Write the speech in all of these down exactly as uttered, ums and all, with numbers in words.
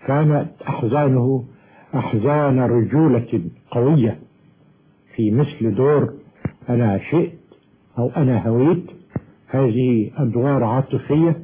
كانت أحزانه أحزان رجولة قوية في مثل دور أنا شئت أو أنا هويت. هذه أدوار عاطفية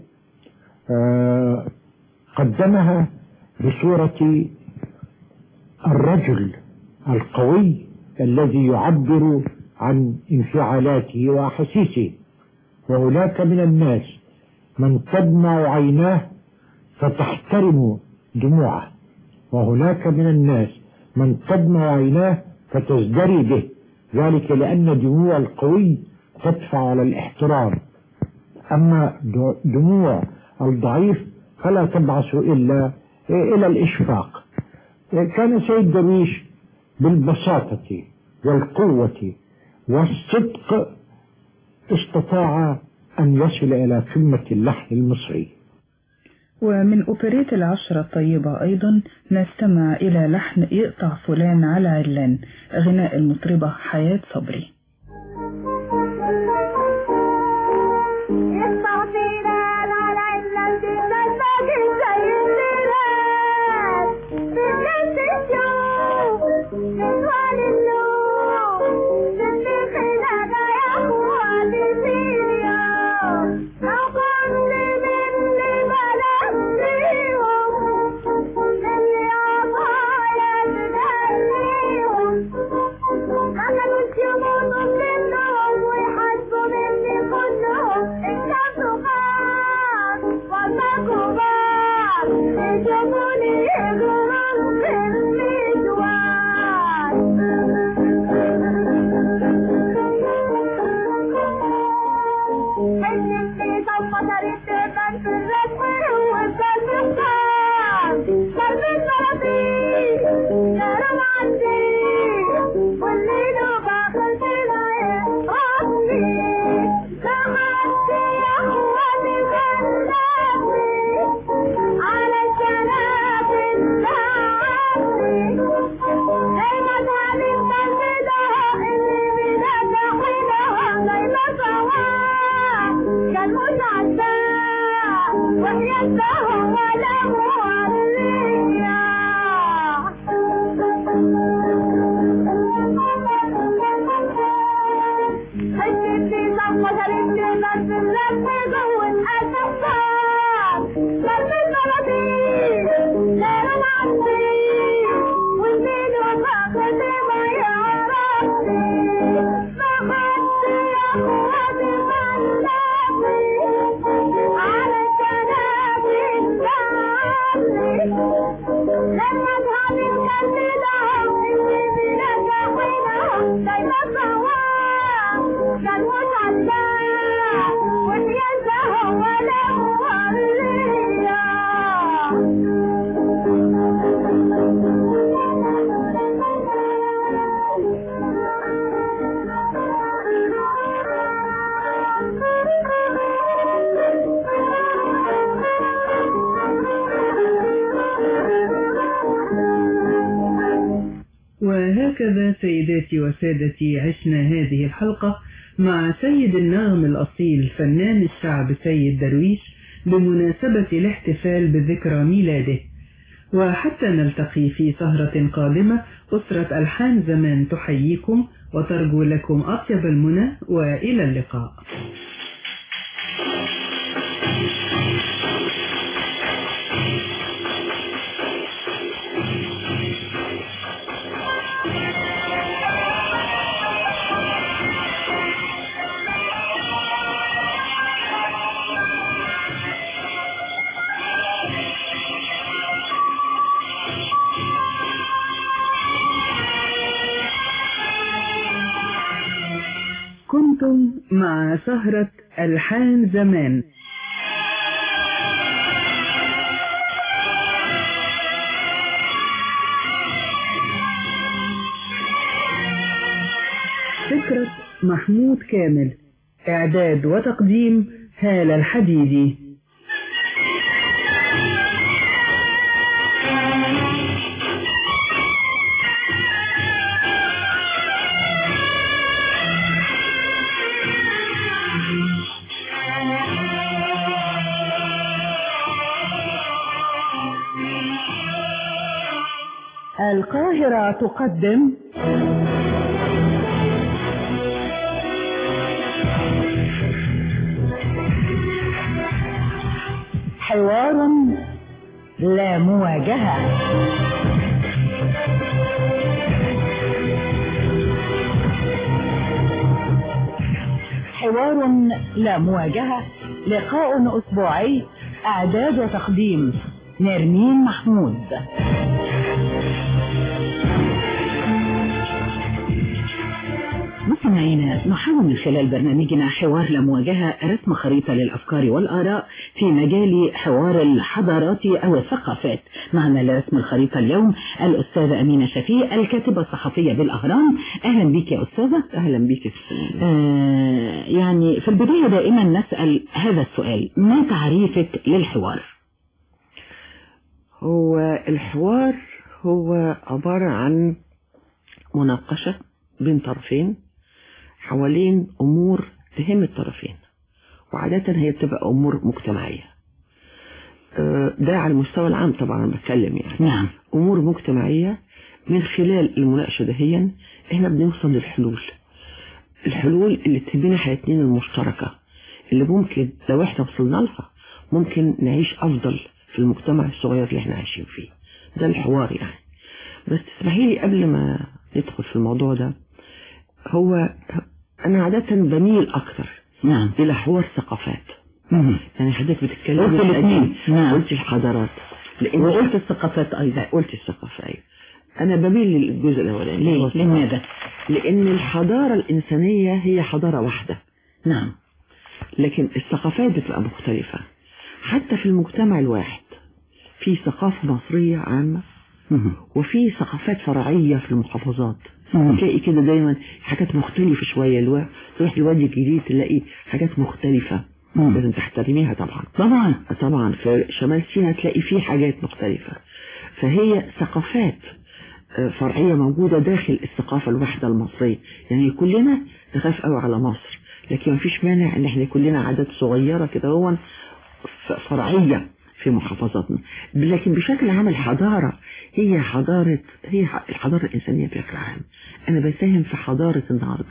قدمها بصورة الرجل القوي الذي يعبر عن انفعالاته وأحاسيسه. وهناك من الناس من تدمع عيناه فتحترم دموعه، وهناك من الناس من تدمع عيناه فتزدري به، ذلك لأن دموع القوي تدفع على الاحترام، أما دموع الضعيف فلا تبعث إلا إلى الإشفاق. كان سيد درويش بالبساطة والقوة والصدق استطاع أن يصل إلى قمة اللحن المصري. ومن أوبريت العشرة الطيبة أيضا نستمع إلى لحن يقطع فلان على علان، غناء المطربة حياة صبري. وهكذا سيداتي وسادتي عشنا هذه الحلقة مع سيد النغم الأصيل فنان الشعب سيد درويش بمناسبة الاحتفال بذكرى ميلاده. وحتى نلتقي في سهرة قادمة، أسرة ألحان زمان تحييكم وترجو لكم أطيب المنى، وإلى اللقاء. كنتم مع سهرة ألحان زمان. فكرة محمود كامل، إعداد وتقديم هالة الحديدي. Thank you. القاهرة تقدم حوار لا مواجهة. حوار لا مواجهة، لقاء أسبوعي، إعداد وتقديم نرمين محمود. مستمعينا، نحاول من خلال برنامجنا حوار لا مواجهة رسم خريطة للأفكار والآراء في مجال حوار الحضارات أو الثقافات. معنا لرسم الخريطة اليوم الأستاذة أمينة شفيق، الكاتبة الصحفية بالأهرام. أهلا بك يا أستاذة. أهلا بك. آه يعني في البداية دائما نسأل هذا السؤال: ما تعريفك للحوار؟ هو الحوار هو عبارة عن مناقشة بين طرفين حوالين أمور تهم الطرفين، وعادة هي بتبقى أمور مجتمعية. ده على المستوى العام طبعا بتكلم يعني. نعم. أمور مجتمعية، من خلال المناقشة دهيا احنا بنوصل للحلول، الحلول اللي تهمنا حياتنا المشتركة، اللي ممكن لو احنا وصلنا لها ممكن نعيش أفضل في المجتمع الصغير اللي احنا عايشين فيه. ده الحوار يعني. بس تسمحي لي قبل ما ندخل في الموضوع ده، هو أنا عادة بميل أكتر نعم إلى حوار ثقافات. مم. يعني حضرتك بتتكلم قلت الاثنين. نعم. قلت الحضارات لأن وقلت الثقافات أيضا. قلت الثقافة أيضا. أنا بميل للجزء الأولاني. ليه؟ لماذا؟ لأن الحضارة الإنسانية هي حضارة واحدة. نعم. لكن الثقافات بتبقى مختلفة. حتى في المجتمع الواحد في ثقافة مصرية عامة، وفي ثقافات فرعية في المحافظات. تلاقي كده دايما حاجات مختلفة شوية. الوا... تروح الوادي الجديد تلاقي حاجات مختلفة. مم. لازم تحترميها طبعا. طبعا طبعا في شمال سيناء تلاقي فيه حاجات مختلفة. فهي ثقافات فرعية موجودة داخل الثقافة الواحدة المصرية. يعني كلنا نخاف قوي على مصر، لكن مفيش مانع ان احنا كلنا عادات صغيرة كده هو فرعية في محافظاتنا. لكن بشكل عام الحضارة هي حضارة، هي الحضارة الإنسانية بشكل عام. أنا بساهم في حضارة النهاردة،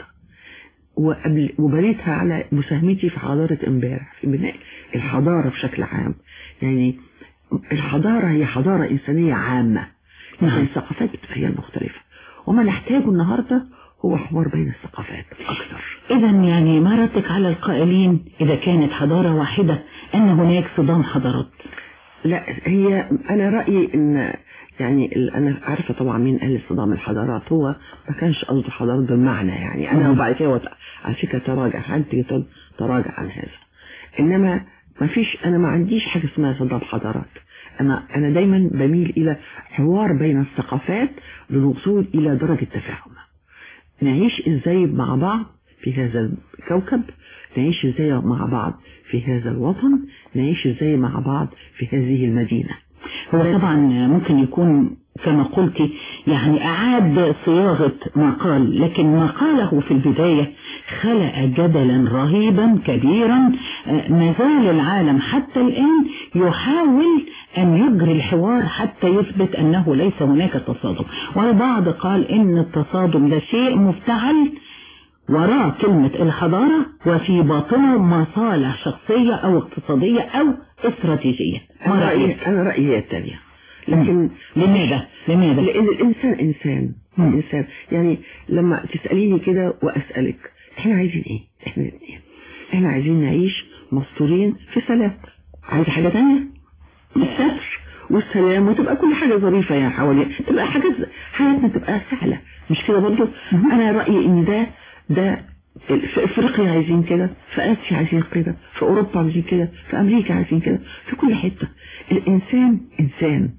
وقبل وبنيتها على مساهمتي في حضارة امبارح، في بناء الحضارة بشكل عام. يعني الحضارة هي حضارة إنسانية عامة. يعني الثقافات بتبقى هي المختلفة، وما نحتاجه النهاردة هو حوار بين الثقافات أكثر. إذا يعني ما ردك على القائلين إذا كانت حضارة واحدة أن هناك صدام حضارات؟ لا، هي أنا رأيي إن يعني أنا عارفة طبعا مين قال صدام الحضارات. هو ما كانش قصده حضارات بالمعنى يعني. أنا وبعد كده على فكرة تراجع، حالتي تراجع عن هذا. إنما ما فيش، أنا ما عنديش حاجة اسمها صدام حضارات. أنا أنا دايما بميل إلى حوار بين الثقافات للوصول إلى درجة تفاهم. نعيش إزاي مع بعض في هذا الكوكب، نعيش إزاي مع بعض في هذا الوطن، نعيش إزاي مع بعض في هذه المدينة. هو طبعا ممكن يكون كما قلت يعني أعاد صياغة ما قال، لكن ما قاله في البداية خلق جدلا رهيبا كبيرا. ما زال العالم حتى الآن يحاول أن يجري الحوار حتى يثبت أنه ليس هناك تصادم، والبعض قال إن التصادم ده شيء مفتعل وراء كلمة الحضارة، وفي باطنه مصالح شخصية أو اقتصادية أو استراتيجية. أنا رأيي أنا رأيي التانية. لكن لماذا؟ لماذا؟ لأن الإنسان إنسان مم. إنسان. يعني لما تسأليني كده وأسألك إحنا عايزين إيه؟ إحنا إيه؟ إحنا عايزين نعيش مستورين في سلام. عايز حاجة تانية؟ الستر والسلام، وتبقى كل حاجة ظريفة يا حوالي، تبقى حاجات حياتنا تبقى سهلة، مش كده برضو؟ أنا رأيي إن ده ده في افريقيا عايزين كده، في اسيا عايزين كده، في اوروبا عايزين كده، في امريكا عايزين كده، في كل حتة الانسان انسان.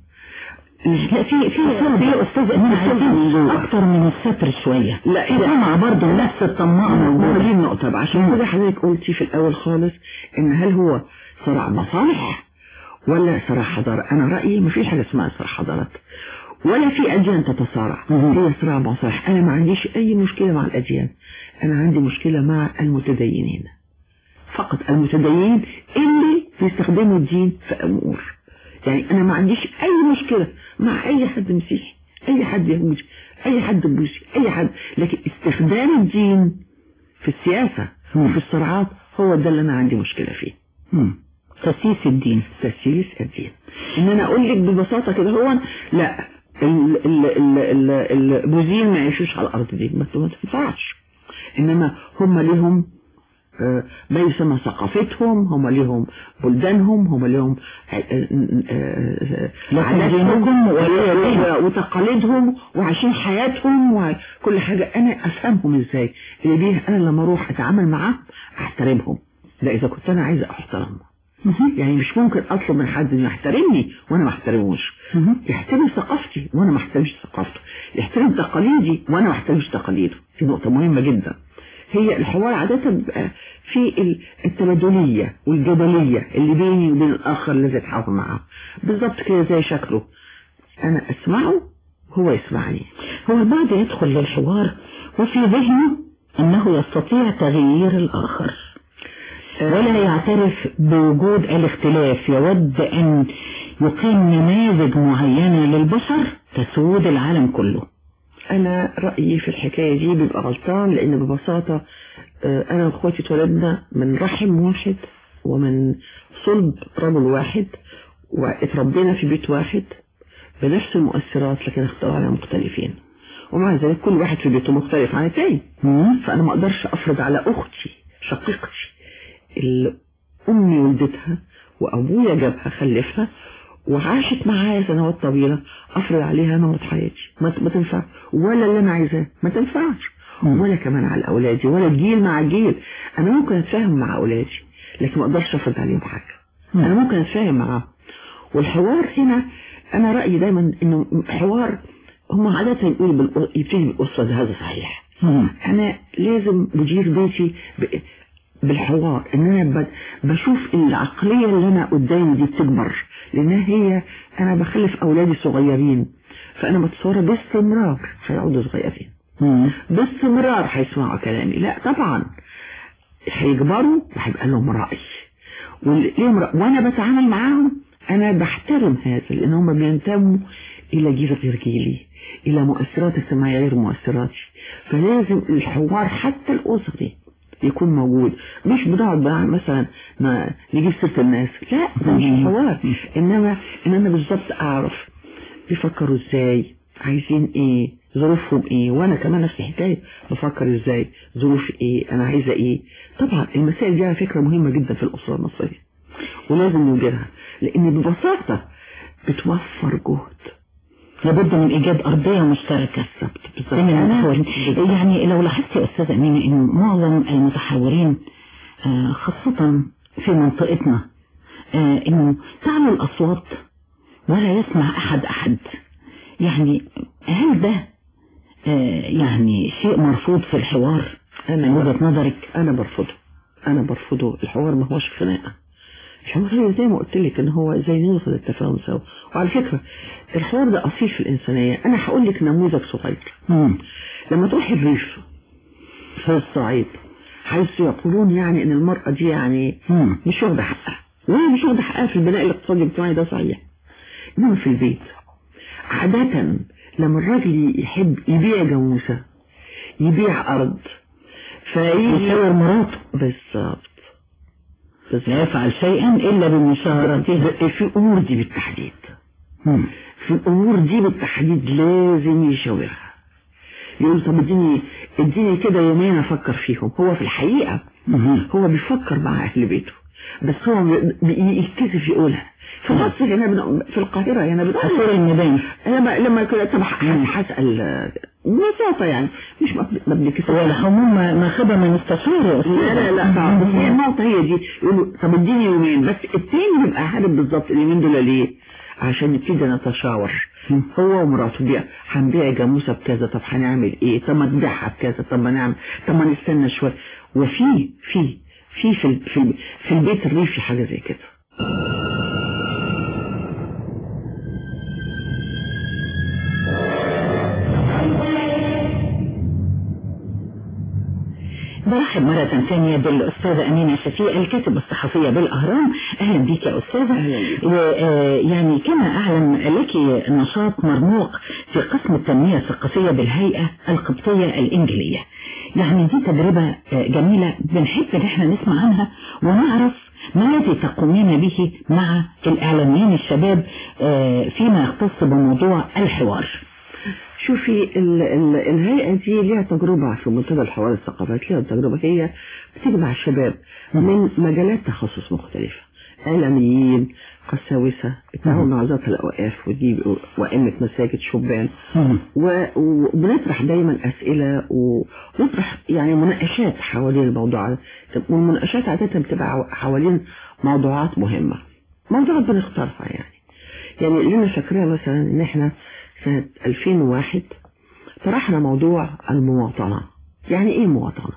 لا في في في استاذ امين عايزين اكتر من الستر شوية. لا الجماعة برضه نفس الطماعة موجودة. دي النقطة بقى. عشان كده حضرتك قلتي في الاول خالص ان هل هو صراع مصالح ولا صراع حضارة. انا رأيي مفيش حاجة اسمها صراع حضارات، ولا في أديان تتصارع. هي صراع مصالح. أنا ما عنديش أي مشكلة مع الأديان، أنا عندي مشكلة مع المتدينين فقط. المتدينين اللي بيستخدموا الدين في أمور. يعني أنا ما عنديش أي مشكلة مع أي حد مسيحي، اي حد يهودي، اي حد بوذي، اي حد، لكن استخدام الدين في السياسة وفي الصراعات هو ده اللي انا عندي مشكلة فيه. مم. تسييس الدين. تسييس الدين ان انا اقول لك ببساطة كده هو لا البوذيين ما يعيشوش على الارض دي، ما تنفعش، انما هم ليهم ما يسمى ثقافتهم، هم ليهم بلدانهم، هم ليهم عاداتهم وتقاليدهم وعايشين حياتهم وكل حاجة. انا افهمهم ازاي اللي بيه انا لما اروح اتعامل معاه احترمهم. ده اذا كنت انا عايزة احترمهم، يعني مش ممكن اطلب من حد انه يحترمني وانا ما احترموش، يحترم ثقافتي وانا ما احترمش ثقافته، يحترم تقاليدي وانا ما احترمش تقاليده. دي نقطة مهمة جدا. هي الحوار عادة بيبقى في التبادلية والجدلية اللي بيني وبين الآخر الذي اتحاور معه، بالضبط كده زي شكله، أنا أسمعه هو يسمعني. هو البعض يدخل للحوار وفي ذهنه أنه يستطيع تغيير الآخر ولا يعترف بوجود الاختلاف، يود أن يقيم نماذج معينة للبشر تسود العالم كله. أنا رأيي في الحكاية دي بيبقى غلطان، لأن ببساطة أنا وأخواتي اتولدنا من رحم واحد ومن صلب رجل واحد واتربينا في بيت واحد بنفس المؤثرات، لكن اخترعنا مختلفين، ومع ذلك كل واحد في بيته مختلف عن التاني. فأنا ما أقدرش أفرض على أختي شقيقتي اللي أمي ولدتها وأبويا جابها خلفها وعاشت معايا سنوات طويلة أفرض عليها نمط حياتي، ما تنفع، ولا اللي أنا عايزاه ما تنفعش، ولا كمان على أولادي، ولا جيل مع جيل. أنا ممكن أتفاهم مع أولادي لكن ما أقدرش أفرض عليهم حاجة. أنا ممكن أتفاهم معاهم، والحوار هنا أنا رأيي دايما إنه حوار هم عادة يقولوا يبتدي بالأسرة، ده هذا صحيح. أنا لازم مدير بيتي بالحوار، ان انا بشوف العقلية اللي انا قدامي دي بتكبر، لانها هي انا بخلف اولادي صغيرين، فانا متصورة باستمرار هيقعدوا صغيرين، باستمرار هيسمعوا كلامي. لا طبعا هيكبروا وهيبقى لهم رأي، وانا بتعامل معاهم انا بحترم هذا، لان هم بينتموا الى جيل غير جيلي، الى مؤثرات اجتماعية غير مؤثراتي، فلازم الحوار حتى الاسري يكون موجود. مش بنقعد بقى مثلا ما نجيب سيرة الناس، لا ده مش حوار، انما ان انا بالظبط اعرف بيفكروا ازاي، عايزين ايه، ظروفهم ايه، وانا كمان نفس الحكايه بفكر ازاي، ظروفي ايه، انا عايزه ايه. طبعا المسائل دي على فكره مهمه جدا في الاسره المصريه ولازم نوجدها، لان ببساطه بتوفر جهد، لابد من ايجاد ارضيه مشتركه. يعني لو لاحظت يا استاذه امينه ان معظم المتحورين خاصه في منطقتنا انه تعلو الاصوات ولا يسمع احد احد، يعني هل ده يعني شيء مرفوض في الحوار من وجهة نظرك؟ انا برفضه، انا برفضه. الحوار ما هوش خناقه، الحوار هي زي ما قلت لك ان هو زي نوصل للتفاهم سوا. وعلى فكره الحوار ده اصيل في الانسانيه. انا هقول لك نموذج صغير. مم. لما تروحي الريف في الصعيد حيث يقولون يعني ان المراه دي يعني مم. مش واخده حقها، وهي مش واخده حقها في البناء الاقتصادي الاجتماعي، ده صحيح، انما في البيت عاده لما الراجل يحب يبيع جاموسه، يبيع ارض، فيصور مراته بالظبط، لا يفعل شيئا إلا بمشاورته في الأمور دي بالتحديد. مم. في الأمور دي بالتحديد لازم يشاورها، يقول طب اديني اديني كده يومين أفكر فيهم. هو في الحقيقة مم. هو بيفكر مع أهل بيته، بس هو بيتكسف يقولها. في مصر هنا في القاهرة هنا بتقول الميدان لما لما كده طب هسأل ببساطة يعني مش ما بنكسف ولا هموم ما خبى من استشارة. لا لا لا طبعا، بس هي النقطة هي دي، يقولوا طب اديني يومين بس، التاني بيبقى عارف بالظبط اليومين دول ليه، عشان نبتدي نتشاور هو ومراته. بيع هنبيع جاموسة بكذا، طب هنعمل ايه، طب ما نبيعها بكذا، طب ما نعمل، طب ما نستنى شوية. وفي في في في في, في البيت الريفي حاجة زي كده. برحب مرة ثانية بالأستاذة أمينة شفيق الكاتبة الصحفية بالأهرام. أهلا بك يا أستاذة. ويعني كما أعلم لك نشاط مرموق في قسم التنمية الثقافية بالهيئة القبطية الإنجيلية. يعني دي تجربة جميلة بنحب ان احنا نسمع عنها ونعرف ما الذي تقومين به مع الإعلاميين الشباب فيما يختص بموضوع الحوار. شوفي ال ال الهيئة دي ليها تجربة في منتدى الحوار الثقافات. ليها تجربة، هي بتجمع الشباب من مجالات تخصص مختلفة، إعلاميين، قساوسة، التعاون مع وزارة الأوقاف ودي وأئمة مساجد، شبان، وبنطرح دايما أسئلة ونطرح يعني مناقشات حوالين الموضوع. والمناقشات عادة بتبقى حوالين موضوعات مهمة، موضوعات بنختارها. يعني يعني اللي أنا فاكراه مثلا إن إحنا سنة ألفين وواحد طرحنا موضوع المواطنة. يعني إيه مواطنة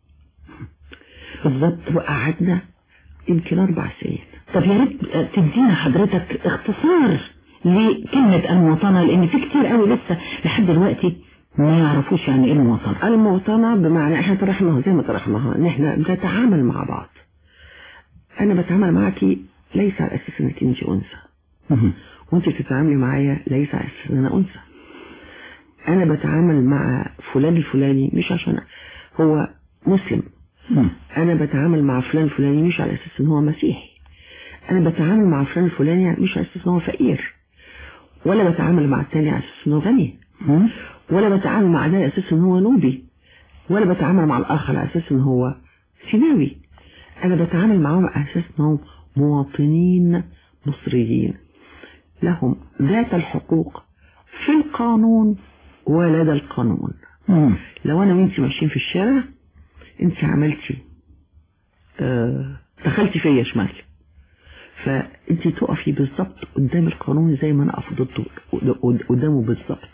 بالضبط؟ وقعدنا يمكن أربع سنين. طب يا ريت تدينا حضرتك اختصار لكلمة المواطنة، لأن في كتير قوي لسه لحد دلوقتي ما يعرفوش يعني إيه المواطنة. المواطنة بمعنى إحنا طرحناها زي ما طرحناها إن إحنا بنتعامل مع بعض. أنا بتعامل معاكي ليس على أساس إنك أنت أنثى، وأنت بتتعاملي معايا ليس على أساس إن أنا أنثى. أنا بتعامل مع فلان الفلاني مش عشان هو مسلم، أنا بتعامل مع فلان الفلاني مش على أساس إن هو مسيحي، أنا بتعامل مع فلان الفلاني مش على أساس إن هو فقير، ولا بتعامل مع التاني على أساس إن هو غني، ولا بتعامل مع ده على أساس إن هو نوبي، ولا بتعامل مع الآخر على أساس إن هو سيناوي. أنا بتعامل معهم على أساس إنهم مواطنين مصريين لهم ذات الحقوق في القانون ولدى القانون. مم. لو أنا وإنتي ماشيين في الشارع، إنتي عملتي آه دخلتي فيا شمال، فإنتي تقفي بالضبط قدام القانون زي ما أنا أقف ضده قدامه بالضبط،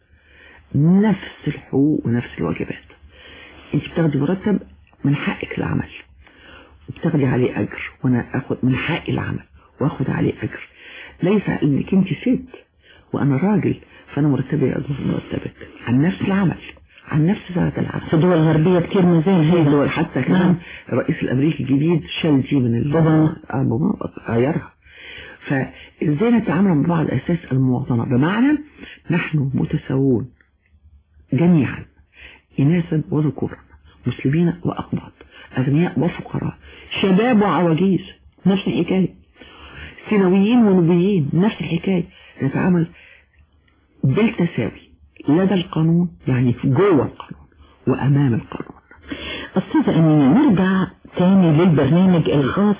نفس الحقوق ونفس الواجبات. إنتي بتاخدي مرتب من حقك العمل وبتاخدي عليه أجر، وأنا أخد من حقي العمل وأخد عليه أجر. ليس إنك إنتي ست وأنا راجل فأنا مرتبي يقدر مرتبك عن نفس العمل، عن نفس ساعة العمل. في دول غربية كتير مازال هي دول، حتى كمان الرئيس الأمريكي الجديد شال دي من الألبوم غيرها. فإزاي نتعامل مع بعض أساس المواطنة، بمعنى نحن متساوون جميعا، إناثا وذكورا، مسلمين وأقباط، أغنياء وفقراء، شباب وعواجيز، نفس الحكاية، سينويين ونبيين، نفس الحكاية. نتعامل بالتساوي لدى القانون، يعني جوه القانون وأمام القانون. أستاذة أمينة، نرجع تاني للبرنامج الخاص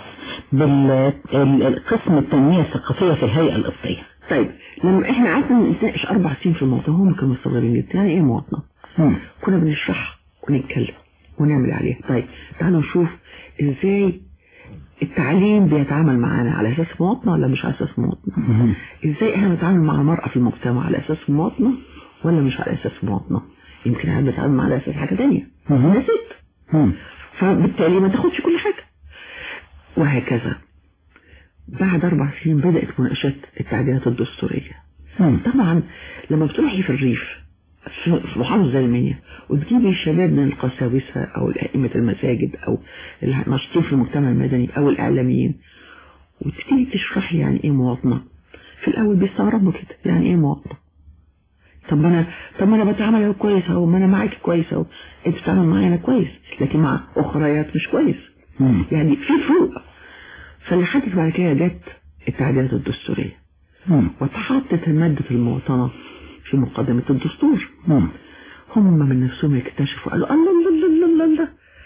بالقسم التنمية الثقافية في الهيئة القبطية. طيب لما احنا قعدنا نتناقش أربع سنين في الموضوع، هم كانوا مستغربين جدا يعني إيه مواطنة؟ كنا بنشرح ونتكلم ونعمل عليها. طيب تعالوا نشوف إزاي التعليم بيتعامل معانا على أساس مواطنة ولا مش على أساس مواطنة؟ إزاي احنا بنتعامل مع المرأة في المجتمع على أساس مواطنة ولا مش على أساس مواطنة؟ يمكن احنا بنتعامل معاها على أساس حاجة تانية، أنا ست، فبالتالي ما تاخدش كل حاجة، وهكذا. بعد أربع سنين بدأت مناقشات التعديلات الدستورية. طبعا لما بتروحي في الريف في محافظة زي المنيا وتجيبي الشباب من القساوسة أو أئمة المساجد أو الناشطين في المجتمع المدني أو الإعلاميين، وتبتدي تشرحي يعني إيه مواطنة، في الأول بيستغربوا كده، يعني إيه مواطنة؟ طب أنا طب ما أنا بتعامل كويس أهو، ما أنا معاك كويس أهو، أنت بتتعامل معايا أنا كويس، لكن مع أخريات مش كويس. مم. يعني في فروق. فاللي حدث بعد كده جت التعديلات الدستورية، واتحطت مادة المواطنة في مقدمة الدستور. مم. هم من نفسهم يكتشفوا قالوا الله الله الله الله الله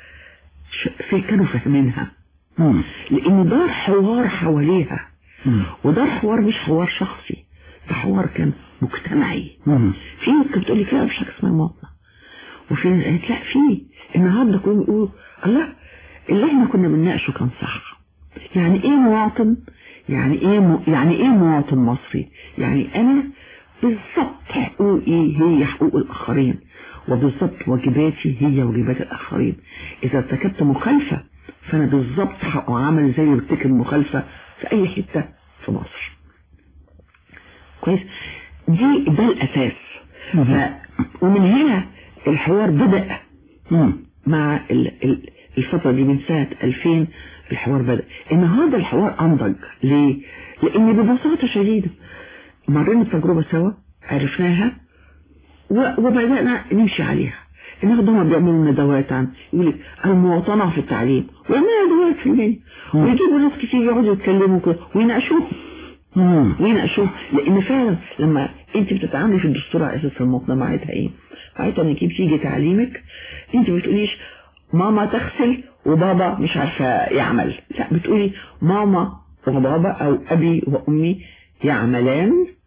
في كانوا فاهمينها، لأن دار حوار حواليها. مم. ودار حوار مش حوار شخصي، ده حوار كان مجتمعي. مم. في ناس كانت بتقول لي لا مش حاجة اسمها مواطنة، وفي ناس قالت لا في النهارده كانوا بيقولوا الله اللي احنا كنا بنناقشه كان صح. يعني ايه مواطن؟ يعني ايه م... يعني ايه مواطن مصري؟ يعني انا بالضبط حقوقي هي حقوق الاخرين، وبالضبط واجباتي هي واجبات الاخرين. اذا ارتكبت مخالفة فانا بالضبط هعمل زي ارتكب مخالفة في اي حتة في مصر. كويس؟ دي ده الاساس. ف... ومن هنا الحوار بدأ. مم. مع الفترة دي من سنة ألفين الحوار بدأ. النهاردة الحوار أنضج. ليه؟ لأن ببساطة شديدة مرينا التجربة سوا، عرفناها وبدأنا نمشي عليها. النهارده هم بيعملوا ندوات عن يقول لك المواطنة في التعليم، ويعملوا ندوات في المنيا ويجيبوا ناس كتير يقعدوا يتكلموا كده ويناقشوهم ويناقشوهم لأن فعلا لما أنت بتتعاملي في الدستور على أساس المواطنة معايتها إيه؟ معايتها إنك بتيجي تعليمك أنت ما بتقوليش ماما تغسل وبابا مش عارفة يعمل، لا بتقولي ماما وبابا أو أبي وأمي يعملان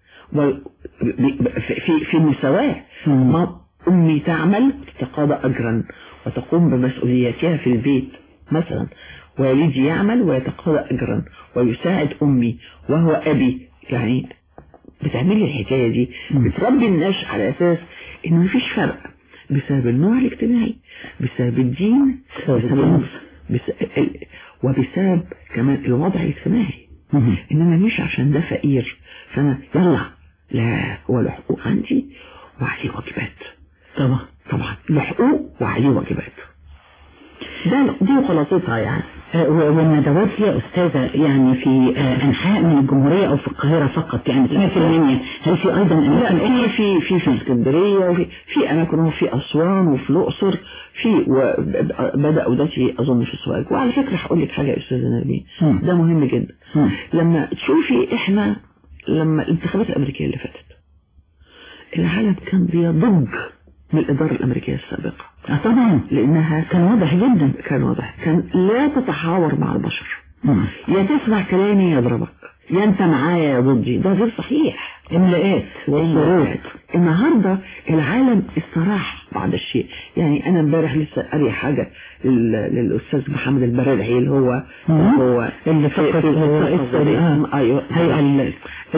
في في المساواة. ما أمي تعمل تتقاضى أجرا وتقوم بمسؤولياتها في البيت مثلا، والدي يعمل ويتقاضى أجرا ويساعد أمي وهو أبي. يعني بتعمل الحكاية دي، بتربي الناس على أساس إنه مفيش فرق بسبب النوع الاجتماعي، بسبب الدين، بسبب بسبب وبسبب كمان الوضع الاجتماعي. إنما مش عشان ده فقير فأنا يلا، لا، هو له حقوق عندي وعليه واجبات. طبعا طبعا له حقوق وعليه واجبات. ده دي خلاصتها يعني. والندوات دي يا أستاذة يعني في أنحاء من الجمهورية أو في القاهرة فقط يعني في المنيا؟ هل في أيضا أماكن أخرى؟ في في في اسكندرية وفي في أماكن وفي أسوان وفي الأقصر في وبدأوا ده في أظن في السواق. وعلى فكرة هقول لك حاجة يا أستاذة نرمين، ده مهم جدا. م. لما تشوفي إحنا لما الانتخابات الأمريكية اللي فاتت العالم كان بيضج من الإدارة الأمريكية السابقة. اه طبعا، لأنها كان واضح جدا، كان واضح، كان لا تتحاور مع البشر. مم. يا تسمع كلامي يضربك، يا أنت معايا يا ضدي. ده غير صحيح. إملاءات والصروف. النهاردة العالم استراح بعض الشيء. يعني أنا امبارح لسه قاري حاجة للأستاذ محمد البرادعي اللي هو مم. هو اللي فقط أيوه هي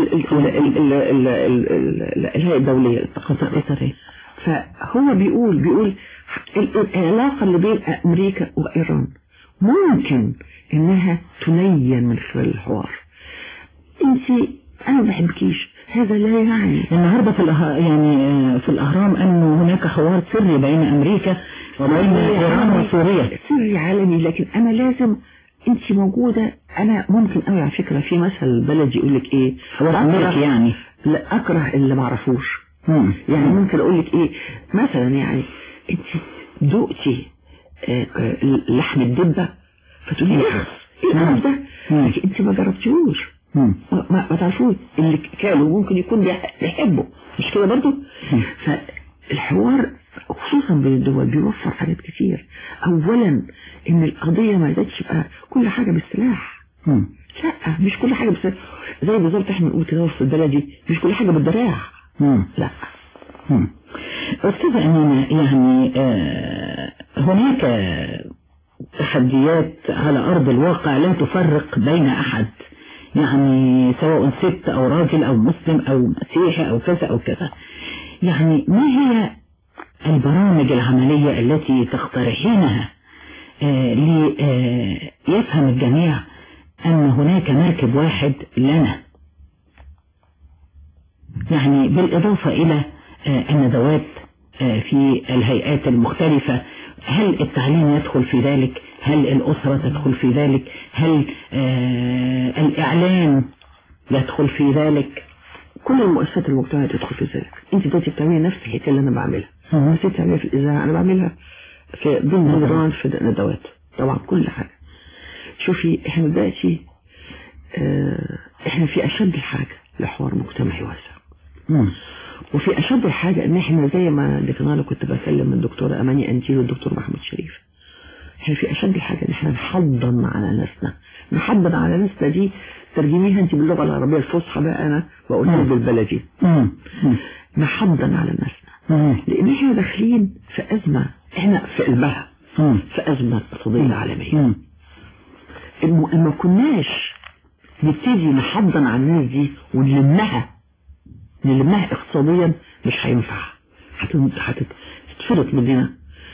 الهيئة الدولية للثقافة الإسرائيلية. فهو بيقول بيقول العلاقة اللي بين أمريكا وإيران ممكن إنها تلين من خلال الحوار. أنت أنا ما بحبكيش، هذا لا يعني. النهاردة في الأه... يعني في الأهرام أنه هناك حوار سري بين أمريكا وبين إيران وسوريا، سري عالمي، لكن أنا لازم أنت موجودة. أنا ممكن أوي على فكرة في مثل بلدي يقول لك إيه، أكره يعني لا أكره اللي ما عرفوش. مم. يعني ممكن اقول لك ايه مثلا، يعني انت دقتي لحم الدبة فتقولي ايه ايه القرف ده، لكن انت ما جربتيهوش، ما, ما تعرفوش. اللي كانوا ممكن يكون بيحبه، مش كده برضو. فالحوار خصوصا بين الدول بيوفر حاجات كتير. اولا ان القضية ما زادش بقى كل حاجة بالسلاح. لا، مش كل حاجة بالسلاح. زي بالظبط احنا بنقول كده في البلدي، مش كل حاجة بالدراع. مم. لا. مم. أستاذة أمينة، يعني آه هناك تحديات على أرض الواقع لا تفرق بين أحد، يعني سواء ست أو راجل أو مسلم أو مسيحي أو كذا أو كذا. يعني ما هي البرامج العملية التي تقترحينها آه ليفهم الجميع أن هناك مركب واحد لنا، يعني بالإضافة إلى الندوات في الهيئات المختلفة؟ هل التعليم يدخل في ذلك؟ هل الأسرة تدخل في ذلك؟ هل الإعلام يدخل في ذلك؟ كل المؤسسات المجتمعية تدخل في ذلك. انت دلوقتي بتعملي نفس الحكاية اللي انا بعملها، بس انت بتعمليها في الإذاعة، انا بعملها في ضمن رمضان في الندوات. طبعا كل حاجة. شوفي احنا دلوقتي اه احنا في أشد الحاجة لحوار مجتمعي واسع. مم. وفي أشد الحاجة ان احنا زي ما دكتور كنت بكلم من الدكتورة أماني أنتيل والدكتور محمود شريف، احنا في أشد الحاجة ان احنا نحضن على ناسنا. نحضن على ناسنا دي ترجميها انت باللغة العربية الفصحى، بقى انا بقولها بالبلدي. نحضن على ناسنا، لان احنا داخلين في أزمة، احنا في قلبها في أزمة اقتصادية عالمية. ما كناش نبتدي نحضن على الناس دي ونلمها نلمها اقتصاديا مش هينفع، هتتفرط مننا.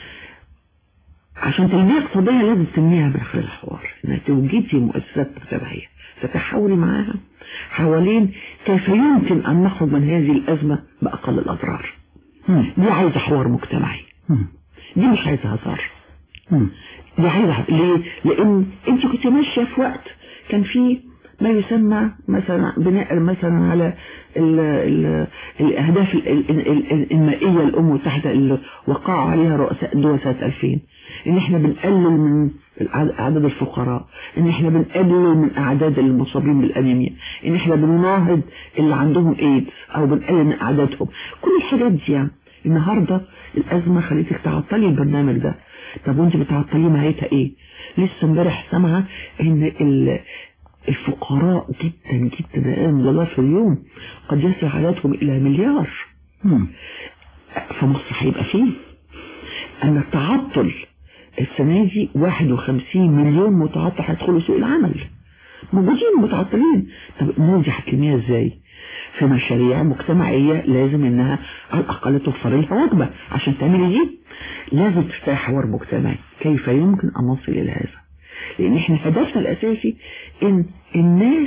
عشان تلميها اقتصاديا لازم تلميها من خلال الحوار، انها توجدي مؤسسات مجتمعية تتحولي معاها حوالين كيف يمكن ان نخرج من هذه الازمة باقل الاضرار. دي عايزة حوار مجتمعي، دي مش عايزة هزار. دي عايزة ليه؟ لان انت كنت ماشية في وقت كان فيه ما يسمى مثلا بناء مثلا على ال ال الاهداف المائية الام المتحدة اللي وقعوا عليها رؤساء الدول سنة ألفين، ان احنا بنقلل من اعداد الفقراء، ان احنا بنقلل من اعداد المصابين بالانيميا، ان احنا بنناهض اللي عندهم ايدز او بنقلل من اعدادهم. كل الحاجات دي يعني النهاردة الازمة خليتك تعطلي البرنامج ده. طب وانت بتعطليه نهايتها ايه؟ لسه امبارح سامعة ان الفقراء جدا جدا الان الله في اليوم قد يصل عددهم الى مليار. في مصر هيبقى فيه ان التعطل السنة دي واحد وخمسين مليون متعطل هيدخلوا سوق العمل، موجودين متعطلين. طب الناس دي هتلميها ازاي؟ في مشاريع مجتمعية لازم انها على الاقل توفر لها وجبة. عشان تعملي دي لازم تفتح حوار مجتمعي كيف يمكن ان نصل الى هذا، لان احنا هدفنا الاساسي ان الناس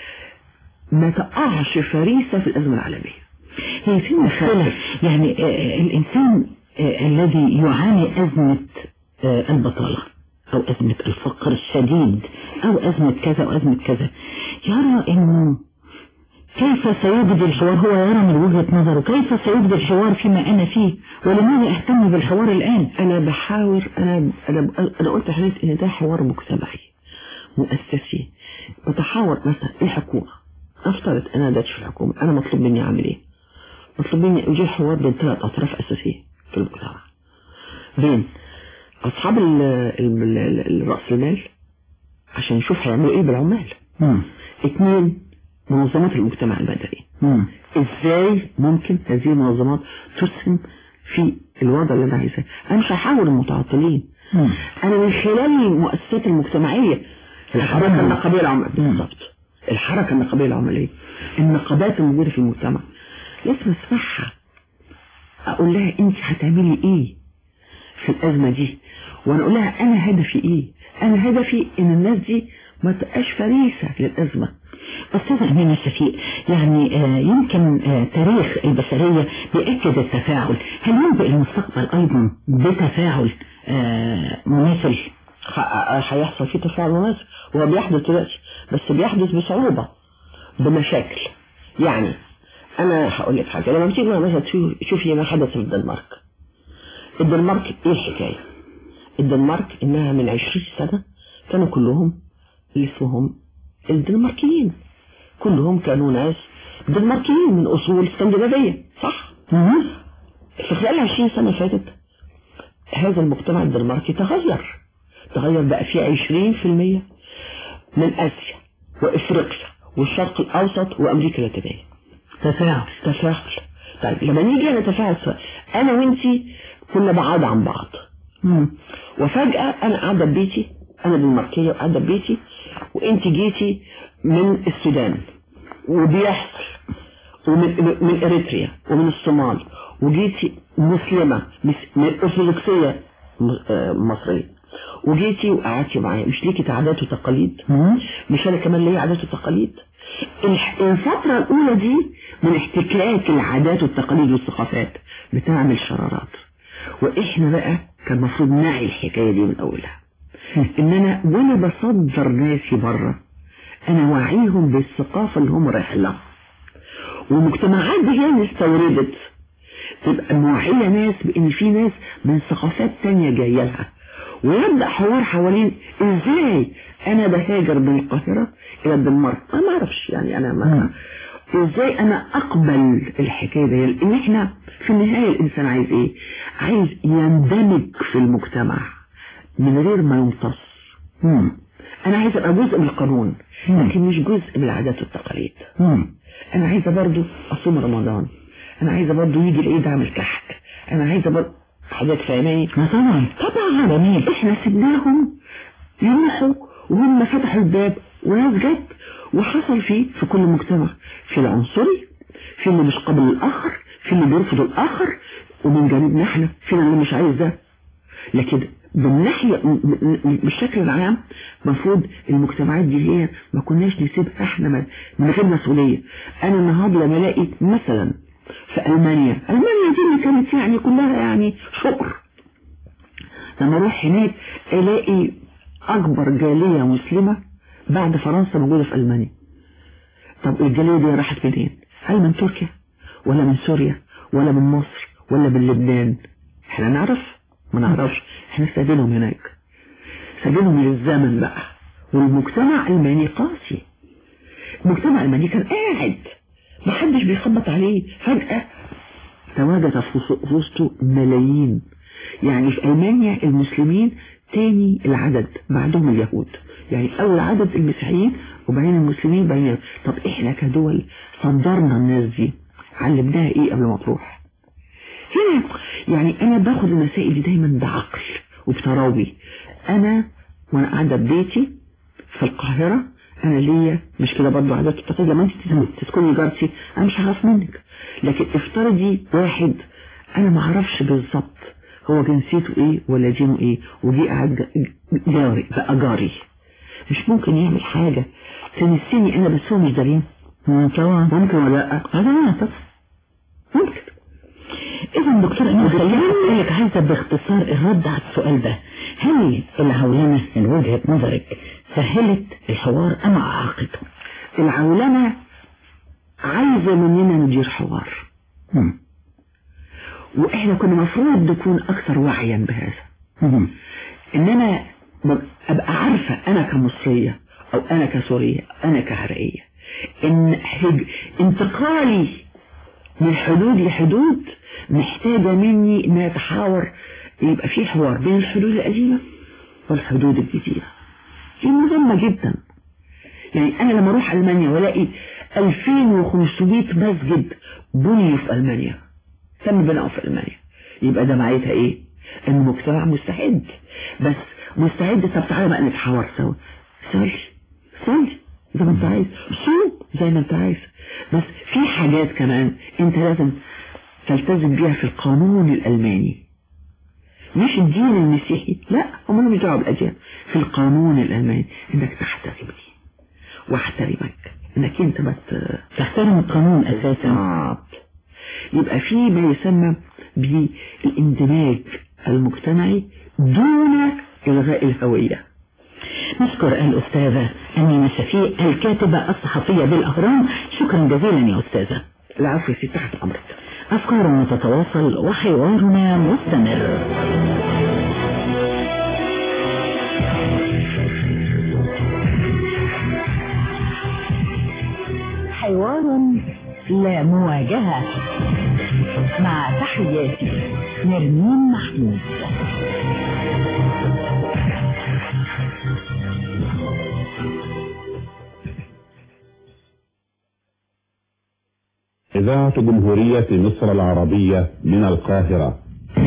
ما تقعش فريسة في الازمة العالمية. هي في مشكلة يعني آه الانسان آه الذي يعاني ازمة آه البطالة او ازمة الفقر الشديد او ازمة كذا او ازمة كذا، يرى انه كيف سيوجد الحوار؟ هو يرى من وجهة نظره كيف سيوجد الحوار فيما انا فيه، ولماذا اهتم بالحوار الان؟ انا بحاول انا انا انا قلت لحضرتك ان ده حوار مجتمعي مؤسسي. بتحاور مثلا الحكومة، افترض انا داتش في الحكومة، انا مطلوب مني اعمل ايه؟ مطلوب مني اجيب حوار بين ثلاث اطراف اساسية في المجتمع، بين اصحاب الرأس المال عشان يشوف هيعملوا ايه بالعمال، اثنين منظمات المجتمع المدني، ازاي ممكن هذه المنظمات تسهم في الوضع اللي انا عايزاه. انا مش هحاول المتعطلين، مم. انا من خلال المؤسسات المجتمعية، الحركة النقابية العمالية بالضبط، الحركة النقابية العمالية، النقابات الموجودة في المجتمع لازم اسمعها، اقول لها انت هتعملي ايه في الازمة دي، وانا اقول لها انا هدفي ايه. انا هدفي ان الناس دي ما تبقاش فريسة للازمة. أستاذ أمينة شفيق، يعني آه يمكن آه تاريخ البشرية بيأكد التفاعل، هل ينبئ المستقبل أيضا بتفاعل آه مماثل؟ هيحصل فيه تفاعل مماثل، وهو بيحدث دلوقتي، بس بيحدث بصعوبة بمشاكل. يعني أنا هقول لك حاجة، لما تيجي مثلا تشوفي ما حدث في الدنمارك. الدنمارك إيه الحكاية؟ الدنمارك إنها من عشرين سنة كانوا كلهم اللي اسمهم الدنماركيين، كلهم كانوا ناس دنماركيين من أصول اسكندنافية، صح؟ في خلال عشرين سنة فاتت هذا المجتمع الدنماركي تغير تغير بقى فيه عشرين في المية من آسيا وإفريقيا والشرق الأوسط وأمريكا اللاتينية. تفاعل تفاعل طيب لما نيجي نتفاعل أنا وإنتي كنا بعاد عن بعض، مم. وفجأة أنا قاعدة ببيتي، أنا دنماركية وقاعدة ببيتي، وإنتي جيتي من السودان وبيحصل، ومن من إريتريا ومن الصومال، وجيتي مسلمة من أرثوذكسية مصرية، وجيتي وقعدتي معايا، مش ليكي عادات وتقاليد؟ مش أنا كمان ليا عادات وتقاليد؟ الفترة الأولى دي من احتكاك العادات والتقاليد والثقافات بتعمل شرارات، وإحنا بقى كان المفروض نعي الحكاية دي من أولها، إن أنا وأنا بصدر ناسي بره أنا واعيهم بالثقافة اللي هم رايحين لها، والمجتمعات دي هي اللي استوردت، تبقى موعية ناس بإن في ناس من ثقافات تانية جاية لها، ويبدأ حوار حوالين إزاي أنا بهاجر من القاهرة إلى الدنمارك. أنا ما أعرفش يعني أنا ما إزاي أنا أقبل الحكاية دي، لأن إحنا في النهاية الإنسان عايز إيه؟ عايز يندمج في المجتمع من غير ما يمتص. مم. أنا عايز أبقى جزء من القانون، لكن مش جزء من العادات والتقاليد. مم. أنا عايزة برضو أصوم رمضان، أنا عايزة برضو يجي العيد أعمل كحك، أنا عايزة برضو حاجات فاهماني. طبعا طبعا جميل. إحنا سيبناهم يروحوا وهم فتحوا الباب وناس جت، وحصل فيه في كل مجتمع في العنصري، في اللي مش قابل الآخر، في اللي بيرفض الآخر، ومن جانبنا احنا فينا اللي مش عايز ده. لكن بالناحية بالشكل العام مفروض المجتمعات دي هي ما كناش نسيبها احنا من غير مسؤولية. انا النهارده لما الاقي مثلا في المانيا، المانيا دي اللي كانت يعني كلها يعني شكر، لما اروح هناك الاقي اكبر جالية مسلمة بعد فرنسا موجودة في المانيا. طب الجالية دي راحت منين؟ هل من تركيا ولا من سوريا ولا من مصر ولا من لبنان؟ احنا نعرف؟ ما نعرفش. احنا سايبينهم هناك، سايبينهم للزمن بقى. والمجتمع الماني قاسي. المجتمع الماني كان قاعد ما حدش بيخبط عليه، فجأة تواجد في وسطه ملايين. يعني في ألمانيا المسلمين تاني العدد بعدهم اليهود، يعني أول عدد المسيحيين وبعدين المسلمين بعدين. طب إحنا كدول صدرنا الناس دي، علمناها إيه قبل ما تروح؟ هنا يعني أنا باخد المسائل دي دايما بعقل وبتراوي. أنا وأنا قاعدة ببيتي في القاهرة أنا ليا مش كده برضو عادات وتقاليد. لما أنت تسكني جارتي أنا مش هعرف منك، لكن افترضي واحد أنا ما أعرفش بالظبط هو جنسيته إيه ولا دينه إيه وجي قاعد جاري بقى جاري، مش ممكن يعمل حاجة تنسيني أنا بس هو مش دارين؟ طبعا ممكن ولا لأ؟ طبعا ممكن. إذا دكتور أنا خليني أسألك عايزة باختصار الرد على السؤال ده. هل العولمة من وجهة نظرك سهلت الحوار أم عاقته؟ العولمة عايزة مننا ندير حوار، مم. وإحنا كنا مفروض نكون أكثر وعيا بهذا. مم. إنما أبقى عارفة أنا كمصرية أو أنا كسورية أنا كعراقية إن انتقالي من حدود لحدود محتاجة مني إن أتحاور، يبقى في حوار بين الحدود القديمة والحدود الجديدة. دي مهمة جدا. يعني أنا لما أروح ألمانيا ولاقي ألفين وخمسمائة مسجد بني في ألمانيا، تم بناؤه في ألمانيا، يبقى ده معناتها إيه؟ إن المجتمع مستعد. بس مستعد. طب تعالى بقى نتحاور سوا. صلي صلي زي ما أنت عايز، صوم زي ما أنت عايز، بس في حاجات كمان أنت لازم تلتزم بيها في القانون الألماني، مش الدين المسيحي، لا هم مش دعوه بالأديان. في القانون الألماني إنك تحترمني واحترمك، إنك أنت بس تحترم القانون أساسا. آه. يبقى في ما يسمى بالاندماج المجتمعي دون إلغاء الهوية. نشكر الأستاذة أمينة شفيق الكاتبة الصحفية بالأهرام. شكرا جزيلا يا أستاذة. العفو يا ستي، تحت أمرك. أفكارنا تتواصل وحوارنا مستمر. حوار لا مواجهة، مع تحياتي نرمين محمود. إذاعة جمهورية مصر العربية من القاهرة.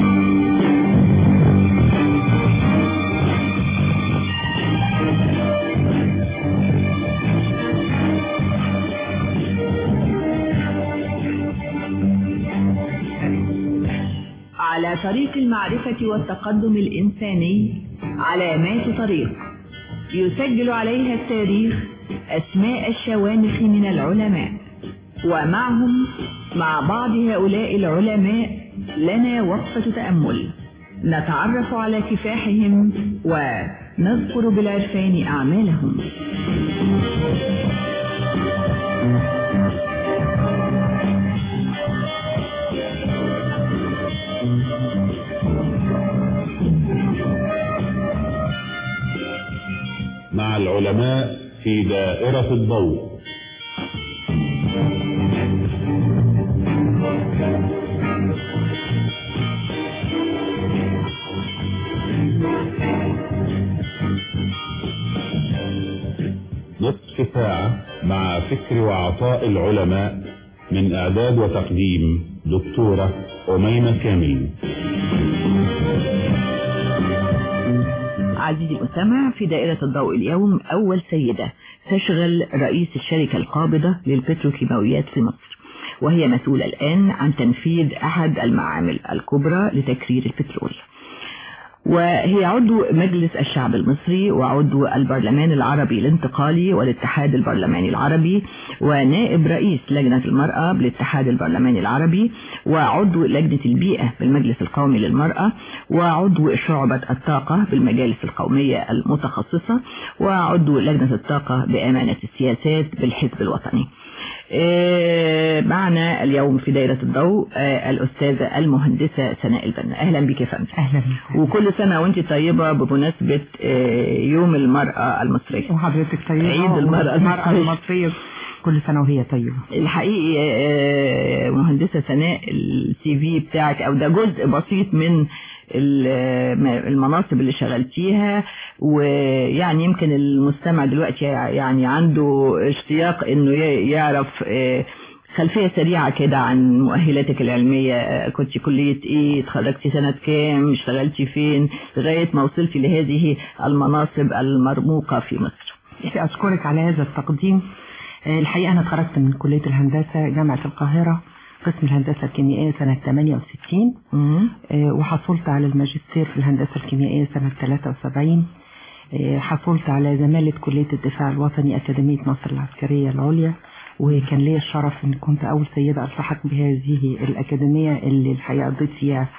على طريق المعرفة والتقدم الإنساني علامات طريق يسجل عليها التاريخ أسماء الشوامخ من العلماء، ومعهم مع بعض هؤلاء العلماء لنا وقفة تأمل نتعرف على كفاحهم ونذكر بالعرفان أعمالهم. مع العلماء في دائرة الضوء. نصف ساعة مع فكر وعطاء العلماء، من إعداد وتقديم دكتورة أميمة كامل. عزيزي المستمع، في دائرة الضوء اليوم أول سيدة تشغل رئيس الشركة القابضة للبتروكيماويات في مصر، وهي مسؤولة الآن عن تنفيذ أحد المعامل الكبرى لتكرير البترول. وهي عضو مجلس الشعب المصري وعضو البرلمان العربي الانتقالي والاتحاد البرلماني العربي ونائب رئيس لجنة المرأة بالاتحاد البرلماني العربي وعضو لجنة البيئة بالمجلس القومي للمرأة وعضو شعبة الطاقة بالمجالس القومية المتخصصة وعضو لجنة الطاقة بأمانة السياسات بالحزب الوطني. معنا اليوم في دائرة الضوء الأستاذة المهندسة سناء البنا. أهلا بك يا فندم. أهلا بك. وكل سنة وانت طيبة بمناسبة يوم المرأة المصرية. وحضرتك طيبة. عيد المرأة المصرية. المصرية كل سنة وهي طيبة. الحقيقي مهندسة سناء السي في بتاعك أو ده جزء بسيط من المناصب اللي شغلتيها، ويعني يمكن المستمع دلوقتي يعني عنده اشتياق انه يعرف خلفية سريعة كده عن مؤهلاتك العلمية. كنت كلية ايه؟ اتخرجتي سنة كام؟ اشتغلتي فين لغاية ما وصلتي لهذه المناصب المرموقة في مصر؟ أشكرك على هذا التقديم. الحقيقة أنا اتخرجت من كلية الهندسة جامعة القاهرة قسم الهندسة الكيميائية سنة ثمانية وستين، وحصلت على الماجستير في الهندسة الكيميائية سنة ثلاثة وسبعين. حصلت على زمالة كلية الدفاع الوطني أكاديمية مصر العسكرية العليا، وكان لي الشرف أن كنت أول سيدة ألتحق بهذه الأكاديمية اللي الحقيقة قضيت فيها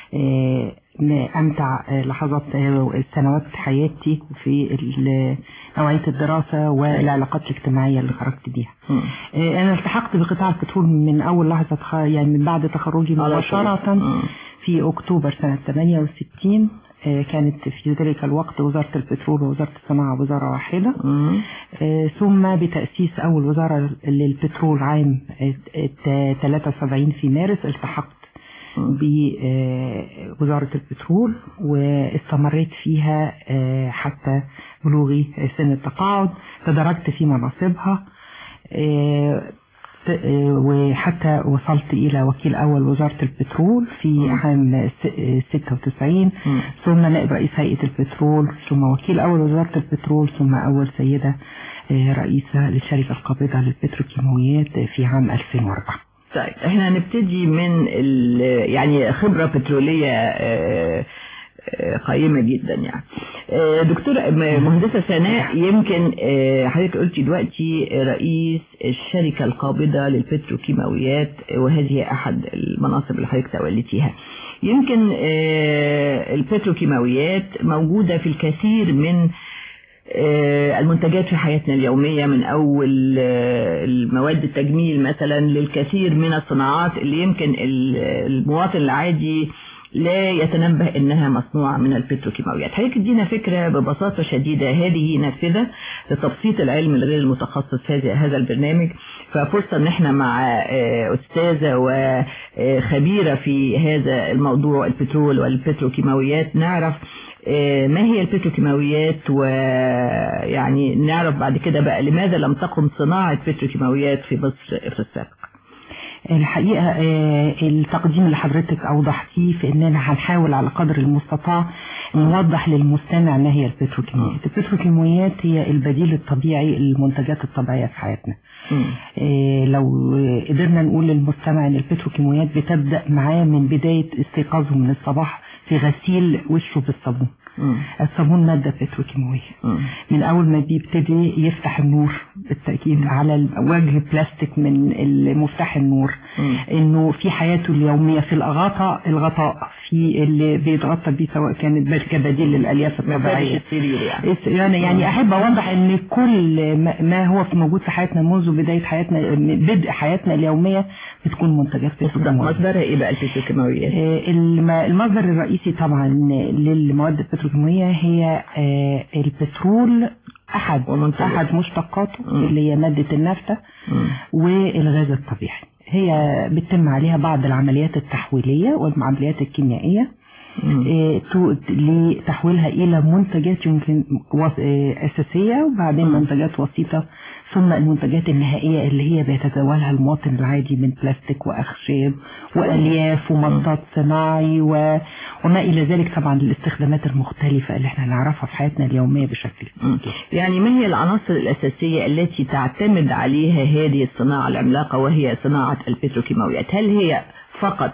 أمتع لحظات سنوات حياتي في نوعية الدراسة والعلاقات الاجتماعية اللي خرجت بيها. أنا التحقت بقطاع البترول من أول لحظة، يعني من بعد تخرجي مباشرة في أكتوبر سنة ثمانية وستين. كانت في ذلك الوقت وزارة البترول ووزارة الصناعة وزارة واحدة، ثم بتأسيس أول وزارة للبترول عام ثلاثة وسبعين في مارس التحقت بوزارة البترول واستمريت فيها حتى بلوغي سن التقاعد. تدرجت في مناصبها وحتى وصلت إلى وكيل أول وزارة البترول في عام ستة وتسعين، ثم نائب رئيس هيئة البترول، ثم وكيل أول وزارة البترول، ثم أول سيدة رئيسة للشركة القابضة للبتروكيماويات في عام ألفين وأربعة. طيب احنا هنبتدي من يعني خبرة بترولية قيمة جدا. يعني دكتورة مهندسة سناء، يمكن حضرتك قلتي دلوقتي رئيس الشركة القابضة للبتروكيماويات، وهذه أحد المناصب اللي حضرتك توليتيها. يمكن البتروكيماويات موجودة في الكثير من المنتجات في حياتنا اليومية، من أول المواد التجميل مثلا للكثير من الصناعات اللي يمكن المواطن العادي لا يتنبه انها مصنوعة من البتروكيماويات. حضرتك ادينا فكرة ببساطة شديدة، هذه نافذة لتبسيط العلم الغير المتخصص في هذا البرنامج، ففرصة ان احنا مع استاذة وخبيرة في هذا الموضوع البترول والبتروكيماويات نعرف ما هي البتروكيماويات، ويعني نعرف بعد كده بقى لماذا لم تقم صناعة بتروكيماويات في مصر في السابق. الحقيقة التقديم اللي حضرتك أوضحتيه في أننا هنحاول على قدر المستطاع نوضح للمستمع ما هي البتروكيماويات. البتروكيماويات هي البديل الطبيعي للمنتجات الطبيعية في حياتنا. لو قدرنا نقول للمستمع أن البتروكيماويات بتبدأ معاه من بداية استيقاظه من الصباح في غسيل وشه بالصابون. مم. الصابون مادة بتروكيماوية. من أول ما بيبتدي يفتح النور بالتأكيد مم. على وجه بلاستيك من مفتاح النور، مم. إنه في حياته اليومية في الغطاء الغطاء في اللي بيتغطى بيه سواء كانت كبديل للألياف الطبيعية. يعني. يعني يعني أحب أوضح إن كل ما هو موجود في حياتنا منذ بداية حياتنا بدء حياتنا اليومية بتكون منتجات بتروكيماوية. مصدرها إيه بقى البتروكيماويات؟ المصدر الرئيسي طبعا للمواد البتروكيماوية هي البترول، أحد أحد مشتقاته اللي هي مادة النفط والغاز الطبيعي. هي بتتم عليها بعض العمليات التحويلية والعمليات الكيميائية لتحويلها إلى منتجات يمكن أساسية، وبعدين منتجات وسيطة، ثم المنتجات النهائية اللي هي بيتداولها المواطن العادي من بلاستيك وأخشاب وألياف ومطاط صناعي وما إلى ذلك، طبعا الاستخدامات المختلفة اللي احنا نعرفها في حياتنا اليومية بشكل. يعني ما هي العناصر الأساسية التي تعتمد عليها هذه الصناعة العملاقة وهي صناعة البتروكيماويات؟ هل هي فقط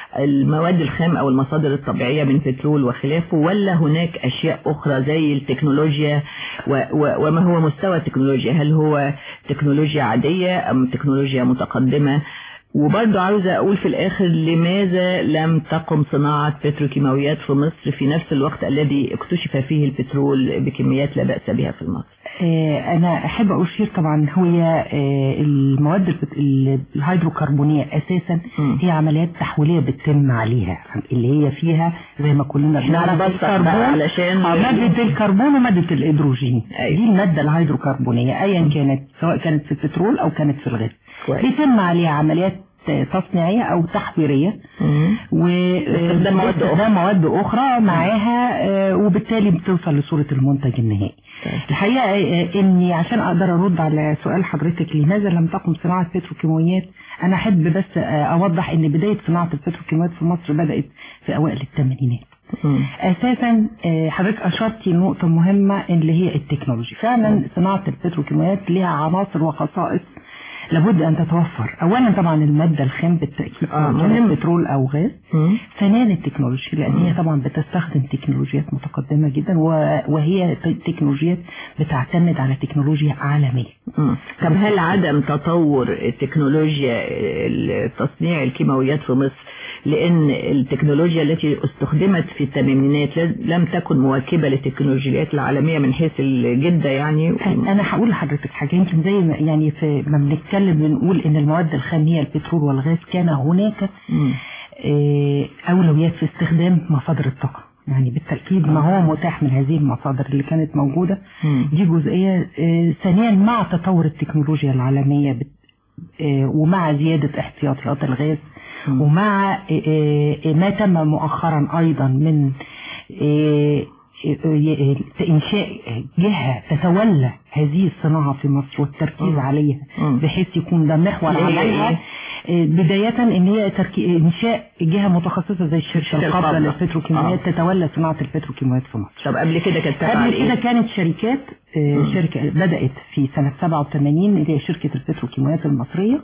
المواد الخام أو المصادر الطبيعية من بترول وخلافه، ولا هناك أشياء أخرى زي التكنولوجيا و و وما هو مستوى التكنولوجيا؟ هل هو تكنولوجيا عادية أم تكنولوجيا متقدمة؟ وبرضه عاوزة أقول في الآخر لماذا لم تقم صناعة بتروكيماويات في مصر في نفس الوقت الذي اكتشف فيه البترول بكميات لا بأس بها في مصر؟ أنا أحب أشير طبعا هي المواد الهيدروكربونية أساسا هي عمليات تحويلية بتتم عليها، اللي هي فيها زي ما كلنا بنعرف الكربون علشان مادة الكربون ومادة الهيدروجين. أيوة. دي المادة الهيدروكربونية أيا كانت، سواء كانت في البترول أو كانت في الغاز، بيتم عليها عمليات تصنيعية أو تحويرية واستخدام مواد, مواد أخرى معاها، وبالتالي بتوصل لصورة المنتج النهائي. الحقيقة إني عشان أقدر أرد على سؤال حضرتك لماذا لم تقم صناعة بتروكيماويات، أنا أحب بس أوضح إن بداية صناعة البتروكيماويات في مصر بدأت في أوائل الثمانينات. أساسا حضرتك أشرتي نقطة مهمة اللي هي التكنولوجيا. فعلا صناعة البتروكيماويات لها عناصر وخصائص لابد أن تتوفر. أولا طبعا المادة الخام بالتأكيد آه كان بترول أو غاز. ثانيا التكنولوجيا، لأن هي طبعا بتستخدم تكنولوجيات متقدمة جدا، وهي تكنولوجيات بتعتمد على تكنولوجيا عالمية. طب هل عدم تطور تكنولوجيا تصنيع الكيماويات في مصر لأن التكنولوجيا التي استخدمت في الثمانينات لم تكن مواكبة للتكنولوجيات العالمية من حيث الجدة؟ يعني أنا هقول لحضرتك حاجة يمكن زي ما يعني في ما بنتكلم بنقول إن المواد الخام هي البترول والغاز، كان هناك أولويات في استخدام مصادر الطاقة. يعني بالتأكيد ما هو متاح من هذه المصادر اللي كانت موجودة. دي جزئية. ثانيا مع تطور التكنولوجيا العالمية ومع زيادة احتياطيات الغاز ومع ما تم مؤخرا أيضا من إنشاء جهة تتولى هذه الصناعة في مصر والتركيز عليها بحيث يكون ده محور عليها. بداية ان هي انشاء جهة متخصصة زي الشركة القابلة للبتروكيماويات آه. تتولى صناعة البتروكيماويات في مصر. طب قبل كده كانت قبل كده كانت شركات آه شركة بدأت في سنة سبعة وثمانين اللي هي شركة البتروكيماويات المصرية،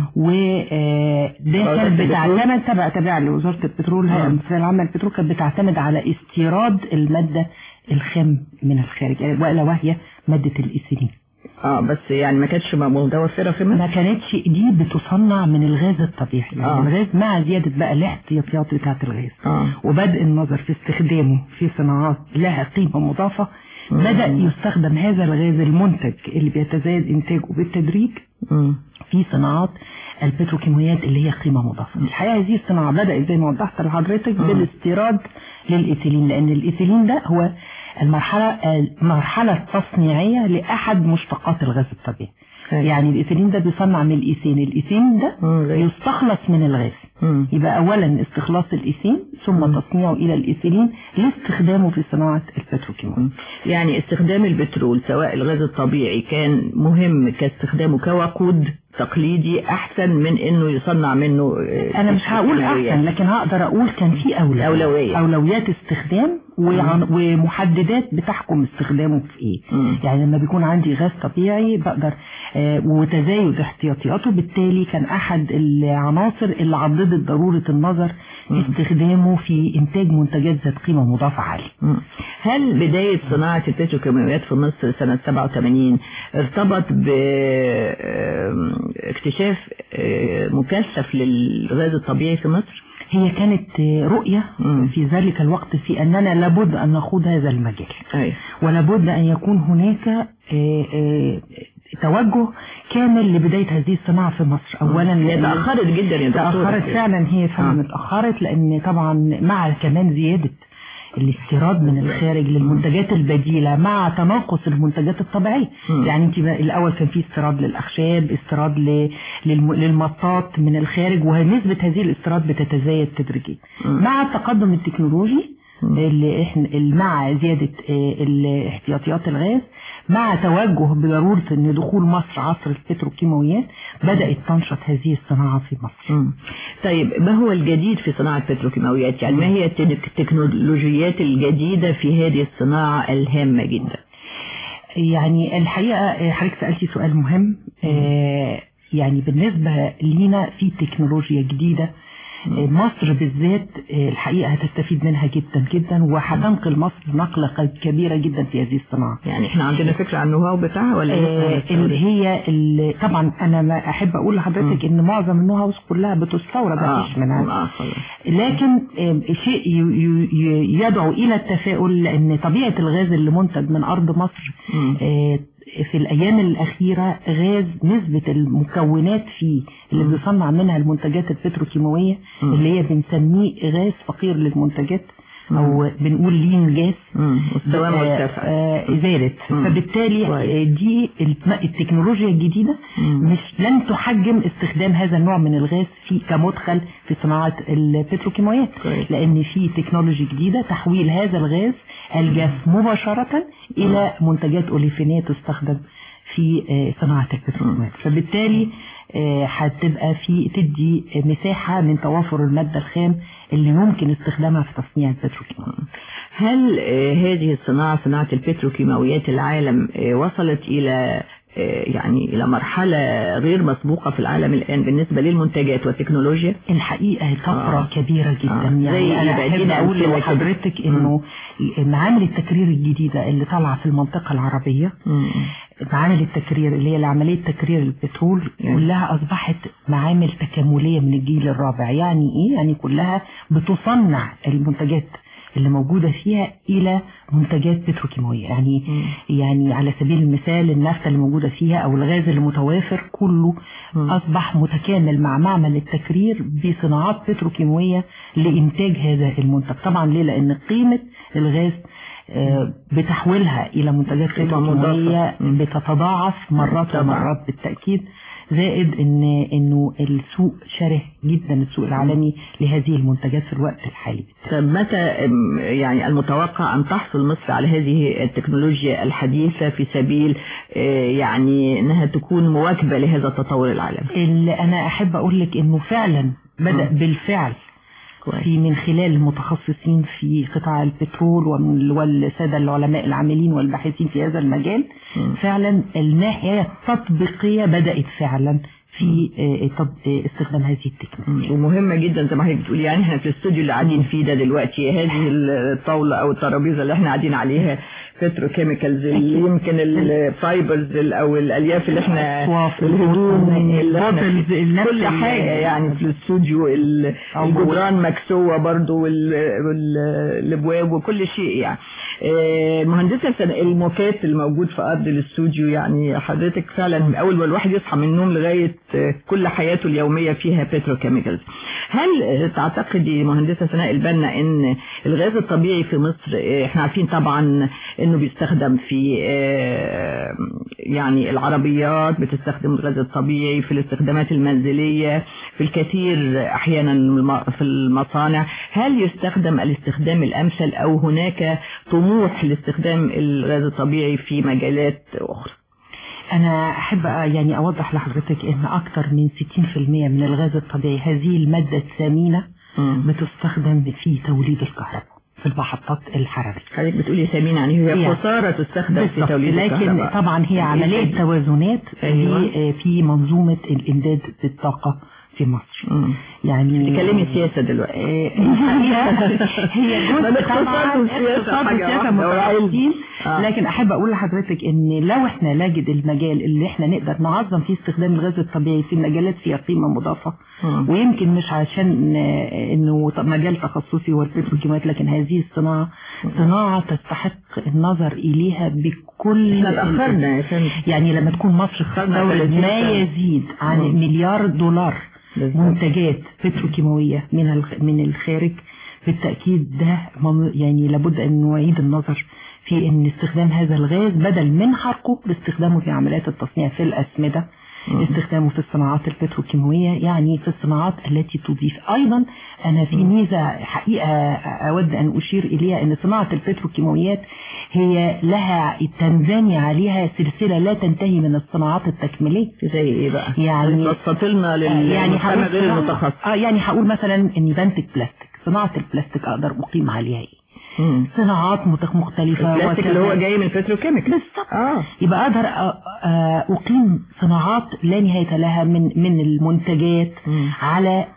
وده كانت بتعتمد تبع تبع لوزارة البترول، هي المصرية العامة للبترول، كانت بتعتمد على استيراد المادة الخام من الخارج، ولا وهي مادة الإيثيلين. اه بس يعني ما كانتش متوفره في مصر، ما كانتش دي بتصنع من الغاز الطبيعي. يعني آه. الغاز مع زياده بقى الاحتياطيات بتاعه الغاز آه. وبدء النظر في استخدامه في صناعات لها قيمه مضافه، مم. بدا يستخدم هذا الغاز المنتج اللي بيتزايد انتاجه بالتدريج مم. في صناعات البتروكيماويات اللي هي قيمه مضافه. الحقيقه هذه الصناعه بدات زي ما وضحت لحضرتك بالاستيراد للايثيلين، لان الايثيلين ده هو المرحلة المرحلة التصنيعية لأحد مشتقات الغاز الطبيعي. يعني الإيثيلين ده بيصنع من الإيثين، الإيثين ده يستخلص من الغاز. مم. يبقى أولا استخلاص الإيثين ثم مم. تصنيعه إلى الإيثيلين لاستخدامه في صناعة البتروكيماويات. يعني استخدام البترول سواء الغاز الطبيعي كان مهم كاستخدامه كوقود تقليدي أحسن من إنه يصنع منه. أنا مش هقول أحسن، لكن هقدر أقول كان في أولويات أولوية. أولويات استخدام ومحددات بتحكم استخدامه في إيه. مم. يعني لما بيكون عندي غاز طبيعي بقدر آه وتزايد احتياطياته، بالتالي كان أحد العناصر اللي عضدت ضرورة النظر في استخدامه في إنتاج منتجات ذات قيمة مضافة عالية. هل بداية صناعة البتروكيماويات في مصر سنة سبعة وثمانين ارتبط باكتشاف مكثف للغاز الطبيعي في مصر؟ هي كانت رؤية مم. في ذلك الوقت في أننا لابد أن نخوض هذا المجال. أي. ولابد أن يكون هناك آآ آآ توجه كامل لبداية هذه الصناعة في مصر. أولا هي تأخرت جدا يا دكتور. تأخرت فعلا، هي فعلا اتأخرت لأن طبعا مع كمان زيادة الاستيراد من الخارج للمنتجات البديلة مع تناقص المنتجات الطبيعية. م. يعني انت الأول كان في استيراد للأخشاب، استيراد للمطاط من الخارج، ونسبة هذه الاستيراد بتتزايد تدريجيا مع التقدم التكنولوجي اللي احنا مع زيادة الاحتياطيات الغاز، مع توجه بضرورة ان دخول مصر عصر البتروكيماويات بدأت تنشط هذه الصناعة في مصر. مم. طيب ما هو الجديد في صناعة البتروكيماويات؟ يعني ما هي التكنولوجيات الجديدة في هذه الصناعة الهامة جدا؟ يعني الحقيقة حضرتك سألتي سؤال مهم. آه يعني بالنسبة لينا في تكنولوجيا جديدة مصر بالذات الحقيقة هتستفيد منها جدا جدا، وهتنقل مصر نقلة كبيرة جدا في هذه الصناعة. يعني احنا عندنا فكرة عن النو-هاو بتاعها ولا آه اللي هي اللي طبعا انا ما احب اقول لحضرتك م. ان معظم النو-هاوز كلها بتستورد ما فيش آه. منها آه. لكن آه شيء يدعو الى التفاؤل، لان طبيعة الغاز اللي منتج من ارض مصر آه في الأيام الأخيرة غاز نسبة المكونات فيه اللي بيصنع منها المنتجات البتروكيماوية م. اللي هي بنسميه غاز فقير للمنتجات م. أو بنقول لين جاز مستوى مرتفع زادت. فبالتالي دي التكنولوجيا الجديدة م. مش لن تحجم استخدام هذا النوع من الغاز في كمدخل في صناعة البتروكيماويات، لأن في تكنولوجيا جديدة تحويل هذا الغاز الجاف مباشرة إلى منتجات أوليفينية تستخدم في صناعة البتروكيماويات. فبالتالي هتبقى في تدي مساحة من توافر المادة الخام اللي ممكن استخدامها في تصنيع البتروكيماويات. هل هذه الصناعة صناعة البتروكيماويات العالم وصلت إلى يعني إلى مرحلة غير مسبوقة في العالم الآن بالنسبة للمنتجات والتكنولوجيا؟ الحقيقة طفرة آه. كبيرة جدا. آه. يعني أنا أحب أقول لحضرتك إنه معامل التكرير الجديدة اللي طالعة في المنطقة العربية، معامل التكرير اللي هي عملية تكرير البترول كلها أصبحت معامل تكاملية من الجيل الرابع. يعني إيه؟ يعني كلها بتصنع المنتجات اللي موجودة فيها إلى منتجات بتروكيماوية. يعني م. يعني على سبيل المثال النفط اللي موجودة فيها أو الغاز اللي متوافر كله م. أصبح متكامل مع معمل التكرير بصناعات بتروكيماوية لإنتاج هذا المنتج. طبعا ليه؟ لأن قيمة الغاز بتحويلها إلى منتجات بتروكيماوية بتتضاعف مرات ومرات بالتأكيد، زائد ان انه السوق شره جدا السوق العالمي لهذه المنتجات في الوقت الحالي. طب متى يعني المتوقع ان تحصل مصر على هذه التكنولوجيا الحديثة في سبيل يعني انها تكون مواكبة لهذا التطور العالمي؟ اللي انا احب اقول لك انه فعلا بدأ م. بالفعل في من خلال المتخصصين في قطاع البترول والسادة العلماء العاملين والباحثين في هذا المجال م. فعلا الناحية التطبيقية بدأت فعلا في استخدام هذه التكنولوجيا، ومهمة جدا زي ما حضرتك بتقولي. يعني احنا في الاستوديو اللي قاعدين فيه ده دلوقتي هذه الطاولة او الترابيزة اللي احنا قاعدين عليها بتروكيميكالز اللي يمكن الفايبرز او الالياف اللي احنا الهدوم اللي كل حاجة يعني في الاستوديو، الجدران مكسوة برضو والابواب وكل شيء. يعني المهندسة الموكات الموجود في ارض الاستوديو، يعني حضرتك فعلا اول ما الواحد يصحى من النوم لغاية كل حياته اليومية فيها بتروكيميكالز. هل تعتقدي مهندسة سناء البنا ان الغاز الطبيعي في مصر، احنا عارفين طبعا انه بيستخدم في يعني العربيات بتستخدم الغاز الطبيعي في الاستخدامات المنزلية في الكثير احيانا في المصانع، هل يستخدم الاستخدام الامثل او هناك طموح لاستخدام الغاز الطبيعي في مجالات اخرى؟ أنا أحب يعني أوضح لحضرتك إن أكثر من ستين بالمئة من الغاز الطبيعي هذه المادة الثمينة بتستخدم في توليد الكهرباء في المحطات الحرارية. حضرتك بتقولي ثمينة يعني هي خسارة تستخدم في توليد الكهرباء، لكن طبعا هي عملية توازنات في في منظومة الإمداد بالطاقة في مصر. مم. يعني تكلمي سياسة دلوقتي. هي جزء طبعا اقتصاد وسياسة متعاقدين، آه. لكن احب اقول لحضرتك ان لو احنا نجد المجال اللي احنا نقدر نعظم فيه استخدام الغاز الطبيعي في مجالات فيها قيمة مضافة، مم. ويمكن مش عشان انه مجال تخصصي هو البتروكيماويات، لكن هذه الصناعة صناعة تستحق النظر اليها بكل. احنا تأخرنا يعني لما تكون مصر تستورد ما يزيد عن مم. مليار دولار منتجات بتروكيماوية من من الخارج، بالتأكيد ده يعني لابد أن نعيد النظر في أن استخدام هذا الغاز بدل من حرقه باستخدامه في عمليات التصنيع في الأسمدة، استخدامه في الصناعات البتروكيماوية، يعني في الصناعات التي تضيف. أيضا أنا في ميزة حقيقة أود أن أشير إليها، أن صناعة البتروكيماويات هي لها تنزاني عليها سلسلة لا تنتهي من الصناعات التكميلية. زي إيه بقى؟ يعني تفصلنا للمجتمع غير المتخصص. آه يعني هقول مثلا أني بنتج بلاستيك، صناعة البلاستيك أقدر أقيم عليها إيه؟ مم. صناعات مختلفة، البلاستيك اللي هو جاي من البتروكيميكال بالظبط. آه. يبقى أقدر أقيم صناعات لا نهاية لها من من المنتجات مم. على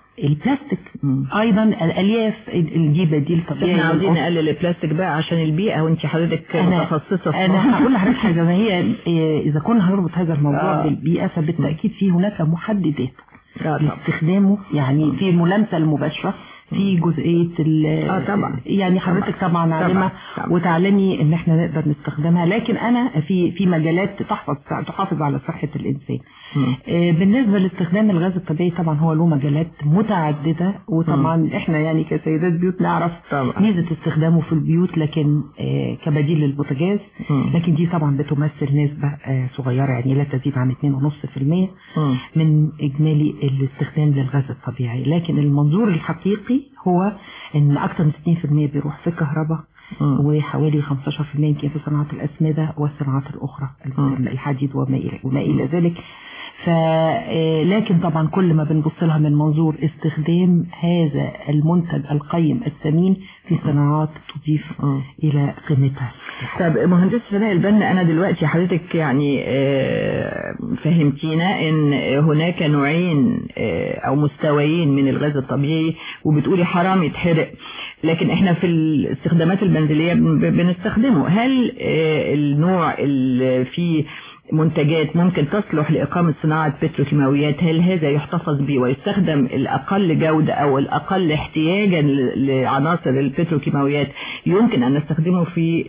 البلاستيك ايضا الالياف دي بديل طبيعي. احنا عاوزين نقلل البلاستيك بقى عشان البيئه، وانت حضرتك متخصصه في انا هقول لحضرتك حاجه، ما هي اذا كنا هنربط هذا الموضوع آه. بالبيئه فبالتاكيد في هناك محددات لاستخدامه، يعني في ملامسه المباشره في جزئيه اه طبعا يعني حضرتك طبعا عالمه وتعلمي ان احنا نقدر نستخدمها، لكن انا في في مجالات تحفظ تحافظ على صحه الانسان. آه بالنسبه لاستخدام الغاز الطبيعي طبعا هو له مجالات متعدده، وطبعا م. احنا يعني كسيدات بيوت نعرف طبعا ميزه استخدامه في البيوت، لكن آه كبديل للبوتاجاز، لكن دي طبعا بتمثل نسبه آه صغيره يعني لا تزيد عن اثنين فاصلة خمسة بالمئة من اجمالي الاستخدام للغاز الطبيعي. لكن المنظور الحقيقي هو ان اكثر من ستين بالمئة بيروح في الكهرباء، وحوالي خمستاشر بالمئة يمكن في صناعة الأسمدة والصناعات الأخرى الحديد وما إلى وما إلى ذلك. ف لكن طبعا كل ما بنبص لها من منظور استخدام هذا المنتج القيم الثمين في صناعات تضيف م. إلى قيمتها. طب مهندس سناء البنا، أنا دلوقتي حضرتك يعني فهمتينا إن هناك نوعين أو مستويين من الغاز الطبيعي، وبتقولي حرام يتحرق، لكن احنا في الاستخدامات المنزلية بنستخدمه. هل النوع اللي فيه منتجات ممكن تصلح لإقامة صناعة بتروكيماويات، هل هذا يحتفظ به ويستخدم الأقل جودة أو الأقل احتياجا لعناصر البتروكيماويات يمكن أن نستخدمه في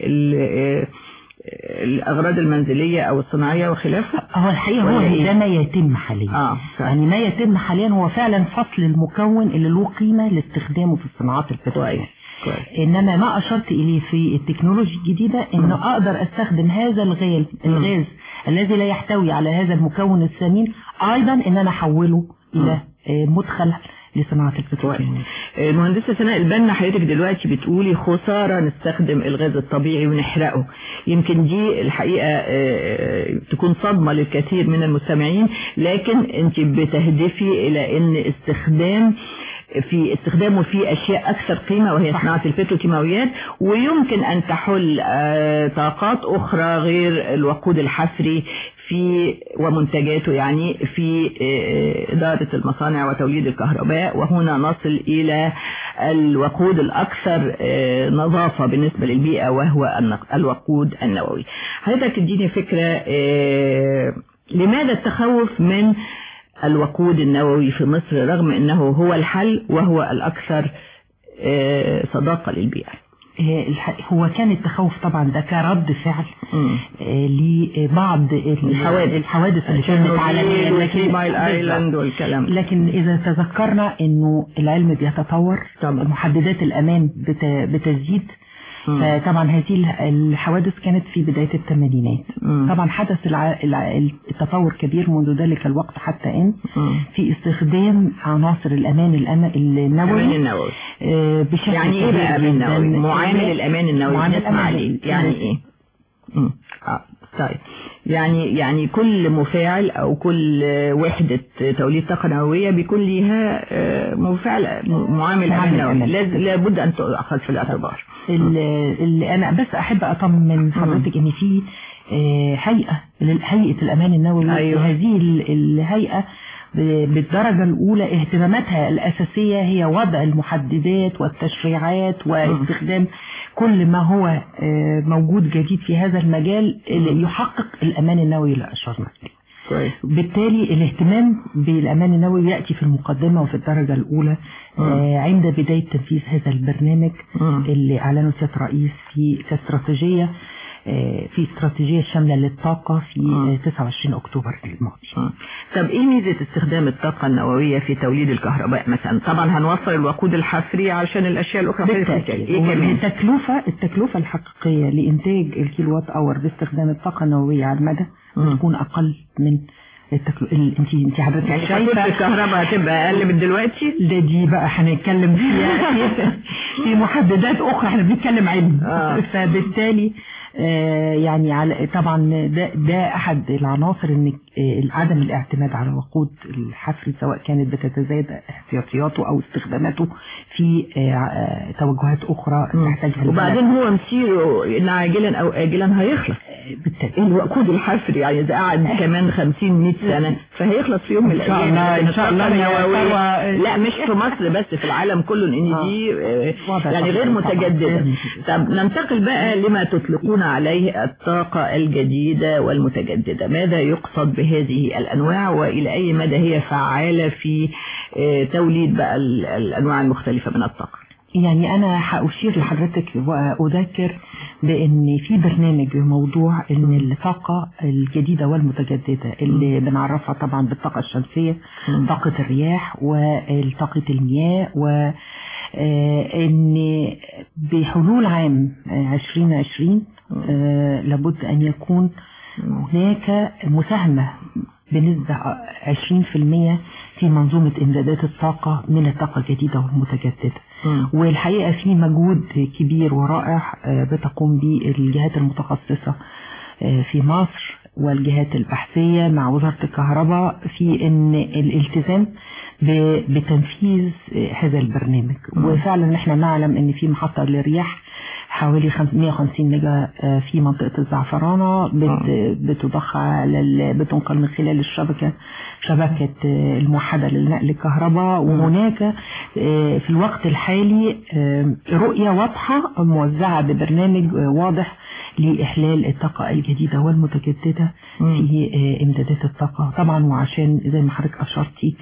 الأغراض المنزلية أو الصناعية وخلافه؟ هو الحقيقة هو إيه؟ ده ما يتم حاليا. آه يعني ما يتم حاليا هو فعلا فصل المكون اللي له قيمة لاستخدامه في الصناعات البتروكيماوية. إنما ما أشرت إليه في التكنولوجيا الجديدة إنه م. أقدر أستخدم هذا الغاز الغاز الذي لا يحتوي على هذا المكون الثمين أيضا إن أنا أحوله إلى مدخل لصناعة البترول. المهندسة سناء البنا، حضرتك دلوقتي بتقولي خسارة نستخدم الغاز الطبيعي ونحرقه، يمكن دي الحقيقة تكون صدمة للكثير من المستمعين، لكن انت بتهدفي إلى ان استخدام في استخدامه في أشياء أكثر قيمة وهي صناعة البتروكيماويات، ويمكن أن تحل طاقات أخرى غير الوقود الحفري في ومنتجاته، يعني في إدارة المصانع وتوليد الكهرباء، وهنا نصل إلى الوقود الأكثر نظافة بالنسبة للبيئة وهو الوقود النووي. حضرتك اديني فكرة لماذا التخوف من الوقود النووي في مصر رغم أنه هو الحل وهو الأكثر صداقة للبيئة؟ هو كان التخوف طبعا ده كرد فعل لبعض الحوادث الحوادث اللي كانت عالميا، لكن ايلاند والكلام. لكن اذا تذكرنا انه العلم بيتطور، محددات الامان بتزيد، فطبعا هذه الحوادث كانت في بداية الثمانينات. طبعا حدث التطور كبير منذ ذلك الوقت حتى ان في استخدام عناصر الامان النووي النووي بشكل يعني ايه بقى النووي؟ معامل الامان النووي نسمع عليه يعني ايه؟ اه طيب يعني يعني كل مفاعل او كل وحدة توليد طاقة نووية بيكون ليها مفاعل معامل امان نووي لابد ان تؤخذ في الاعتبار. اللي انا بس احب اطمن حضرتك ان في هيئة هيئة الامان النووي. أيوة. هذه الهيئة بالدرجة الأولى اهتماماتها الأساسية هي وضع المحددات والتشريعات واستخدام كل ما هو موجود جديد في هذا المجال يحقق الأمان النووي لأشهرنا. بالتالي الاهتمام بالأمان النووي يأتي في المقدمة وفي الدرجة الأولى عند بداية تنفيذ هذا البرنامج اللي أعلنه سيادة الرئيس في كاستراتيجية في استراتيجية شاملة للطاقة في تسعة وعشرين أكتوبر الماضي. طب إيه ميزة استخدام الطاقة النووية في توليد الكهرباء مثلا؟ طبعا هنوفر الوقود الحفري عشان الأشياء الأخرى. إيه التكلفة التكلفة الحقيقية لإنتاج الكيلوات أور باستخدام الطاقة النووية على المدى بتكون أقل من التكلفة. انت انت حضرتك يعني شايفه الكهرباء هتبقى اقل من دلوقتي؟ ده دي بقى هنتكلم فيها في, في محددات اخرى، احنا بنتكلم علم. آه. فبالتالي آه يعني على طبعا ده ده احد العناصر ان عدم الاعتماد على وقود الحفري سواء كانت بتتزايد احتياطياته او استخداماته في آه توجهات اخرى تحتاجها. وبعدين هو مسيره ان عاجلا او اجلا هيخلص. بالتأكيد الوقود الحفري يعني إذا قعد كمان خمسين مئة سنة فهيخلص في يوم من الأيام. إن شاء الله لا مش في مصر بس، في العالم كله، إن دي يعني غير متجددة. طب ننتقل بقى لما تطلقون عليه الطاقة الجديدة والمتجددة. ماذا يقصد بهذه الأنواع وإلى أي مدى هي فعالة في توليد بقى الأنواع المختلفة من الطاقة؟ يعني أنا هأشير لحضرتك وأذكر بأن في برنامج بموضوع أن الطاقة الجديدة والمتجددة اللي بنعرفها طبعا بالطاقة الشمسية، طاقة الرياح وطاقة المياه، وأن بحلول عام عشرين عشرين لابد أن يكون هناك مساهمة بنسبة عشرين في المية في منظومة إمدادات الطاقة من الطاقة الجديدة والمتجددة. م. والحقيقة في مجهود كبير ورائع بتقوم به الجهات المتخصصة في مصر والجهات البحثية مع وزارة الكهرباء في ان الالتزام بتنفيذ هذا البرنامج. م. وفعلا احنا نعلم ان في محطة للرياح حوالي مئة وخمسين ميجا في منطقة الزعفرانة بتضخ على بتنقل من خلال الشبكة شبكة الموحدة للنقل الكهرباء. وهناك في الوقت الحالي رؤية واضحة موزعة ببرنامج واضح لإحلال الطاقة الجديدة والمتجددة في إمدادات الطاقة طبعا، وعشان زي ما حضرتك أشرتي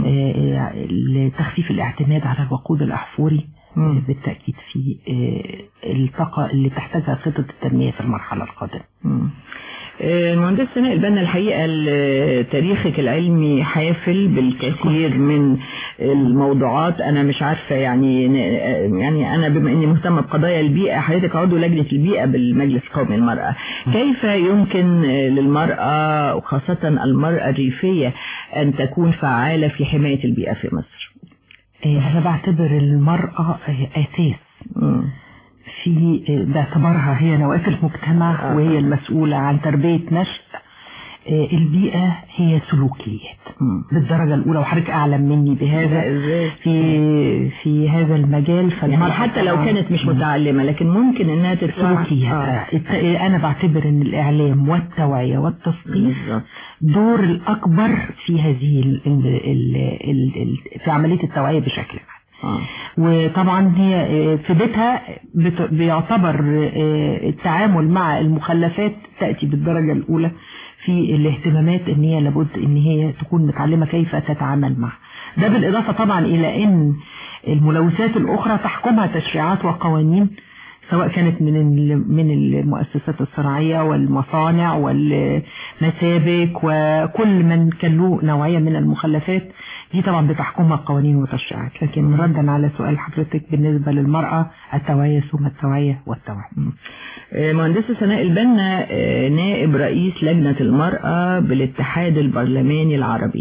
لتخفيف الاعتماد على الوقود الأحفوري مم. بالتأكيد في الطاقة اللي تحتاجها خطة التنمية في المرحلة القادمة. المهندس سناء البنا، الحقيقة تاريخك العلمي حافل بالكثير من الموضوعات. أنا مش عارفة يعني يعني أنا بما أني مهتمة بقضايا البيئة، حضرتك عضو لجنة البيئة بالمجلس القومي للمرأة، كيف يمكن للمرأة وخاصة المرأة الريفية أن تكون فعالة في حماية البيئة في مصر؟ أنا بعتبر المرأة أساس في باعتبارها هي نواة المجتمع وهي المسؤولة عن تربية نشء. البيئة هي سلوكيات بالدرجة الأولى، وحضرتك أعلم مني بهذا في في هذا المجال. يعني حتى لو كانت مش متعلمة لكن ممكن إنها سلوكيات. آه. أنا بعتبر إن الإعلام والتوعية والتثقيف دور الأكبر في هذه ال ال ال ال ال في عملية التوعية بشكل عام. آه. وطبعا هي في بيتها بيعتبر التعامل مع المخلفات تأتي بالدرجة الأولى في الاهتمامات، ان هي لابد ان هي تكون متعلمة كيف تتعامل معها. ده بالإضافة طبعا إلى ان الملوثات الأخرى تحكمها تشريعات وقوانين، سواء كانت من من المؤسسات الزراعية والمصانع والمسابك وكل من كان له نوعية من المخلفات دي طبعا بتحكمها قوانين وتشريعات. لكن ردا على سؤال حضرتك بالنسبة للمرأة، التوعية ثم التوعية والتوعية. مهندسة سناء البنا، نائب رئيس لجنة المرأة بالاتحاد البرلماني العربي،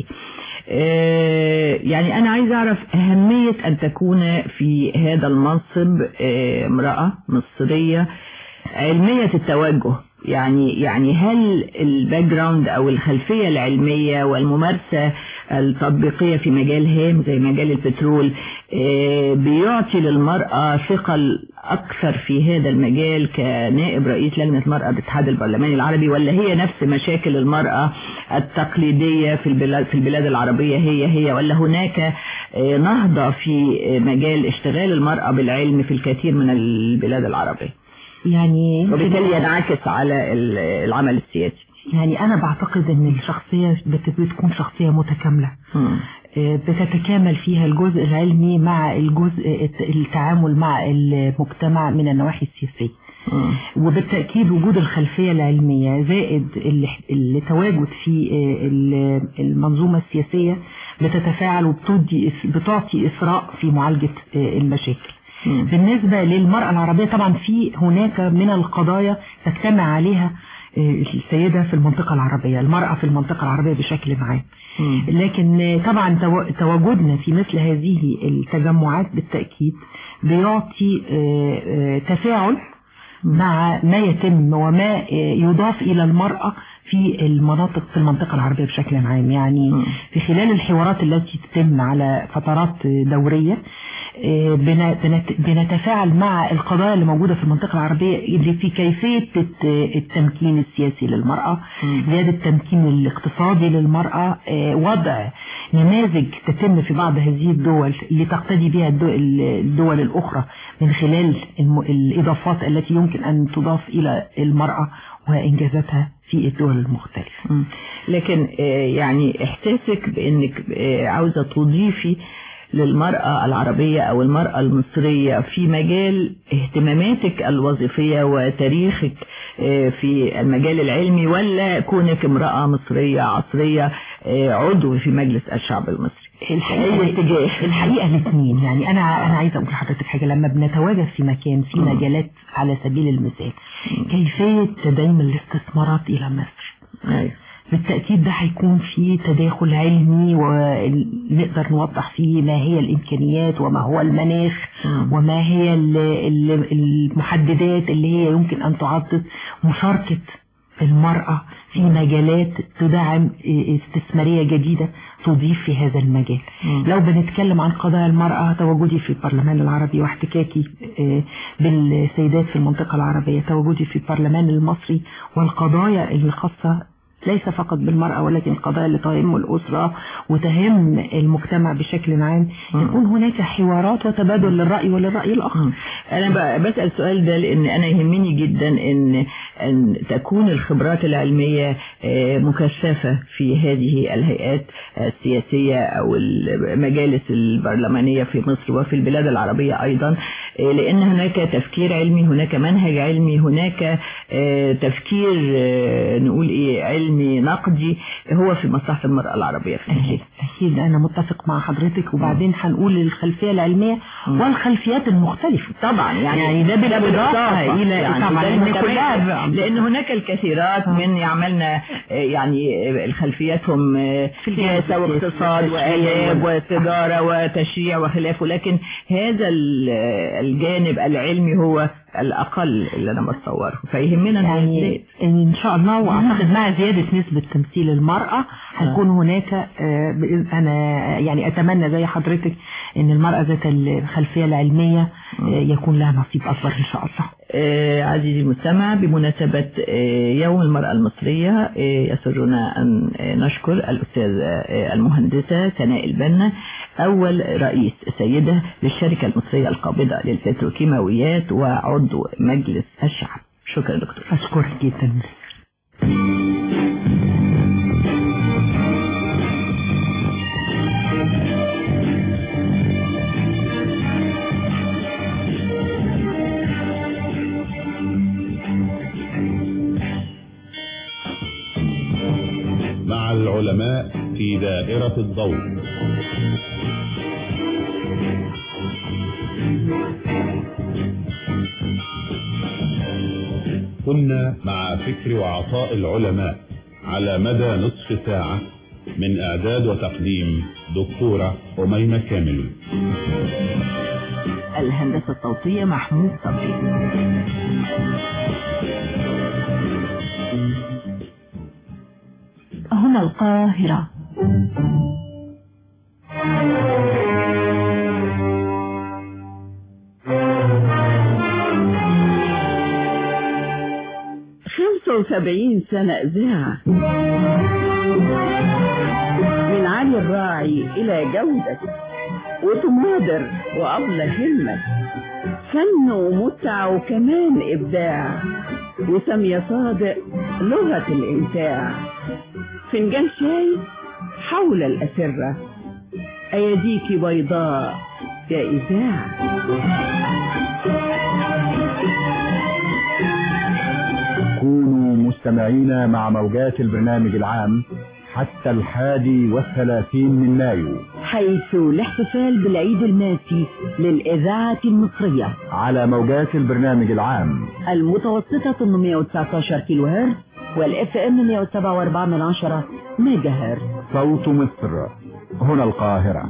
يعني أنا عايز أعرف أهمية أن تكون في هذا المنصب امرأة مصرية علمية التوجه. يعني يعني هل الباك جراوند أو الخلفية العلمية والممارسة التطبيقية في مجال هام زي مجال البترول بيعطي للمرأة ثقل أكثر في هذا المجال كنائب رئيس لجنة المرأة بالاتحاد البرلماني العربي، ولا هي نفس مشاكل المرأة التقليدية في البلاد في البلاد العربية هي هي ولا هناك نهضة في مجال اشتغال المرأة بالعلم في الكثير من البلاد العربية؟ يعني وبالتالي ينعكس على العمل السياسي. يعني أنا بعتقد أن الشخصية بتكون شخصية متكاملة م. بتتكامل فيها الجزء العلمي مع الجزء التعامل مع المجتمع من النواحي السياسية. م. وبالتأكيد وجود الخلفية العلمية زائد التواجد في المنظومة السياسية بتتفاعل وبتدي بتعطي إثراء في معالجة المشاكل. م. بالنسبة للمرأة العربية طبعا في هناك من القضايا تجتمع عليها السيدة في المنطقة العربية، المرأة في المنطقة العربية بشكل عام. لكن طبعا تواجدنا في مثل هذه التجمعات بالتأكيد بيعطي تفاعل مع ما يتم وما يضاف إلى المرأة في المناطق في المنطقة العربية بشكل عام. يعني م. في خلال الحوارات التي تتم على فترات دورية بنتفاعل مع القضايا اللي موجودة في المنطقة العربية اللي في كيفية التمكين السياسي للمرأة، زيادة التمكين الاقتصادي للمرأة، وضع نماذج تتم في بعض هذه الدول اللي تقتدي بها الدول الأخرى من خلال الإضافات التي يمكن أن تضاف إلى المرأة وإنجازاتها في الدول المختلفة. لكن يعني إحساسك بأنك عاوزة تضيفي للمرأة العربية أو المرأة المصرية في مجال اهتماماتك الوظيفية وتاريخك في المجال العلمي، ولا كونك امرأة مصرية عصرية عضو في مجلس الشعب المصري؟ الحقيقة الحقيقة الاثنين. يعني أنا أنا عايزة أقول لحضرتك حاجة، لما بنتواجد في مكان في مجالات على سبيل المثال كيفية تدعيم الاستثمارات إلى مصر، أيوة. بالتأكيد ده هيكون فيه تداخل علمي ونقدر نوضح فيه ما هي الإمكانيات وما هو المناخ م. وما هي المحددات اللي هي يمكن أن تعضد مشاركة المرأة في مجالات تدعم استثمارية جديدة تضيف في هذا المجال. م. لو بنتكلم عن قضايا المرأة، تواجدي في البرلمان العربي واحتكاكي بالسيدات في المنطقة العربية، تواجدي في البرلمان المصري والقضايا الخاصة ليس فقط بالمرأة ولكن القضايا اللي تهم الأسرة وتهم المجتمع بشكل عام، يكون هناك حوارات وتبادل للرأي وللرأي الآخر. أنا بسأل السؤال ده لأن أنا يهمني جدا أن, أن تكون الخبرات العلمية مكثفة في هذه الهيئات السياسية أو المجالس البرلمانية في مصر وفي البلاد العربية أيضا، لأن هناك تفكير علمي، هناك منهج علمي، هناك تفكير نقول إيه علمي نقدي هو في مصلحة المرأة العربية في أكيد أكيد أنا متفق مع حضرتك. وبعدين هنقول الخلفية العلمية م. والخلفيات المختلفة طبعا، يعني, يعني ده بالإضافة إلى يعني طبعا لأن هناك الكثيرات من يعملنا يعني الخلفياتهم سياسة واقتصاد وآداب وتجارة وتشريع وخلافه، لكن هذا الجانب العلمي هو الأقل اللي أنا بتصوره، فيهمنا يعني إن شاء الله. وأعتقد مع زيادة نسبة تمثيل المرأة هيكون هناك أنا يعني أتمنى زي حضرتك إن المرأة ذات الخلفية العلمية يكون لها نصيب أكبر إن شاء الله. عزيزي المستمع، بمناسبة يوم المرأة المصرية يسرنا أن نشكر الأستاذة المهندسة سناء البنا، أول رئيس سيدة للشركة المصرية القابضة للبتروكيماويات وعضو مجلس الشعب. شكرا دكتور. أشكرك جدا. مع العلماء في دائرة الضوء. كنا مع فكر وعطاء العلماء على مدى نصف ساعة، من إعداد وتقديم دكتورة أميمة كامل. الهندسة الصوتية محمود صبري. هنا القاهرة. خمسة وسبعين سنة إذاعة، من علي الراعي إلى جودة وتماضر وأبلى همة، فن ومتعة وكمان إبداع، وسامية صادق لغة الإمتاع، فنجان شاي حول الأسرة، أيديكي بيضاء يا إذاعة. كونوا مستمعين مع موجات البرنامج العام حتى الحادي والثلاثين من مايو، حيث الاحتفال بالعيد الماسي للإذاعة المصرية على موجات البرنامج العام المتوسطة ثمانمائة وتسعة عشر كيلو هرتز والاف ام مائة وسبعة وأربعة من عشرة ميجا هرتز. صوت مصر، هنا القاهرة.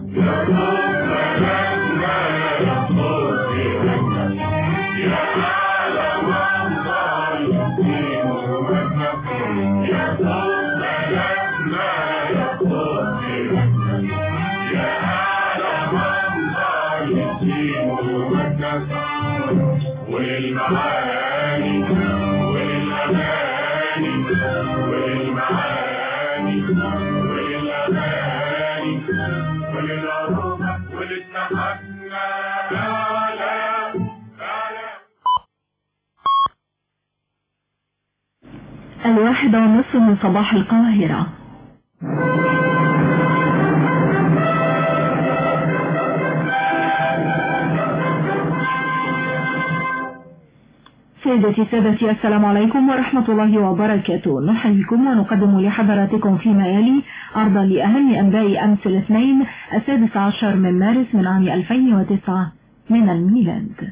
يا التعليم والتفاعل والمعاني والأماني والمعاني والأماني وللعروبة وللتحنى أعلى أعلى. الواحدة ونصف من صباح القاهرة. سيدتي سادتي، السلام عليكم ورحمة الله وبركاته. نحييكم ونقدم لحضراتكم فيما يلي عرضا لأهم أنباء أمس الاثنين السادس عشر من مارس من عام ألفين وتسعة من الميلاد.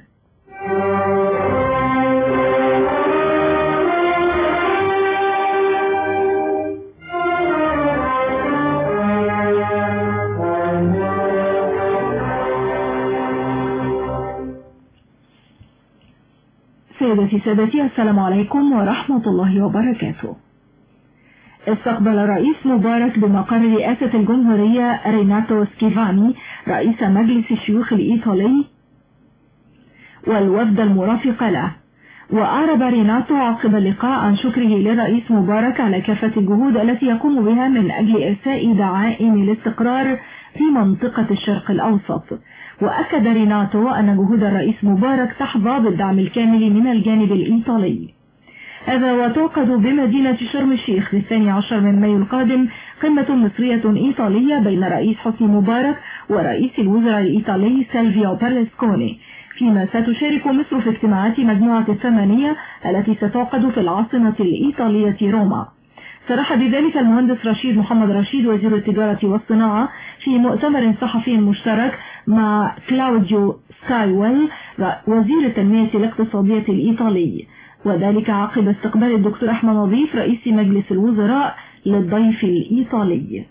سيدتي سادتي، السلام عليكم ورحمة الله وبركاته. استقبل الرئيس مبارك بمقر رئاسة الجمهورية ريناتو سكيفاني رئيس مجلس الشيوخ الإيطالي والوفد المرافق له. وأعرب ريناتو عقب اللقاء عن شكره للرئيس مبارك على كافة الجهود التي يقوم بها من أجل إرساء دعائم الاستقرار في منطقة الشرق الأوسط. وأكد ريناتو أن جهود الرئيس مبارك تحظى بالدعم الكامل من الجانب الإيطالي. هذا وتعقد بمدينة شرم الشيخ في الثاني عشر من مايو القادم قمة مصرية إيطالية بين رئيس حسني مبارك ورئيس الوزراء الإيطالي سيلفيو بيرلسكوني، فيما ستشارك مصر في اجتماعات مجموعة الثمانية التي ستعقد في العاصمة الإيطالية روما. صرح بذلك المهندس رشيد محمد رشيد وزير التجارة والصناعة في مؤتمر صحفي مشترك مع كلاوديو سكايويل وزير التنمية الاقتصادية الإيطالي، وذلك عقب استقبال الدكتور أحمد نظيف رئيس مجلس الوزراء للضيف الإيطالي.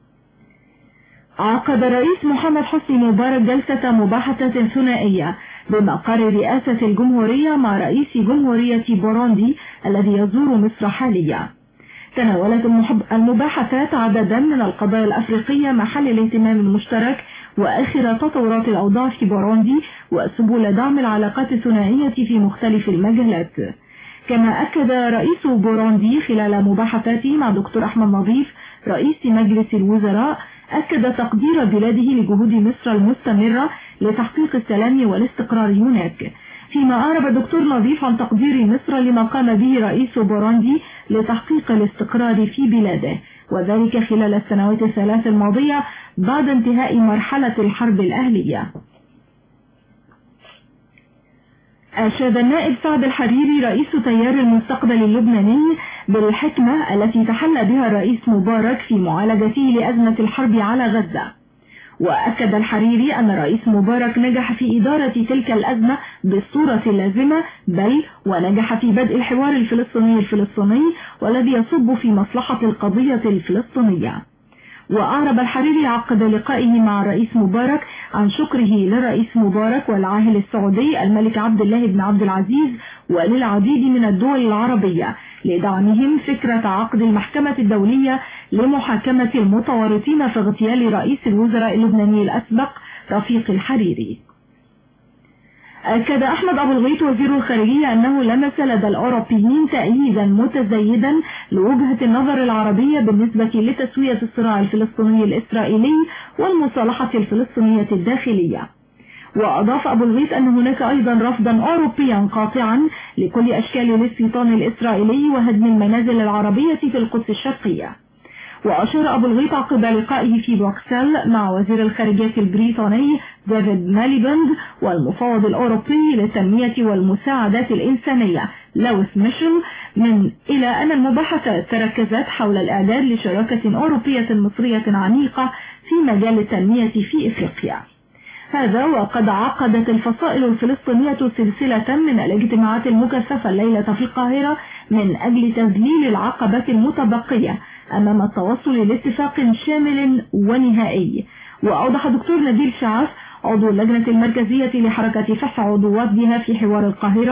عقد الرئيس محمد حسني مبارك جلسة مباحثة ثنائية بمقر رئاسة الجمهورية مع رئيس جمهورية بوروندي الذي يزور مصر حاليا. تناولت المباحثات عددا من القضايا الأفريقية محل الاهتمام المشترك وآخر تطورات الأوضاع في بوروندي وسبل دعم العلاقات الثنائية في مختلف المجالات. كما أكد رئيس بوروندي خلال مباحثاته مع دكتور أحمد نظيف رئيس مجلس الوزراء أكد تقدير بلاده لجهود مصر المستمرة لتحقيق السلام والاستقرار هناك، فيما أعرب الدكتور نظيف عن تقدير مصر لما قام به رئيس بوروندي لتحقيق الاستقرار في بلاده، وذلك خلال السنوات الثلاث الماضية بعد انتهاء مرحلة الحرب الأهلية. أشاد النائب سعد الحريري رئيس تيار المستقبل اللبناني بالحكمة التي تحلى بها الرئيس مبارك في معالجته لأزمة الحرب على غزة. وأكد الحريري أن الرئيس مبارك نجح في إدارة تلك الأزمة بالصورة اللازمة، بل ونجح في بدء الحوار الفلسطيني الفلسطيني والذي يصب في مصلحة القضية الفلسطينية. وأعرب الحريري عقد لقائه مع الرئيس مبارك عن شكره للرئيس مبارك والعاهل السعودي الملك عبد الله بن عبد العزيز وللعديد من الدول العربية لدعمهم فكرة عقد المحكمة الدولية لمحاكمة المتورطين في اغتيال رئيس الوزراء اللبناني الأسبق رفيق الحريري. أكد أحمد أبو الغيط وزير الخارجية أنه لمس لدى الأوروبيين تأييدا متزايدا لوجهة النظر العربية بالنسبة لتسوية الصراع الفلسطيني الإسرائيلي والمصالحة الفلسطينية الداخلية. وأضاف أبو الغيط أن هناك أيضا رفضا أوروبيا قاطعا لكل أشكال الاستيطان الإسرائيلي وهدم المنازل العربية في القدس الشرقية. وأشار أبو الغيط عقب لقائه في بروكسل مع وزير الخارجية البريطاني ديفيد ماليبند والمفوض الأوروبي للتنمية والمساعدات الإنسانية لويس ميشيل من إلى أن المباحثات تركزت حول الإعداد لشراكة أوروبية مصرية عميقة في مجال التنمية في إفريقيا. هذا وقد عقدت الفصائل الفلسطينية سلسلة من الاجتماعات المكثفة الليلة في القاهرة من أجل تذليل العقبات المتبقية أمام التوصل لاتفاق شامل ونهائي. وأوضح دكتور نبيل شعف عضو اللجنة المركزية لحركة فتح عضوات بها في حوار القاهرة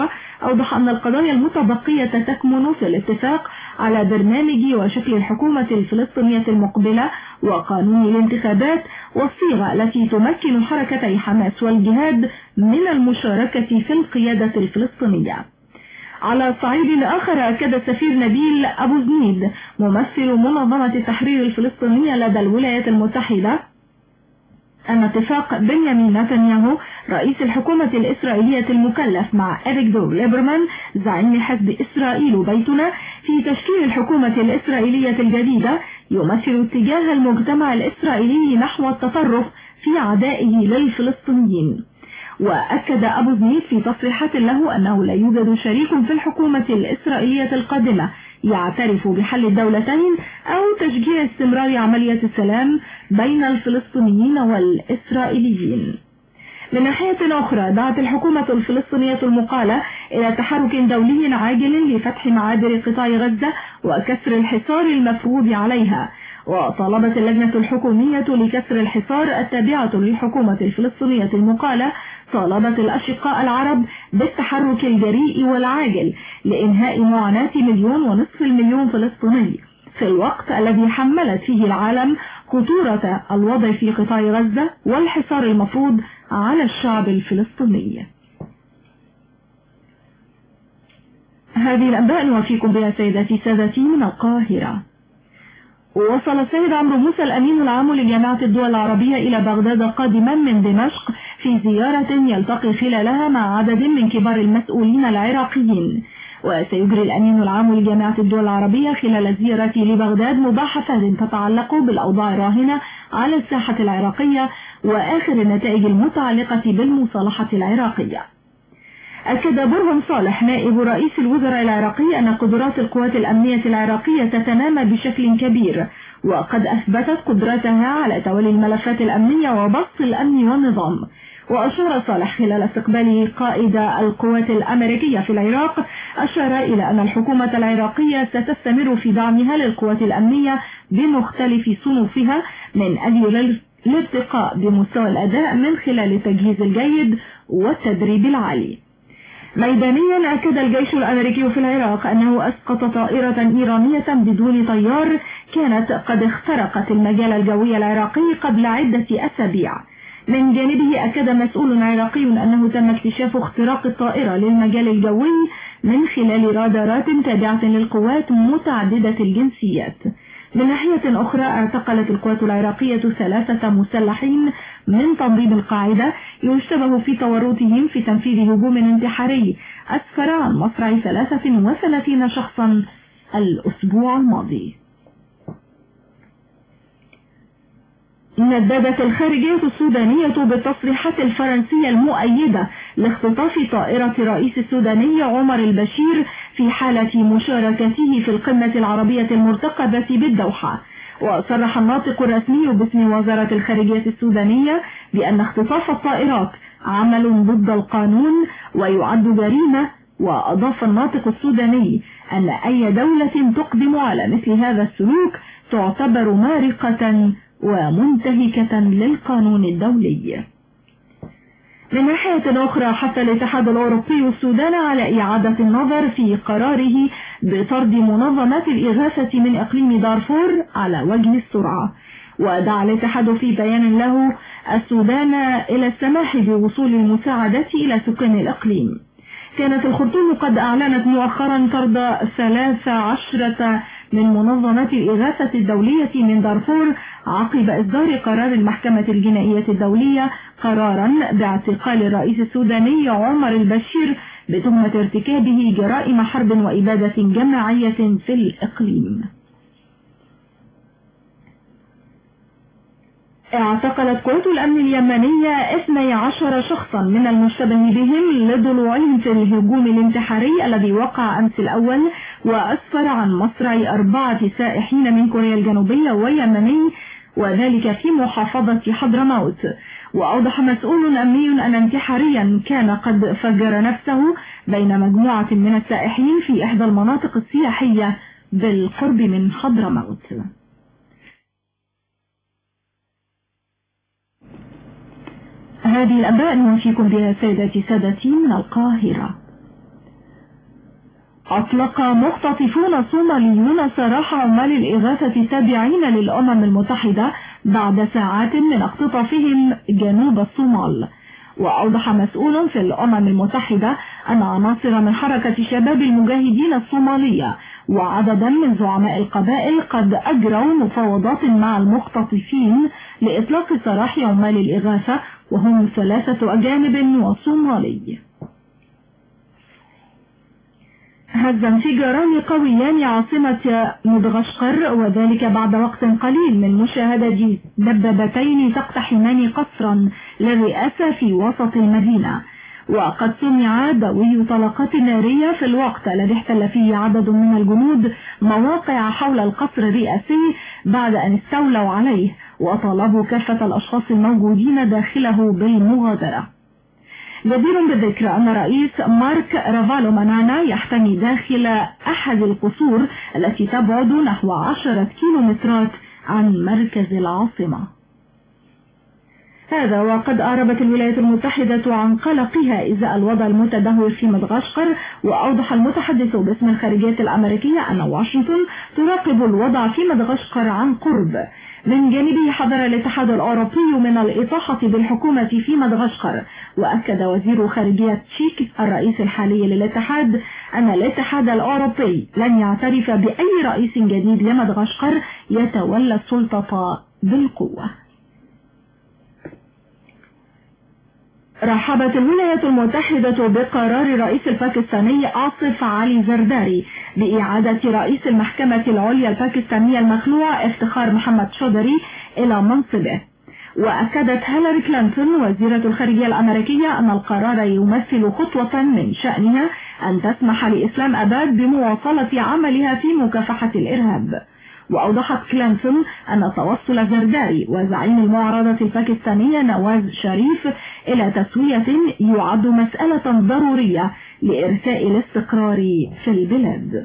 أوضح أن القضايا المتبقية تكمن في الاتفاق على برنامج وشكل الحكومة الفلسطينية المقبلة وقانون الانتخابات والصيغة التي تمكن حركتي حماس والجهاد من المشاركة في القيادة الفلسطينية. على الصعيد آخر، أكد السفير نبيل أبو زنيد ممثل منظمة التحرير الفلسطينية لدى الولايات المتحدة أن اتفاق بنيامين نتنياهو رئيس الحكومة الإسرائيلية المكلف مع إفيغدور ليبرمان زعيم حزب إسرائيل بيتنا في تشكيل الحكومة الإسرائيلية الجديدة يمثل اتجاه المجتمع الإسرائيلي نحو التطرف في عدائه للفلسطينيين. وأكد أبو زنيد في تصريحات له أنه لا يوجد شريك في الحكومة الإسرائيلية القادمة يعترف بحل الدولتين أو تشجيع استمرار عملية السلام بين الفلسطينيين والإسرائيليين. من ناحية أخرى، دعت الحكومة الفلسطينية المقالة إلى تحرك دولي عاجل لفتح معابر قطاع غزة وكسر الحصار المفروض عليها. وطالبت اللجنة الحكومية لكسر الحصار التابعة للحكومة الفلسطينية المقالة طالبت الأشقاء العرب بالتحرك الجريء والعاجل لإنهاء معاناة مليون ونصف المليون فلسطيني في الوقت الذي حملت فيه العالم خطورة الوضع في قطاع غزة والحصار المفروض على الشعب الفلسطيني. هذه الأنباء نوافيكم بها سيداتي سادتي من القاهرة. وصل السيد عمرو موسى الأمين العام لجامعة الدول العربية إلى بغداد قادما من دمشق في زيارة يلتقي خلالها مع عدد من كبار المسؤولين العراقيين. وسيجري الأمين العام لجامعة الدول العربية خلال الزيارة لبغداد مباحثات تتعلق بالأوضاع الراهنة على الساحة العراقية وآخر النتائج المتعلقة بالمصالحة العراقية. أكد برهم صالح نائب رئيس الوزراء العراقي أن قدرات القوات الأمنية العراقية تتنامى بشكل كبير وقد أثبتت قدرتها على تولي الملفات الأمنية وبسط الأمن والنظام. وأشار صالح خلال استقباله قائد القوات الأمريكية في العراق أشار إلى أن الحكومة العراقية ستستمر في دعمها للقوات الأمنية بمختلف صنوفها من أجل الارتقاء بمستوى الأداء من خلال التجهيز الجيد والتدريب العالي. ميدانيا، أكد الجيش الأمريكي في العراق أنه أسقط طائرة إيرانية بدون طيار كانت قد اخترقت المجال الجوي العراقي قبل عدة أسابيع. من جانبه، أكد مسؤول عراقي أنه تم اكتشاف اختراق الطائرة للمجال الجوي من خلال رادارات تابعة للقوات متعددة الجنسيات. من ناحية أخرى، اعتقلت القوات العراقية ثلاثة مسلحين من تنظيم القاعدة يشتبه في تورطهم في تنفيذ هجوم انتحاري أسفر عن مصرع ثلاثة وثلاثين شخصا الأسبوع الماضي. نددت الخارجية السودانية بالتصريحات الفرنسية المؤيدة لاختطاف طائرة الرئيس السوداني عمر البشير في حالة مشاركته في القمة العربية المرتقبة بالدوحة. وصرح الناطق الرسمي باسم وزارة الخارجية السودانية بأن اختطاف الطائرات عمل ضد القانون ويعد جريمة. وأضاف الناطق السوداني أن أي دولة تقدم على مثل هذا السلوك تعتبر مارقة ومنتهكة للقانون الدولي. من ناحية أخرى، حث الاتحاد الأوروبي السودان على إعادة النظر في قراره بطرد منظمات الإغاثة من إقليم دارفور على وجه السرعة. ودعا الاتحاد في بيان له السودان إلى السماح بوصول المساعدة إلى سكان الإقليم. كانت الخرطوم قد أعلنت مؤخرا طرد ثلاث عشرة من منظمات الإغاثة الدولية من دارفور عقب إصدار قرار المحكمة الجنائية الدولية قرارا باعتقال الرئيس السوداني عمر البشير بتهمة ارتكابه جرائم حرب وإبادة جماعية في الإقليم. اعتقلت قوات الأمن اليمنية اثني عشر شخصا من المشتبه بهم لضلوعهم في الهجوم الانتحاري الذي وقع أمس الأول وأسفر عن مصرع أربعة سائحين من كوريا الجنوبية ويمني وذلك في محافظة حضرموت. وأوضح مسؤول أمني أن انتحاريا كان قد فجر نفسه بين مجموعة من السائحين في إحدى المناطق السياحية بالقرب من حضرموت. هذه الأنباء نوفيكم بها سيداتي سادتي من القاهرة. أطلق مختطفون صوماليون سراح عمال الإغاثة التابعين للأمم المتحدة بعد ساعات من اختطافهم جنوب الصومال. وأوضح مسؤول في الأمم المتحدة أن عناصر من حركة شباب المجاهدين الصومالية وعددا من زعماء القبائل قد أجروا مفاوضات مع المختطفين لإطلاق سراح عمال الإغاثة وهم ثلاثة أجانب وصومالي. هز انفجاران قويان عاصمة مدغشقر وذلك بعد وقت قليل من مشاهدة دبابتين تقتحمان قصرا للرئاسة في وسط المدينة. وقد سمع دوي طلقات نارية في الوقت الذي احتل فيه عدد من الجنود مواقع حول القصر الرئاسي بعد أن استولوا عليه وطالبوا كافة الأشخاص الموجودين داخله بالمغادرة. جدير بالذكر أن رئيس مارك رافالومانانا يحتمي داخل أحد القصور التي تبعد نحو عشرة كيلومترات عن مركز العاصمة. هذا وقد أعربت الولايات المتحدة عن قلقها إزاء الوضع المتدهور في مدغشقر. وأوضح المتحدث باسم الخارجية الأمريكية أن واشنطن تراقب الوضع في مدغشقر عن قرب. من جانبه حذر الاتحاد الأوروبي من الإطاحة بالحكومة في مدغشقر. وأكد وزير خارجية تشيك الرئيس الحالي للاتحاد أن الاتحاد الأوروبي لن يعترف بأي رئيس جديد لمدغشقر يتولى السلطة بالقوة. رحبت الولايات المتحدة بقرار الرئيس الباكستاني آصف علي زرداري بإعادة رئيس المحكمة العليا الباكستانية المخلوع افتخار محمد شودري إلى منصبه. وأكدت هيلاري كلينتون وزيرة الخارجية الأمريكية أن القرار يمثل خطوة من شأنها أن تسمح لإسلام أباد بمواصلة عملها في مكافحة الإرهاب. وأوضحت كلينتون أن توصل زرداري وزعيم المعارضة الباكستانية نواز شريف إلى تسوية يعد مسألة ضرورية لإرساء الاستقرار في البلاد.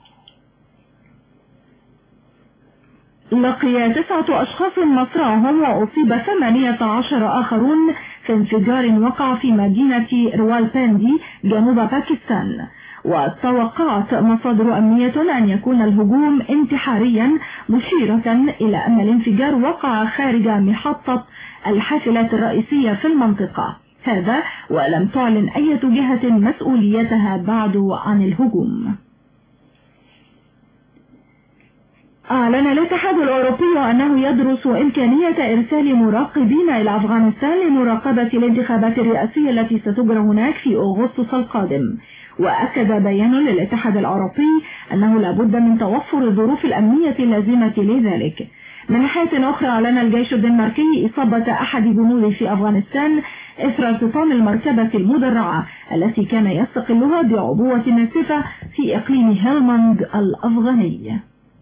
لقي تسعة أشخاص مصرعهم وأصيب ثمانية عشر آخرون في انفجار وقع في مدينة روالبندي جنوب باكستان. وتوقعت مصادر أمنية أن يكون الهجوم انتحاريا مشيرة إلى أن الانفجار وقع خارج محطة الحافلات الرئيسية في المنطقة. هذا ولم تعلن أي جهة مسؤوليتها بعد عن الهجوم. أعلن الاتحاد الأوروبي أنه يدرس إمكانية إرسال مراقبين إلى أفغانستان لمراقبة الانتخابات الرئاسية التي ستجرى هناك في أغسطس القادم. وأكد بيان للاتحاد الأوروبي أنه لابد من توفر الظروف الأمنية اللازمة لذلك. من ناحية أخرى أعلن الجيش الدنماركي إصابة أحد جنوده في أفغانستان إثر ارتطام المركبة المدرعة التي كان يستقلها بعبوة ناسفة في إقليم هيلماند الأفغاني.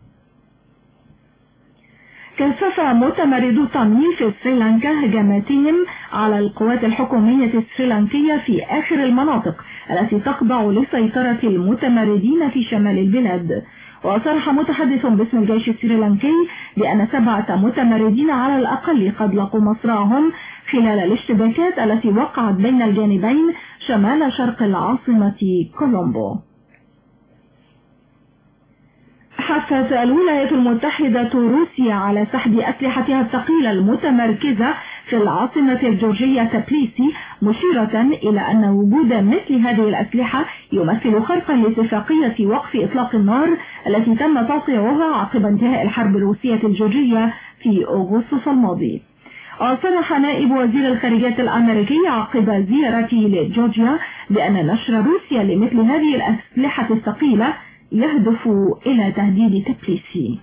كثف متمردو التاميل في سريلانكا هجماتهم على القوات الحكومية السريلانكية في آخر المناطق التي تخضع لسيطرة المتمردين في شمال البلاد. وصرح متحدث باسم الجيش السريلانكي بأن سبعة متمردين على الأقل قد لقوا مصرعهم خلال الاشتباكات التي وقعت بين الجانبين شمال شرق العاصمة كولومبو. حثت الولايات المتحدة روسيا على سحب أسلحتها الثقيلة المتمركزة في العاصمة الجورجية تبليسي، مشيرة إلى أن وجود مثل هذه الأسلحة يمثل خرقا لاتفاقية وقف إطلاق النار التي تم توقيعها عقب انتهاء الحرب الروسية الجورجية في أغسطس الماضي. وصرح نائب وزير الخارجية الأمريكي عقب زيارته لجورجيا بأن نشر روسيا لمثل هذه الأسلحة الثقيلة يهدف إلى تهديد تبليسي.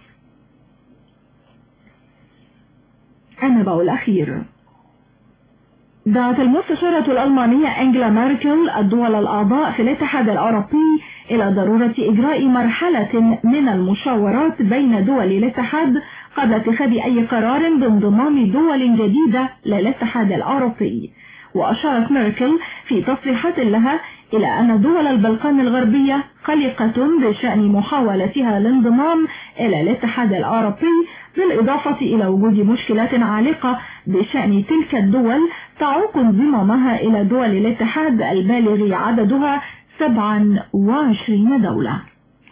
النبأ الأخير. دعت المستشارة الألمانية أنجلا ميركل الدول الأعضاء في الاتحاد الأوروبي إلى ضرورة إجراء مرحلة من المشاورات بين دول الاتحاد قبل اتخاذ أي قرار بانضمام دول جديدة للاتحاد الأوروبي. وأشارت ميركل في تصريحات لها إلى أن دول البلقان الغربية قلقة بشأن محاولتها الانضمام إلى الاتحاد الأوروبي، بالإضافة إلى وجود مشكلات عالقة بشأن تلك الدول تعوق انضمامها إلى دول الاتحاد البالغ عددها سبعة وعشرين دولة.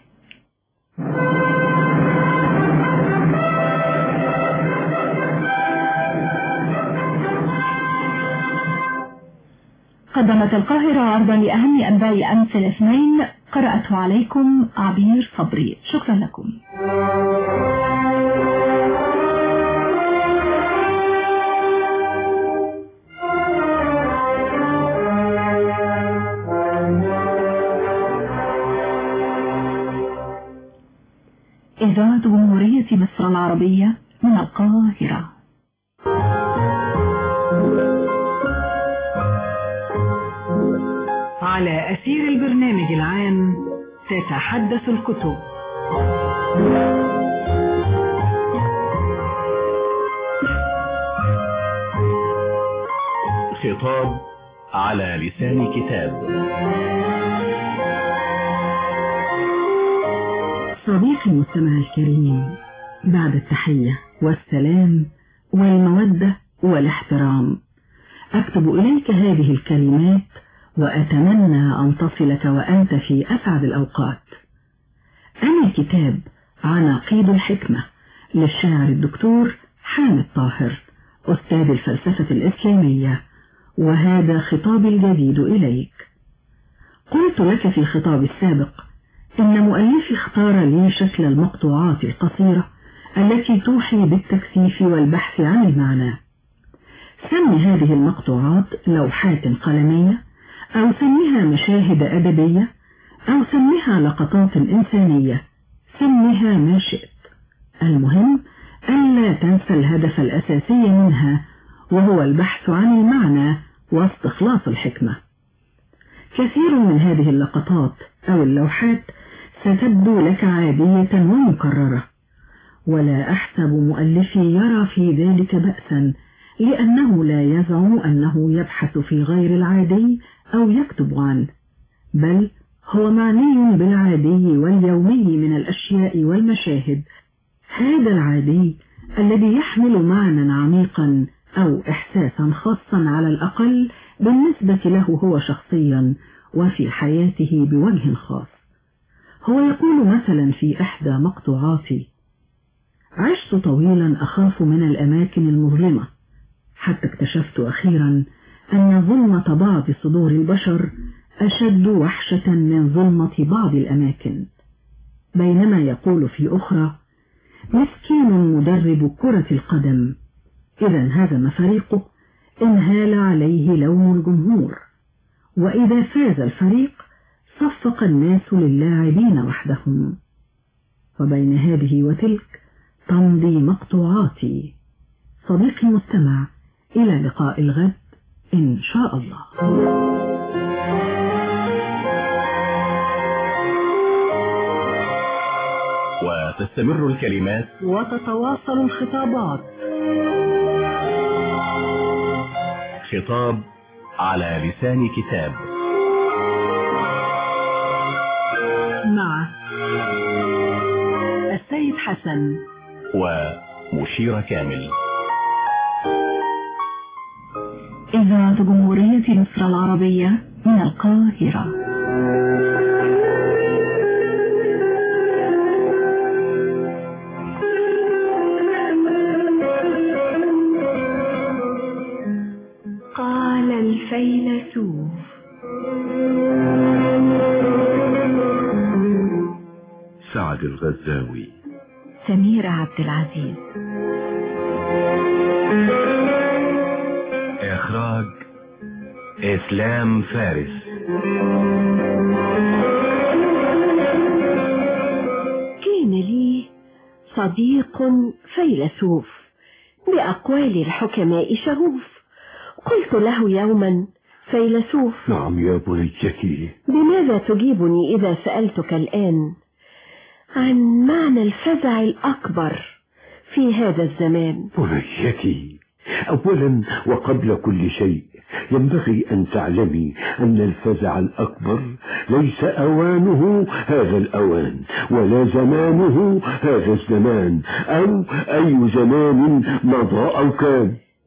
قدمت القاهرة عرضا لأهم أنباء أمس الاثنين، قرأته عليكم عبير صبري. شكرا لكم. إذاعة جمهورية مصر العربية من القاهرة. على أثير البرنامج العام تتحدث الكتب. خطاب على لسان كتاب. صديقي المستمع الكريم، بعد التحية والسلام والمودة والاحترام، أكتب إليك هذه الكلمات وأتمنى أن تصلك وأنت في أسعد الأوقات. أنا كتاب عناقيد الحكمة للشاعر الدكتور حامد طاهر، أستاذ الفلسفة الإسلامية، وهذا خطابي الجديد إليك. قلت لك في الخطاب السابق إن مؤلفي اختار لي شكل المقطوعات القصيرة التي توحي بالتكثيف والبحث عن المعنى. سمي هذه المقطوعات لوحات قلمية، أو سميها مشاهد أدبية، أو سميها لقطات إنسانية، سميها ما شئت. المهم ألا تنسى الهدف الأساسي منها، وهو البحث عن المعنى واستخلاص الحكمة. كثير من هذه اللقطات أو اللوحات ستبدو لك عادية ومكررة، ولا أحسب مؤلفي يرى في ذلك بأسا، لأنه لا يزعم أنه يبحث في غير العادي أو يكتب عنه، بل هو معني بالعادي واليومي من الأشياء والمشاهد. هذا العادي الذي يحمل معنى عميقا أو إحساسا خاصا على الأقل بالنسبة له هو شخصيا وفي حياته بوجه خاص. هو يقول مثلا في إحدى مقطوعاتي: عشت طويلا أخاف من الأماكن المظلمة، حتى اكتشفت أخيرا أن ظلمة بعض صدور البشر أشد وحشة من ظلمة بعض الأماكن. بينما يقول في أخرى: مسكين مدرب كرة القدم، إذا هزم فريقه انهال عليه لوم الجمهور، وإذا فاز الفريق صفق الناس للاعبين وحدهم. وبين هذه وتلك تمضي مقطوعاتي. صديقي المستمع، إلى لقاء الغد إن شاء الله. وتستمر الكلمات وتتواصل الخطابات. خطاب على لسان كتاب مع السيد حسن ومشيرة كامل. إذاعة جمهورية مصر العربية من القاهرة. قال الفيلسوف: سعد الغزاوي. سميرة عبد العزيز. إخراج إسلام فارس. كان لي صديق فيلسوف بأقوال الحكماء شغوف. قلت له يوما: فيلسوف. نعم يا بنيتي. بماذا تجيبني إذا سألتك الآن عن معنى الفزع الأكبر في هذا الزمان؟ بنيتي، أولا وقبل كل شيء ينبغي أن تعلمي أن الفزع الأكبر ليس أوانه هذا الأوان، ولا زمانه هذا الزمان، أو أي زمان مضى أو كان.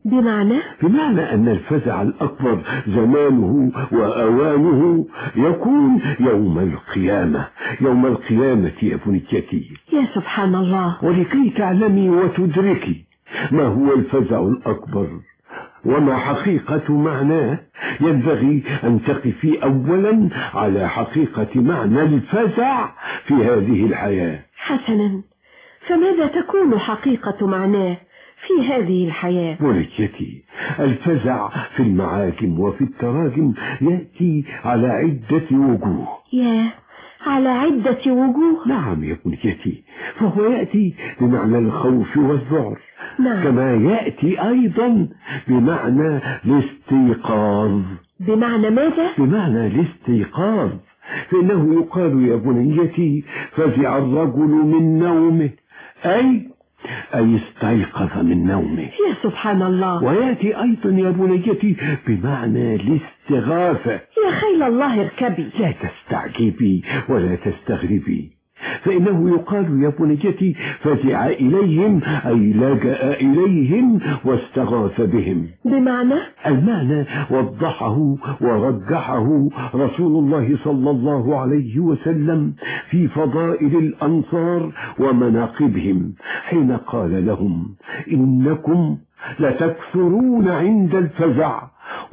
بمعنى؟ بمعنى أن الفزع الأكبر زمانه وأوانه يكون يوم القيامة. يوم القيامة يا بنيتي. يا سبحان الله. ولكي تعلمي وتدركي ما هو الفزع الأكبر وما حقيقة معناه، ينبغي أن تقفي أولا على حقيقة معنى الفزع في هذه الحياة. حسنا، فماذا تكون حقيقة معناه في هذه الحياة؟ بنيتي، الفزع في المعاجم وفي التراجم يأتي على عدة وجوه. ياه، على عدة وجوه؟ نعم يا بنيتي، فهو يأتي بمعنى الخوف والذعر. نعم. كما يأتي أيضا بمعنى الاستيقاظ. بمعنى ماذا؟ بمعنى الاستيقاظ، فإنه يقال يا بنيتي فزع الرجل من نومه، أي أي استيقظ من نومه. يا سبحان الله. ويأتي أيضا يا بنيتي بمعنى الاستغاثة. يا خيل الله اركبي. لا تستعجبي ولا تستغربي، فإنه يقال يا بنيتي فزع إليهم، أي لجأ إليهم واستغاث بهم. بمعنى؟ المعنى وضحه ورجحه رسول الله صلى الله عليه وسلم في فضائل الأنصار ومناقبهم، حين قال لهم: إنكم لتكثرون عند الفزع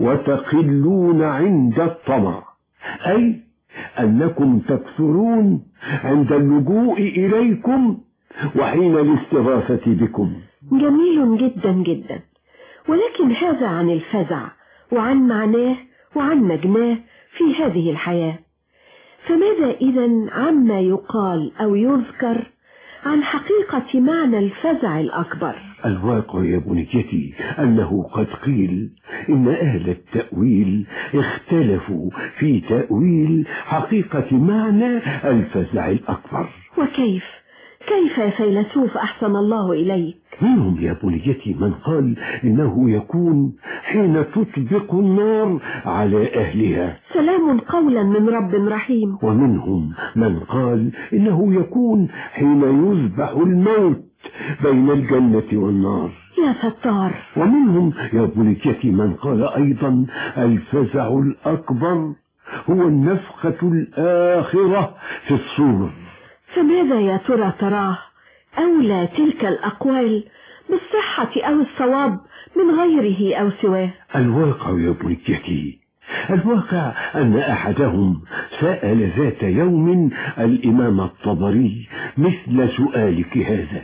وتقلون عند الطمع، أي أنكم تكثرون عند اللجوء إليكم وحين الاستغاثة بكم. جميل جدا جدا، ولكن هذا عن الفزع وعن معناه وعن مجناه في هذه الحياة، فماذا إذن عما يقال أو يذكر عن حقيقة معنى الفزع الأكبر؟ الواقع يا بنيتي أنه قد قيل إن أهل التأويل اختلفوا في تأويل حقيقة معنى الفزع الأكبر. وكيف؟ كيف يا فيلسوف أحسن الله إليك؟ منهم يا بنيتي من قال إنه يكون حين تطبق النار على أهلها. سلام قولا من رب رحيم. ومنهم من قال إنه يكون حين يذبح الموت بين الجنة والنار. يا ستار. ومنهم يا بنيتي من قال أيضا الفزع الأكبر هو النفخة الآخرة في الصور. فماذا يا ترى تراه أولى تلك الأقوال بالصحة أو الصواب من غيره أو سواه؟ الواقع يا بنيتي، الواقع أن أحدهم سأل ذات يوم الإمام الطبري مثل سؤالك هذا،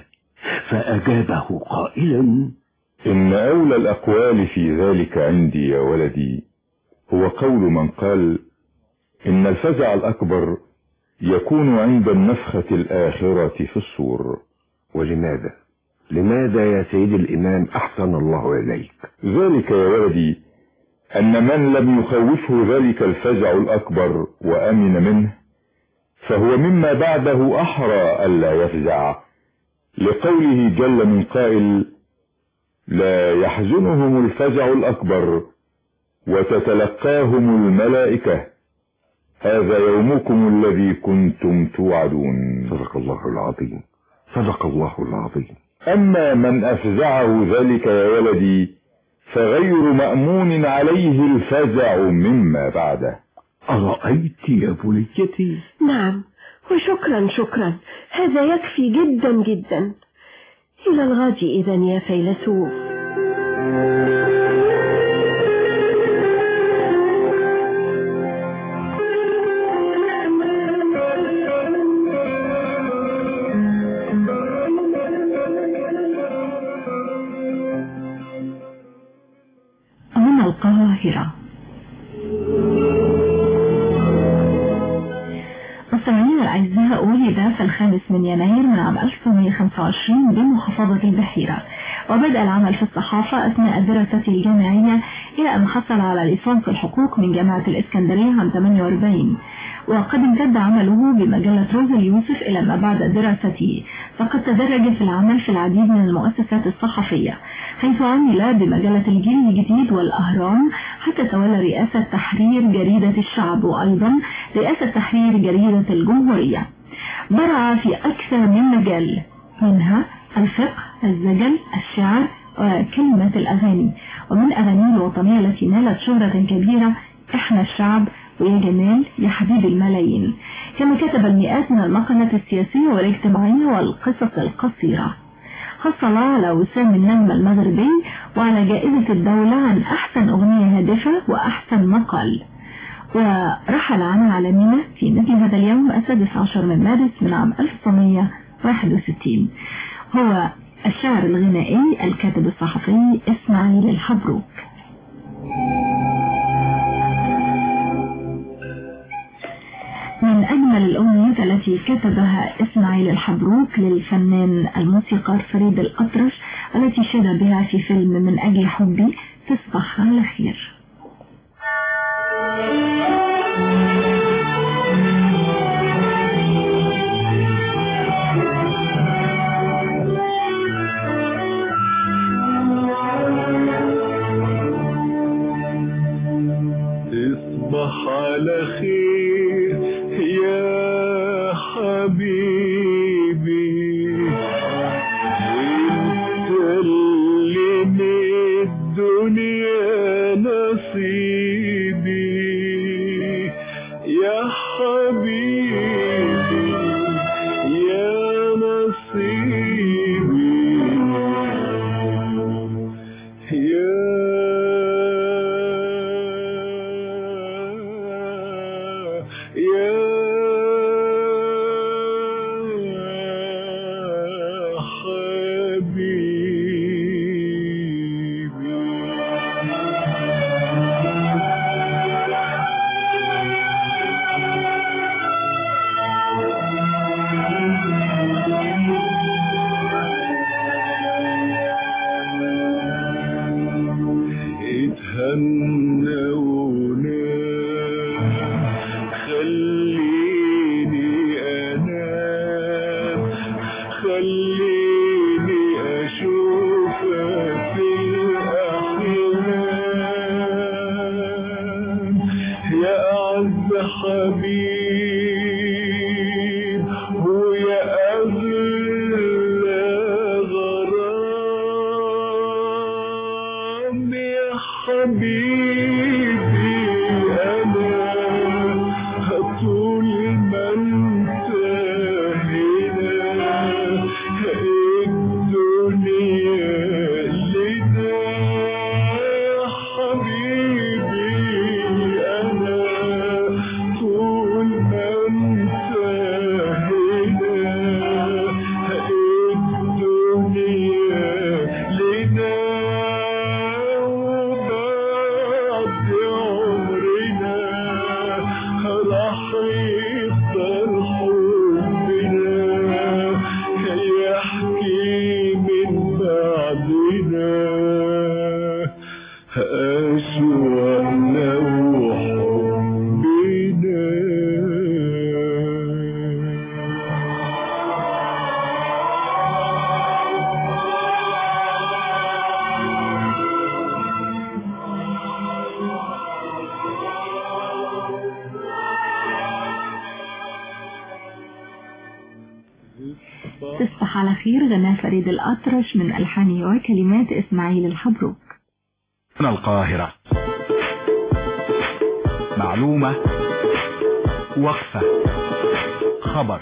فأجابه قائلا: إن أولى الأقوال في ذلك عندي يا ولدي هو قول من قال إن الفزع الأكبر يكون عند النفخة الآخرة في الصور. ولماذا؟ لماذا يا سيد الإمام أحسن الله إليك؟ ذلك يا ولدي أن من لم يخوفه ذلك الفزع الأكبر وأمن منه فهو مما بعده أحرى ألا يفزع، لقوله جل من قائل: لا يحزنهم الفزع الأكبر وتتلقاهم الملائكة هذا يومكم الذي كنتم توعدون. صدق الله العظيم، صدق الله العظيم. أما من أفزعه ذلك يا ولدي فغير مأمون عليه الفزع مما بعده. أرأيت يا بنيتي؟ نعم، وشكرا شكرا، هذا يكفي جدا جدا. إلى الغد إذن يا فيلسوف. من القاهرة. مستمعينا الأعزاء، ولد في الخامس من يناير من عام ألف وتسعمائة وخمسة وعشرين بمحافظة البحيرة، وبدأ العمل في الصحافة أثناء دراسته الجامعية إلى أن حصل على ليسانس الحقوق من جامعة الإسكندرية عام ثمانية وأربعين. وقد امتد عمله بمجلة روز اليوسف إلى ما بعد دراسته، فقد تدرج في العمل في العديد من المؤسسات الصحفية، حيث عمل بمجلة الجيل الجديد والأهرام، حتى تولى رئاسة تحرير جريدة الشعب، وأيضا رئاسة تحرير جريدة الجمهورية. برع في أكثر من مجال، منها الفقه، الزجل، الشعر، وكلمات الأغاني. ومن أغانيه الوطنية التي نالت شهرة كبيرة إحنا الشعب ويا جمال يا حبيب الملايين. كما كتب المئات من المقالات السياسية والاجتماعية والقصص القصيرة. حصل على وسام النجمة المغربي وعلى جائزة الدولة عن أحسن أغنية هادفة وأحسن مقال. ورحل عن عالمنا في مثل هذا اليوم السادس عشر من مارس من عام ألف وتسعمائة وواحد وستين. هو الشاعر الغنائي الكاتب الصحفي إسماعيل الحبروك. من أجمل الأغنيات التي كتبها إسماعيل الحبروك للفنان الموسيقار فريد الأطرش التي شاد بها في فيلم من أجل حبي تصبح على خير. تصبح على خير يا حبيبي انت اللي من الدنيا نصيبي يا حبيبي يا نصيبي يا تصبح على خير غنى فريد الأطرش من ألحان وكلمات إسماعيل الحبروك. من القاهرة معلومة، وقفة، خبر،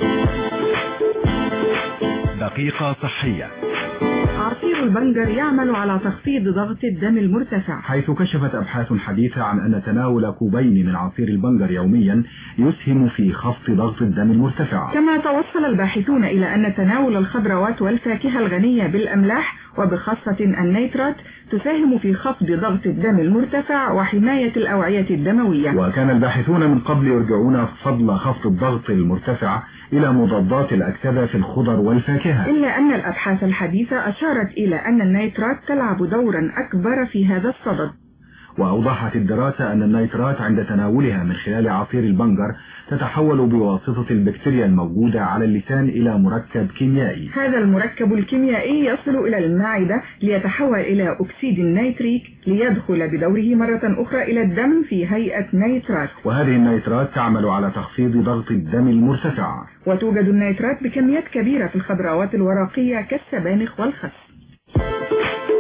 دقيقة صحية. عصير البنجر يعمل على تخفيض ضغط الدم المرتفع، حيث كشفت أبحاث حديثة عن أن تناول كوبين من عصير البنجر يوميا يسهم في خفض ضغط الدم المرتفع. كما توصل الباحثون إلى أن تناول الخضروات والفاكهة الغنية بالأملاح وبخاصة النيترات تساهم في خفض ضغط الدم المرتفع وحماية الأوعية الدموية. وكان الباحثون من قبل يرجعون فضل خفض الضغط المرتفع إلى مضادات الأكسدة في الخضر والفاكهة، إلا أن الأبحاث الحديثة أشارت إلى أن النيترات تلعب دورا أكبر في هذا الصدد. وأوضحت الدراسة أن النيترات عند تناولها من خلال عصير البنجر تتحول بواسطة البكتيريا الموجودة على اللسان إلى مركب كيميائي. هذا المركب الكيميائي يصل إلى المعدة ليتحول إلى أكسيد النيتريك ليدخل بدوره مرة أخرى إلى الدم في هيئة نيترات، وهذه النيترات تعمل على تخفيض ضغط الدم المرتفع. وتوجد النيترات بكميات كبيرة في الخضروات الورقية كالسبانخ والخس.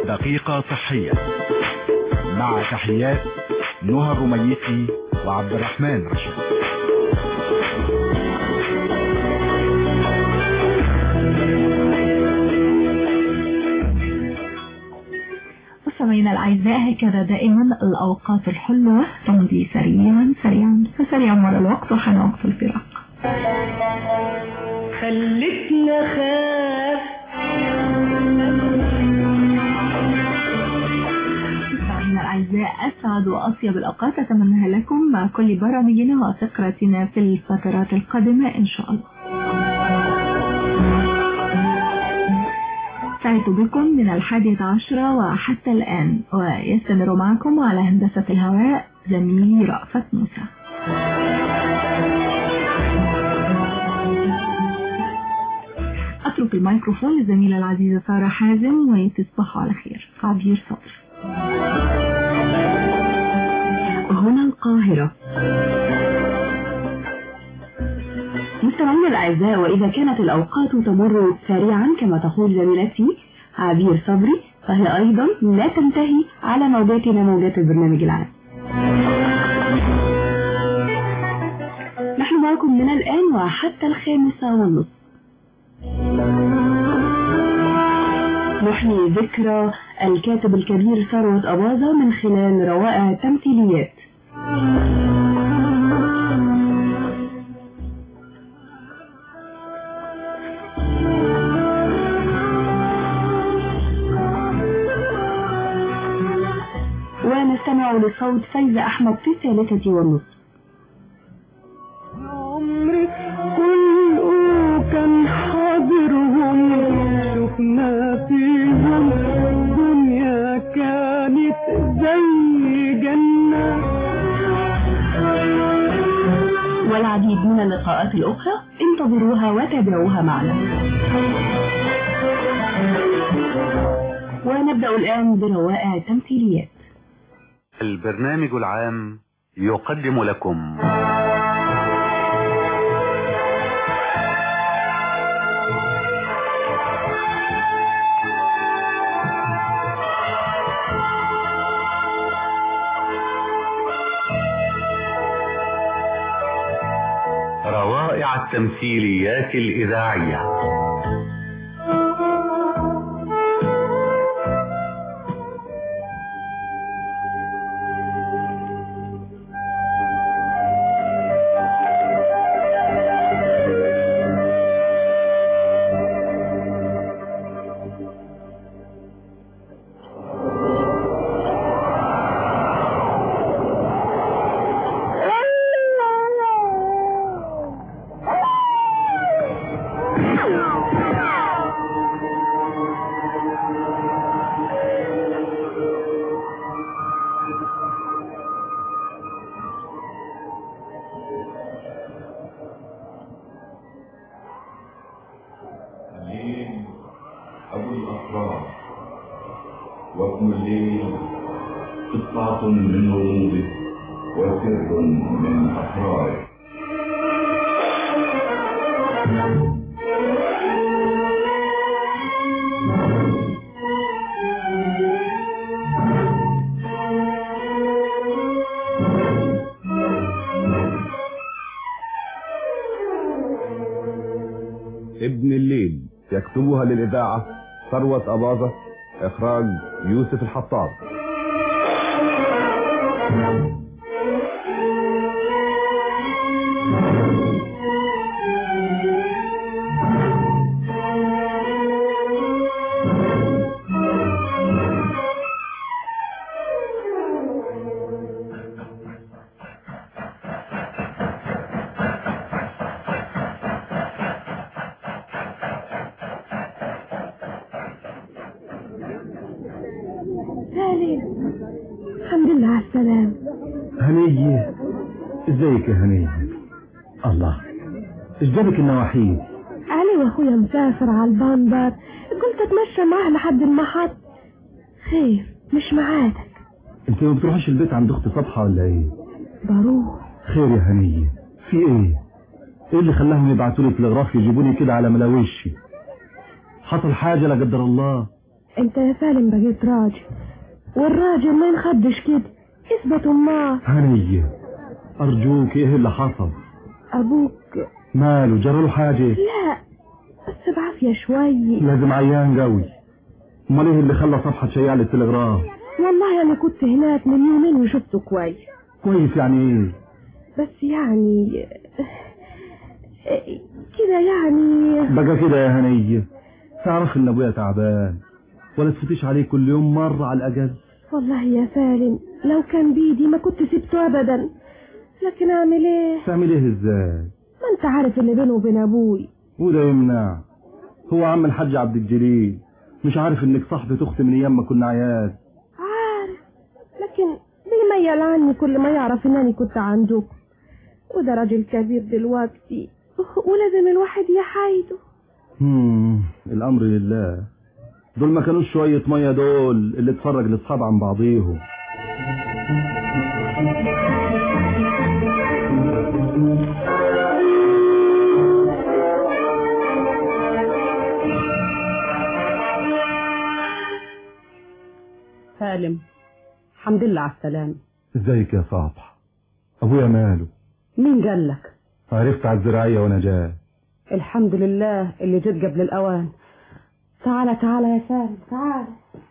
دقيقة صحية مع تحيات نهى الرميسي وعبد الرحمن رشيد. مستمعينا الأعزاء، هكذا دائما الأوقات الحلوة تمضي سريعا سريعا فسريعا مر الوقت وحان وقت الفراق. خلتنا خاف مستمعينا الأعزاء، أسعد وأطيب الأوقات أتمنى لكم مع كل برامجنا وفقراتنا في الفترات القادمة إن شاء الله. سعدت بكم من الحادية عشرة وحتى الآن، ويستمر معكم على هندسة الهواء زميلي رأفت موسى. أترك الميكروفون للزميلة العزيزة سارة حازم، وتصبحوا على خير. عبير صبر، هنا القاهرة. مستمعينا الأعزاء، وإذا كانت الأوقات تمر سريعا كما تقول زميلتي عبير صبري، فهي أيضا لا تنتهي على موجاتنا موجات البرنامج العام. نحن معكم من الآن وحتى الخامسة والنصف، نحيي ذكرى الكاتب الكبير ثروت أباظة من خلال روائع تمثيليات. ونستمع لصوت فايزة أحمد في الثالثة والنصف. عمري كله كان حاضرهم، شفنا فيهم الدنيا كانت زي جنة. والعديد من اللقاءات الأخرى انتظروها وتابعوها معنا. ونبدأ الآن بروائع التمثيليات. البرنامج العام يقدم لكم روائع التمثيليات الإذاعية. أبو الأسرار وابن الليل قطعة من غموضه وسر من أسراره. ابن الليل يكتبها للإذاعة ثروت أباظة، إخراج يوسف الحطاب. الحمد لله على السلامة. هنية، ازيك يا هنية؟ الله، ايش جابك النواحي؟ علي واخويا مسافر على البندر، قلت اتمشى معاه لحد المحط. خير، مش معادك. انت ما بتروحش البيت عند اخت صبحة ولا ايه؟ بروح. خير يا هنية، في ايه؟ ايه اللي خلاهم يبعتوا لي تلغراف يجيبوني كده على ملاوشي؟ حصل حاجة لا قدر الله؟ انت يا سالم بقيت راجل، والراجل ما ينخدش كده. اثبت امال. هنية ارجوك، ايه اللي حصل؟ ابوك ماله؟ جراله حاجة؟ لا بس بعافية شوي. لازم عيان قوي. امال ايه اللي خلى صفحة تشيع لي التلغراف؟ والله انا كنت هناك من يومين وشفته كويس. كويس يعني ايه؟ بس يعني كده يعني. بقى كده يا هنية، تعرف ان ابويا تعبان، ولا تفتش عليه كل يوم مرة على الاقل؟ والله يا سالم لو كان بيدي ما كنت سبته ابدا، لكن اعمل ايه؟ تعمل ايه ازاي؟ ما انت عارف اللي بينه وبين ابوي. وده يمنع؟ هو عم الحاج عبد الجليل مش عارف انك صاحبة اختي من ايام ما كنا عيال؟ عارف، لكن بيميل عني كل ما يعرف انني كنت عندكم، وده راجل كبير دلوقتي ولازم الواحد يحايده. امم الامر لله. دول ما كانوش شوية مية دول اللي اتفرج الاصحاب عن بعضيهم. سالم الحمد لله على السلامة. ازيك يا صبح؟ ابويا ماله؟ مين قال لك؟ عرفت على الزراعية وانا جاي. الحمد لله اللي جيت قبل الاوان. تعالى تعالى يا سالم تعالى.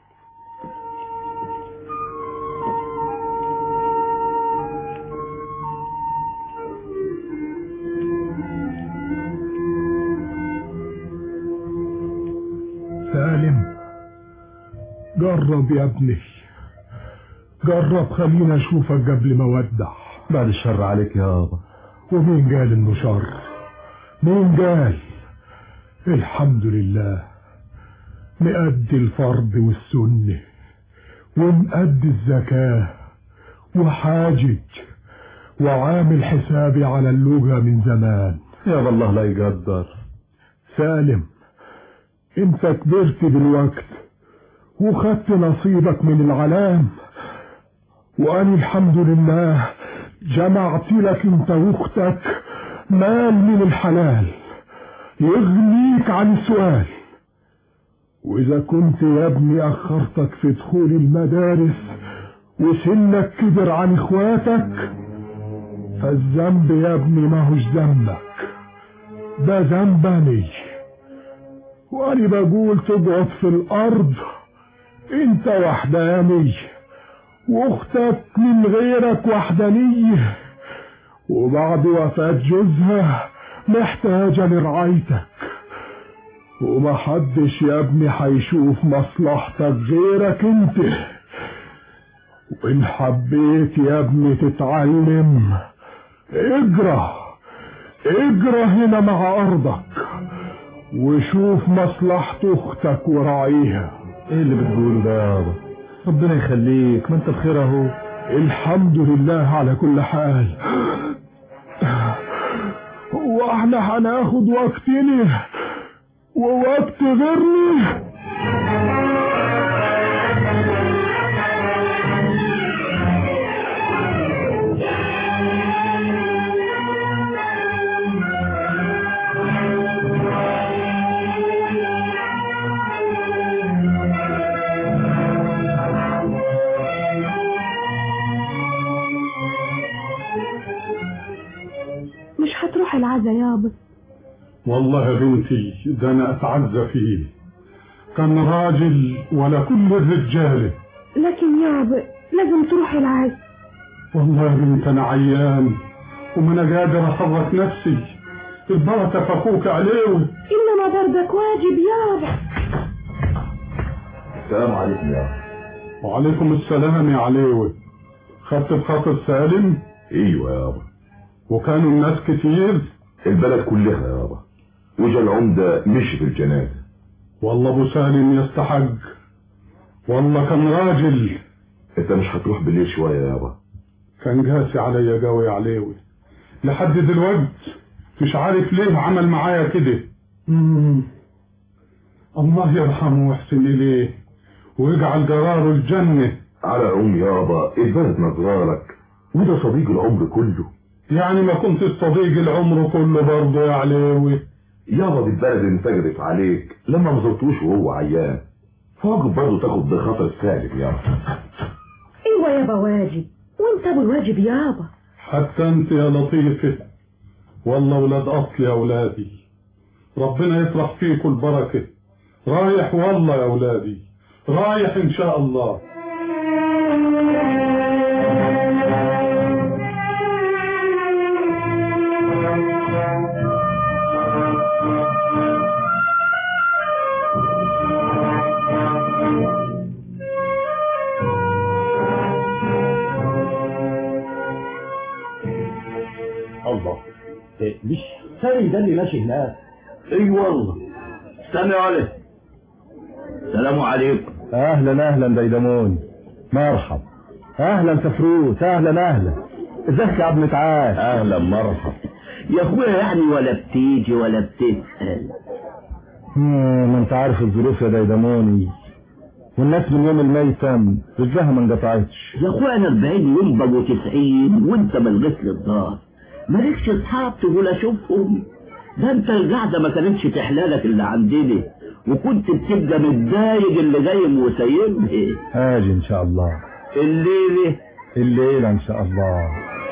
سالم جرب يا ابني، جرب خلينا اشوفك قبل ما اودع. بعد الشر عليك يابا. ومين قال انه شر؟ مين قال؟ الحمد لله مأدي الفرض والسنة، ومأدي الزكاة، وحاجج، وعامل حسابي على اللغة من زمان. يا الله لا يقدر. سالم انت كبرت بالوقت وخدت نصيبك من العلام، وأنا الحمد لله جمعت لك انت واختك مال من الحلال يغنيك عن السؤال. وإذا كنت يا ابني أخرتك في دخول المدارس وسنك كبر عن إخواتك، فالذنب يا ابني ما هوش ذنبك، ده ذنبني. وأنا بقول تقعد في الأرض انت وحداني، واختك من غيرك وحدانية، وبعد وفاة جوزها محتاجة لرعايتك، ومحدش يا ابني هيشوف مصلحتك غيرك انت. وان حبيت يا ابني تتعلم اجرى اجرى هنا مع ارضك، وشوف مصلحة اختك وراعيها. ايه اللي بتقوله ده يابا؟ ربنا يخليك، ما انت بخير اهو. الحمد لله على كل حال. واحنا هناخد وقتنا ووقت غيرنا. مش هتروح العزا يابا؟ والله يا بنتي ده انا اتعزى فيه، كان راجل ولا كل الرجاله. لكن يابا لازم تروح العزا. والله يا بنت انا عيان وما انا قادر احرك نفسي، البركه في اخوك عليوي. انما برضك واجب يابا. السلام عليكم يا أخي. وعليكم السلام يا عليوي. خدت بخاطر سالم؟ ايوه يابا. وكانوا الناس كتير؟ البلد كلها يابا، وجا العمدة مشي في الجنازة. والله ابو سالم يستحق، والله كان راجل. انت مش هتروح بالليل شوية يابا؟ كان قاسي عليا قوي يا عليوي، لحد دلوقتي مش عارف ليه عمل معايا كده. امم الله يرحمه ويحسن اليه ويجعل قراره الجنة. على العموم يابا البلد نظرالك، وده صديق العمر كله. يعني ما كنت صديق العمر كله برضه يا عليوي؟ يابا بالبلد انفجرت عليك لما ما زرتوش وهو عيان، فواجب برضه تاخد بخاطر سالم يابا. ايوه يابا واجب، وانت ابو الواجب يابا. حتى انت يا لطيفة، والله ولاد اصل يا اولادي، ربنا يفرح فيكم البركة. رايح والله يا اولادي، رايح ان شاء الله. الله، مش سامي ده اللي ماشي هناك؟ اي والله. استنى عليه. السلام عليكم. اهلا اهلا ديدمون، مرحب. اهلا سفروت، اهلا اهلا. ازيك يا عم تعال؟ اهلا مرحب يا اخويا، يعني ولا بتيجي ولا بتسأل. ما انت عارف الظروف يا ديدموني، والناس من يوم الميتم رجلها ما انقطعتش. يا اخويا انا أربعين يوم بقوا تسعين وانت ملغيت لي الدار، مالكش اصحاب تقول اشوفهم؟ ده انت القعده ما كانتش تحلالك اللي عندنا، وكنت بتبقى متضايق اللي جاي وسايبها. هاجي ان شاء الله الليله الليله ان شاء الله.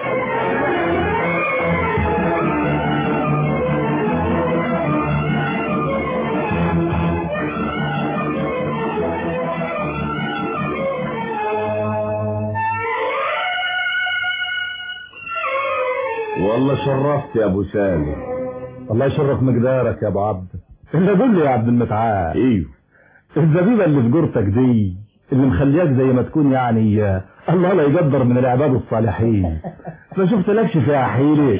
والله شرفت يا ابو سالم. الله يشرف مقدارك يا ابو عبد. اللي قول لي يا عبد المتعال، ايوه الزبيبه اللي في جورتك دي اللي مخلياك زي ما تكون يعني الله لا يقدر من العباد الصالحين، ما شفت لكش فيها حيله.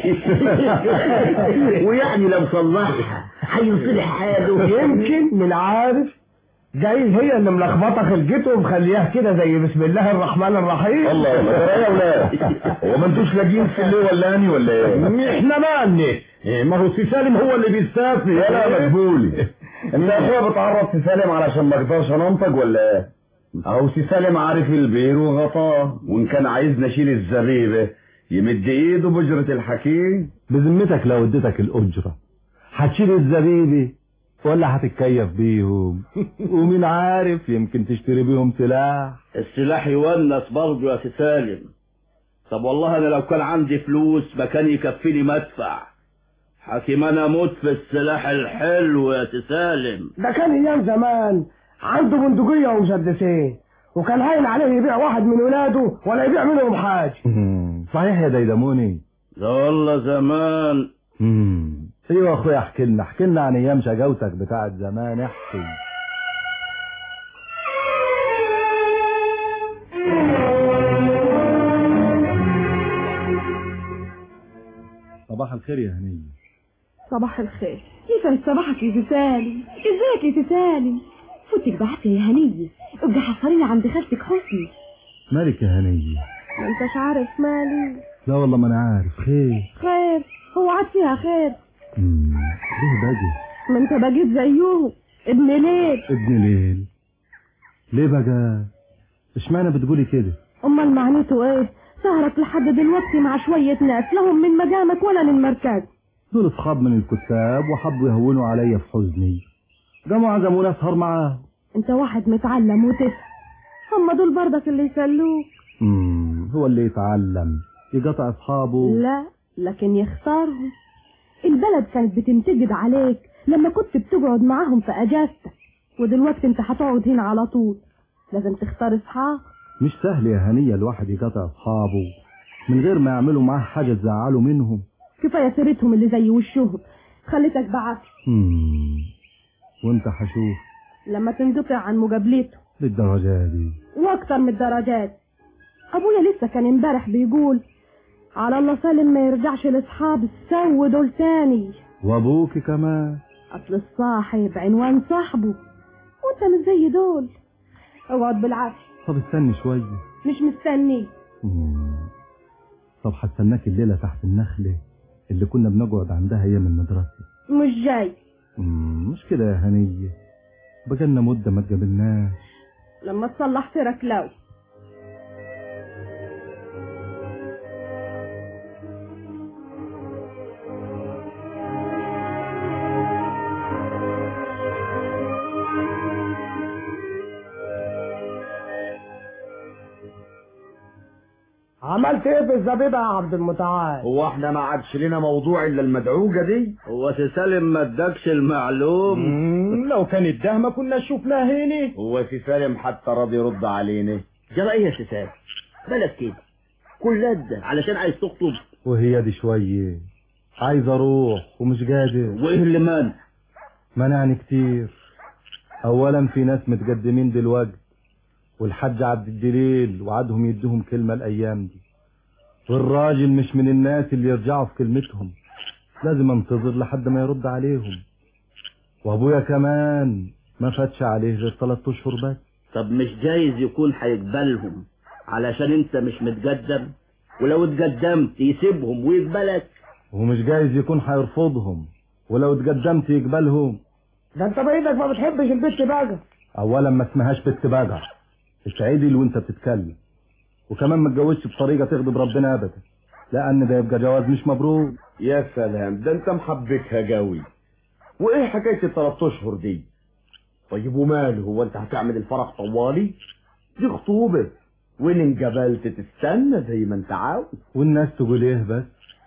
ويعني لو صلحها هيصلح حاله. يمكن من عارف جاي هي اللي ملخبطه خلقته ومخليها كده زي بسم الله الرحمن الرحيم. الله الله يا ولاد، هو ما انتوش لاقيين في الليل ولا اني ولا ايه؟ احنا مالني، ما هو سي سالم هو اللي بيستافي. يا مقبولي، انت يا اخويا بتعرض سي سالم علشان ما اقدرش انطق ولا ايه؟ اهو سي سالم عارف البير وغطاه، وان كان عايز نشيل الزبيبه يمد ايده بجرة الحكيم. بذمتك لو اديتك الاجره هتشيل الزبيبه ولا هتتكيف بيهم؟ ومين عارف يمكن تشتري بيهم سلاح. السلاح يونس برضه يا سي سالم. طب والله انا لو كان عندي فلوس ما كان يكفيني مدفع. حكيم انا اموت في السلاح الحلو يا سي سالم. ده كان ايام زمان عنده بندقيه ومسدسين، وكان هاين عليه يبيع واحد من ولاده ولا يبيع منهم حاجه. صحيح يا ديدموني؟ ده والله زمان. امم ايوه يا اخويا، احكي لنا احكي لنا عن ايام شجاوتك بتاعت زمان، احكي. صباح الخير يا هنية. صباح الخير. يسعد صباحك يا سالم. ازيك يا سالم؟ فوتك بعت يا هنية، ابقى حصريني عند خالتك حسني. مالك يا هنية؟ ما انتش عارف مالي. لا والله ما انا عارف. خير خير؟ هو عاد فيها خير؟ امم ليه باجي؟ ما انت بقيت زيهم ابن ليل. ابن ليل ليه بقى؟ اشمعنى بتقولي كده؟ امال معناته ايه؟ سهرك لحد دلوقتي مع شوية ناس لهم من مقامك ولا من مركز. دول اصحاب من الكتاب وحبوا يهونوا عليا في حزني، قاموا عزموني اسهر معاهم. انت واحد متعلم وتفهم، هم دول برضك اللي يسلوك. امم هو اللي يتعلم يقطع اصحابه؟ لا، لكن يختارهم. البلد كانت بتنتجد عليك لما كنت بتقعد معاهم في اجازتك، ودلوقتي انت هتقعد هنا على طول. لازم تختار اصحاب. مش سهل يا هنية الواحد يقطع اصحابه من غير ما يعملوا معاه حاجة تزعله منهم. كفاية سيرتهم اللي زي وشهم خليتك بعافية. امم وانت حشوف لما تنقطع عن مقابلته للدرجة دي واكتر من الدرجات. ابويا لسه كان امبارح بيقول على الله سالم ما يرجعش لاصحاب السو دول تاني. وابوك كمان؟ اصل الصاحب عنوان صاحبه، وانت مش زي دول. اقعد بالعافية. طب استني شوية. مش مستني. مم. طب هستناك الليلة تحت النخلة اللي كنا بنقعد عندها ايام المدرسة. مش جاي. مم. مش كده يا هنية، بقالنا مدة ما اتقابلناش. لما تصلح سيرك لو عملت ايه في الزبيبه يا عبد المتعال؟ هو احنا ما عادش لنا موضوع الا المدعوجه دي؟ هو سي سالم ما ادكش المعلوم؟ لو كان اداه ما كنا شفناه هنا. هو سي سالم حتى راضي يرد علينا؟ جرى ايه يا سي سالم؟ بالك كده كل ده علشان عايز تخطب؟ وهي دي شويه عايز اروح ومش قادر. وايه اللي مانع؟ منعني كتير. اولا في ناس متقدمين دلوقتي والحاج عبد الجليل وعدهم يديهم كلمة الايام دي، والراجل مش من الناس اللي يرجعوا في كلمتهم، لازم انتظر لحد ما يرد عليهم. وابويا كمان ما فاتش عليه غير ثلاث اشهر بس. طب مش جايز يكون هيقبلهم علشان انت مش متقدم؟ ولو اتقدمت يسيبهم ويقبلك؟ ومش جايز يكون هيرفضهم ولو اتقدمت يقبلهم. ده انت بايدك ما بتحبش البت بقى. اولا ما اسمهاش بت بقى، اتعدل وانت بتتكلم، وكمان ما تجوزش بطريقه تغضب ربنا ابدا، لان ده يبقى جواز مش مبروك. يا سلام، ده انت محبكها قوي. وايه حكايه الثلاث اشهر دي؟ طيب وماله، هو انت هتعمل الفرح طوالي؟ دي خطوبه، وان انقبلت تستنى زي ما انت عاوز. والناس تقول ايه بس؟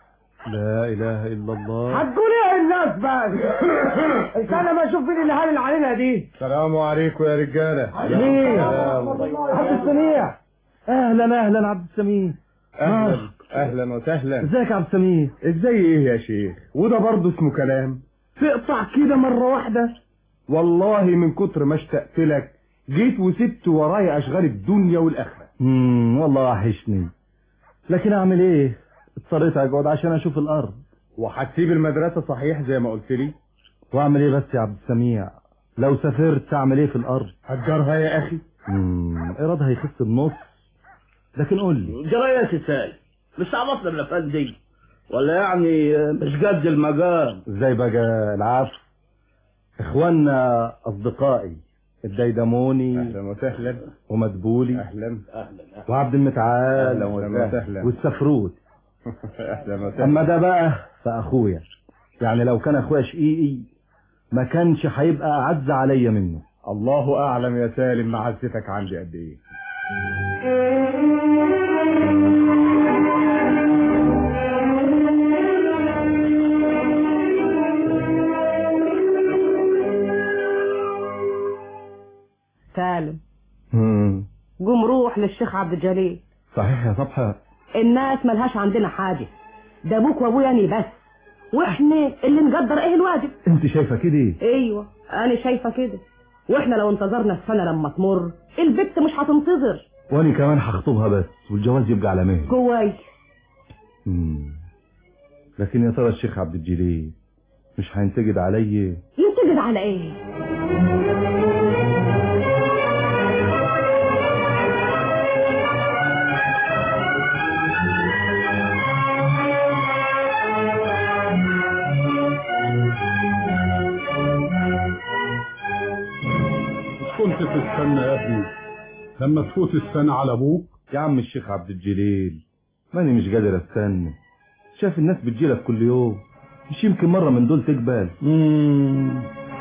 لا اله الا الله. هتقول ايه الناس بس؟ استنى ما اشوف مين اللي هالل علينا دي. السلام عليكم يا رجاله. مين؟ عبد السميع. اهلا اهلا عبد السميع. اهلا اهلا وسهلا. ازيك يا عبد السميع؟ ازاي ايه يا شيخ؟ وده برضه اسمه كلام؟ تقطع كده مره واحده؟ والله من كتر ما اشتقت لك جيت وسبت ورايا اشغال الدنيا والاخره. امم والله وحشني، لكن اعمل ايه؟ اضطريت اقعد عشان اشوف الارض. وهتسيب المدرسه صحيح زي ما قلت لي؟ واعمل ايه بس يا عبد السميع؟ لو سافرت اعمل ايه في الارض؟ هتجرها يا اخي. امم ايرادها هيخس النص. لكن قول لي جرى يا سيساي، مش عرفنا بالافلام دي ولا يعني مش قد المقام؟ ازاي بقى العفو؟ اخواننا اصدقائي الديدموني اهلا وسهلا، ومدبولي اهلا اهلا وعبد المتعال اهلا وسهلا والسفروت اهلا وسهلا. اما ده بقى فاخويا، يعني لو كان اخويا شقيقي ما كانش هيبقى اعز عليا منه. الله اعلم يا سالم معزتك عندي قد ايه. سالم امم قوم روح للشيخ عبد الجليل. صحيح يا صبحة، الناس ملهاش عندنا حاجة، ده ابوك وابويا اني بس، واحنا اللي نقدر ايه الواجب. انت شايفة كده؟ ايوه انا شايفة كده، واحنا لو انتظرنا السنة لما تمر البت مش هتنتظر. وانا كمان هخطبها بس والجواز يبقى على مهلي. كويس. امم لكن يا ترى الشيخ عبد الجليل مش هينتقد عليا؟ ينتقد على ايه؟ كنت تستنى يا ابني لما تفوت السنة على ابوك؟ يا عم الشيخ عبد الجليل ماني مش قادر استنى، شايف الناس بتجيلك كل يوم، مش يمكن مرة من دول تقبل؟ امم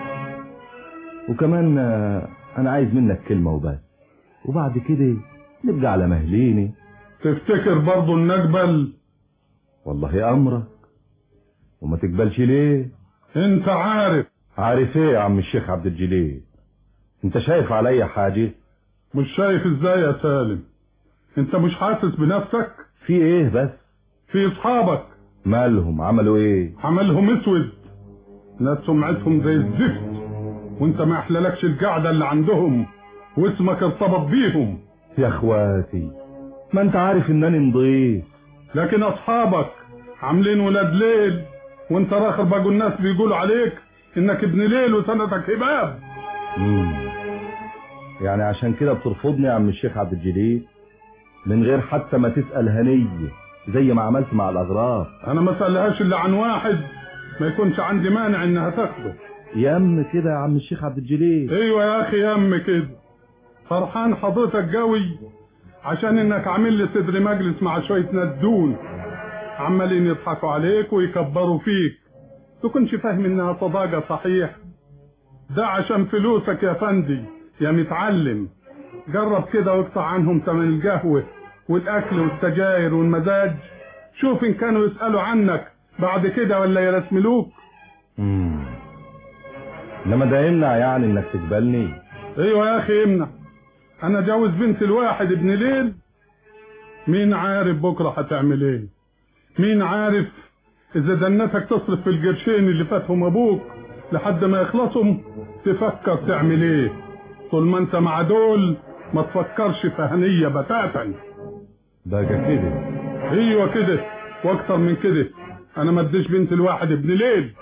وكمان انا عايز منك كلمة وبس، وبعد كده نبقى على مهليني. تفتكر برضو ان اقبل؟ والله امرك، وما تقبلش ليه؟ انت عارف. عارف ايه يا عم الشيخ عبد الجليل؟ انت شايف عليا حاجة؟ مش شايف ازاي يا سالم؟ انت مش حاسس بنفسك؟ في ايه بس؟ في اصحابك. مالهم؟ عملوا ايه؟ عملهم اسود، ناس سمعتهم زي الزفت، وانت ما احلالكش القعدة اللي عندهم واسمك ارتبط بيهم. يا اخواتي ما انت عارف انني نضيف. لكن اصحابك عاملين ولاد ليل، وانت راخر بقوا الناس بيقولوا عليك انك ابن ليل وسندك هباب. امم يعني عشان كده بترفضني يا عم الشيخ عبد الجليل من غير حتى ما تسأل هنية زي ما عملت مع الاغراب؟ انا ما اسالهاش الا عن واحد ما يكونش عندي مانع انها تاخده. يم كده يا عم الشيخ عبد الجليل؟ ايوه يا اخي يم كده. فرحان حضرتك قوي عشان انك عامل لي صدر مجلس مع شويه ندون عمالين يضحكوا عليك ويكبروا فيك، تكونش فاهم انها صداقه صحيح. ده عشان فلوسك يا فندي يا متعلم. جرب كده واقطع عنهم تمن القهوه والاكل والسجاير والمزاج. شوف ان كانوا يسألوا عنك بعد كده ولا يرسملوك. امم لما ده يمنع يعني انك تقبلني؟ ايوه يا اخي يمنع. انا جوز بنت الواحد ابن ليل، مين عارف بكره هتعمل ايه؟ مين عارف اذا دنتك تصرف في القرشين اللي فاتهم ابوك لحد ما يخلصهم تفكر تعمل ايه؟ طول ما انت مع دول ما تفكرش في هنية بتاتا. بقى كده؟ ايوه كده واكتر من كده. انا ما اديش بنت الواحد ابن ليل.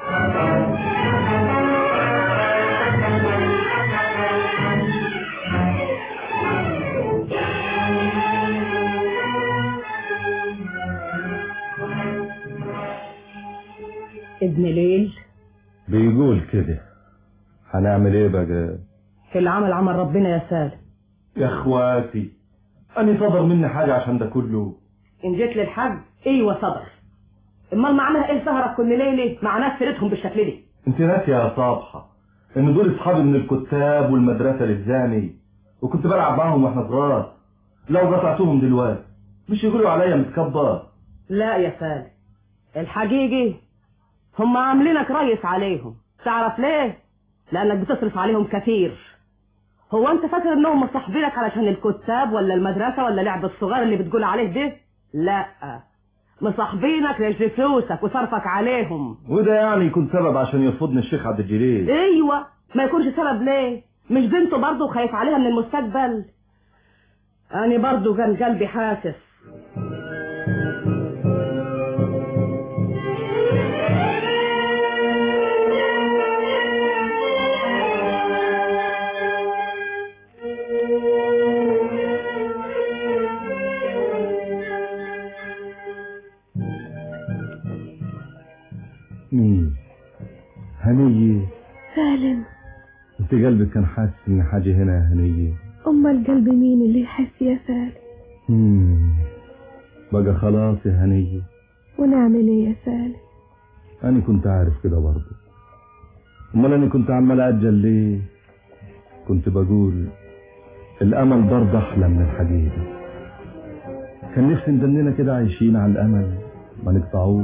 ابن ليل بيقول كده. هنعمل ايه بقى؟ العمل عمل ربنا يا سالم. يا اخواتي اني صدر مني حاجة عشان ده كله؟ ان جيت للحج ايوه صدر. امال معناها ايه سهرك كل ليله مع ناس فريتهم بالشكل ده؟ انت ناسيه يا صابحه ان دول اصحابي من الكتاب والمدرسه الابزاني، وكنت بلعب معاهم واحنا صغار. لو قطعتهم دلوقتي مش يقولوا عليا متكبر؟ لا يا سالم، الحقيقي هم عاملينك ريس عليهم. تعرف ليه؟ لانك بتصرف عليهم كثير. هو انت فاكر انهم مصاحبينك علشان الكتاب ولا المدرسه ولا لعب الصغار اللي بتقول عليه ده؟ لا، مصاحبينك لاجل فلوسك وصرفك عليهم. وده يعني يكون سبب عشان يرفضني الشيخ عبد الجليل؟ ايوه، ما يكونش سبب ليه؟ مش بنته برضه وخايف عليها من المستقبل؟ انا برضه كان قلبي حاسس. مين؟ هنية؟ سالم. انت قلبك كان حاسس ان حاجة هنا يا هنية؟ امال قلب مين اللي يحس يا سالم؟ امم بقى خلاص يا هنية. ونعمل ايه يا سالم؟ انا كنت عارف كده برضه. امال انا كنت عمال اجل ليه؟ كنت بقول الامل برضه احلى من الحقيقة. كان نفسي ندننا كده عايشين على الامل ما نقطعوش،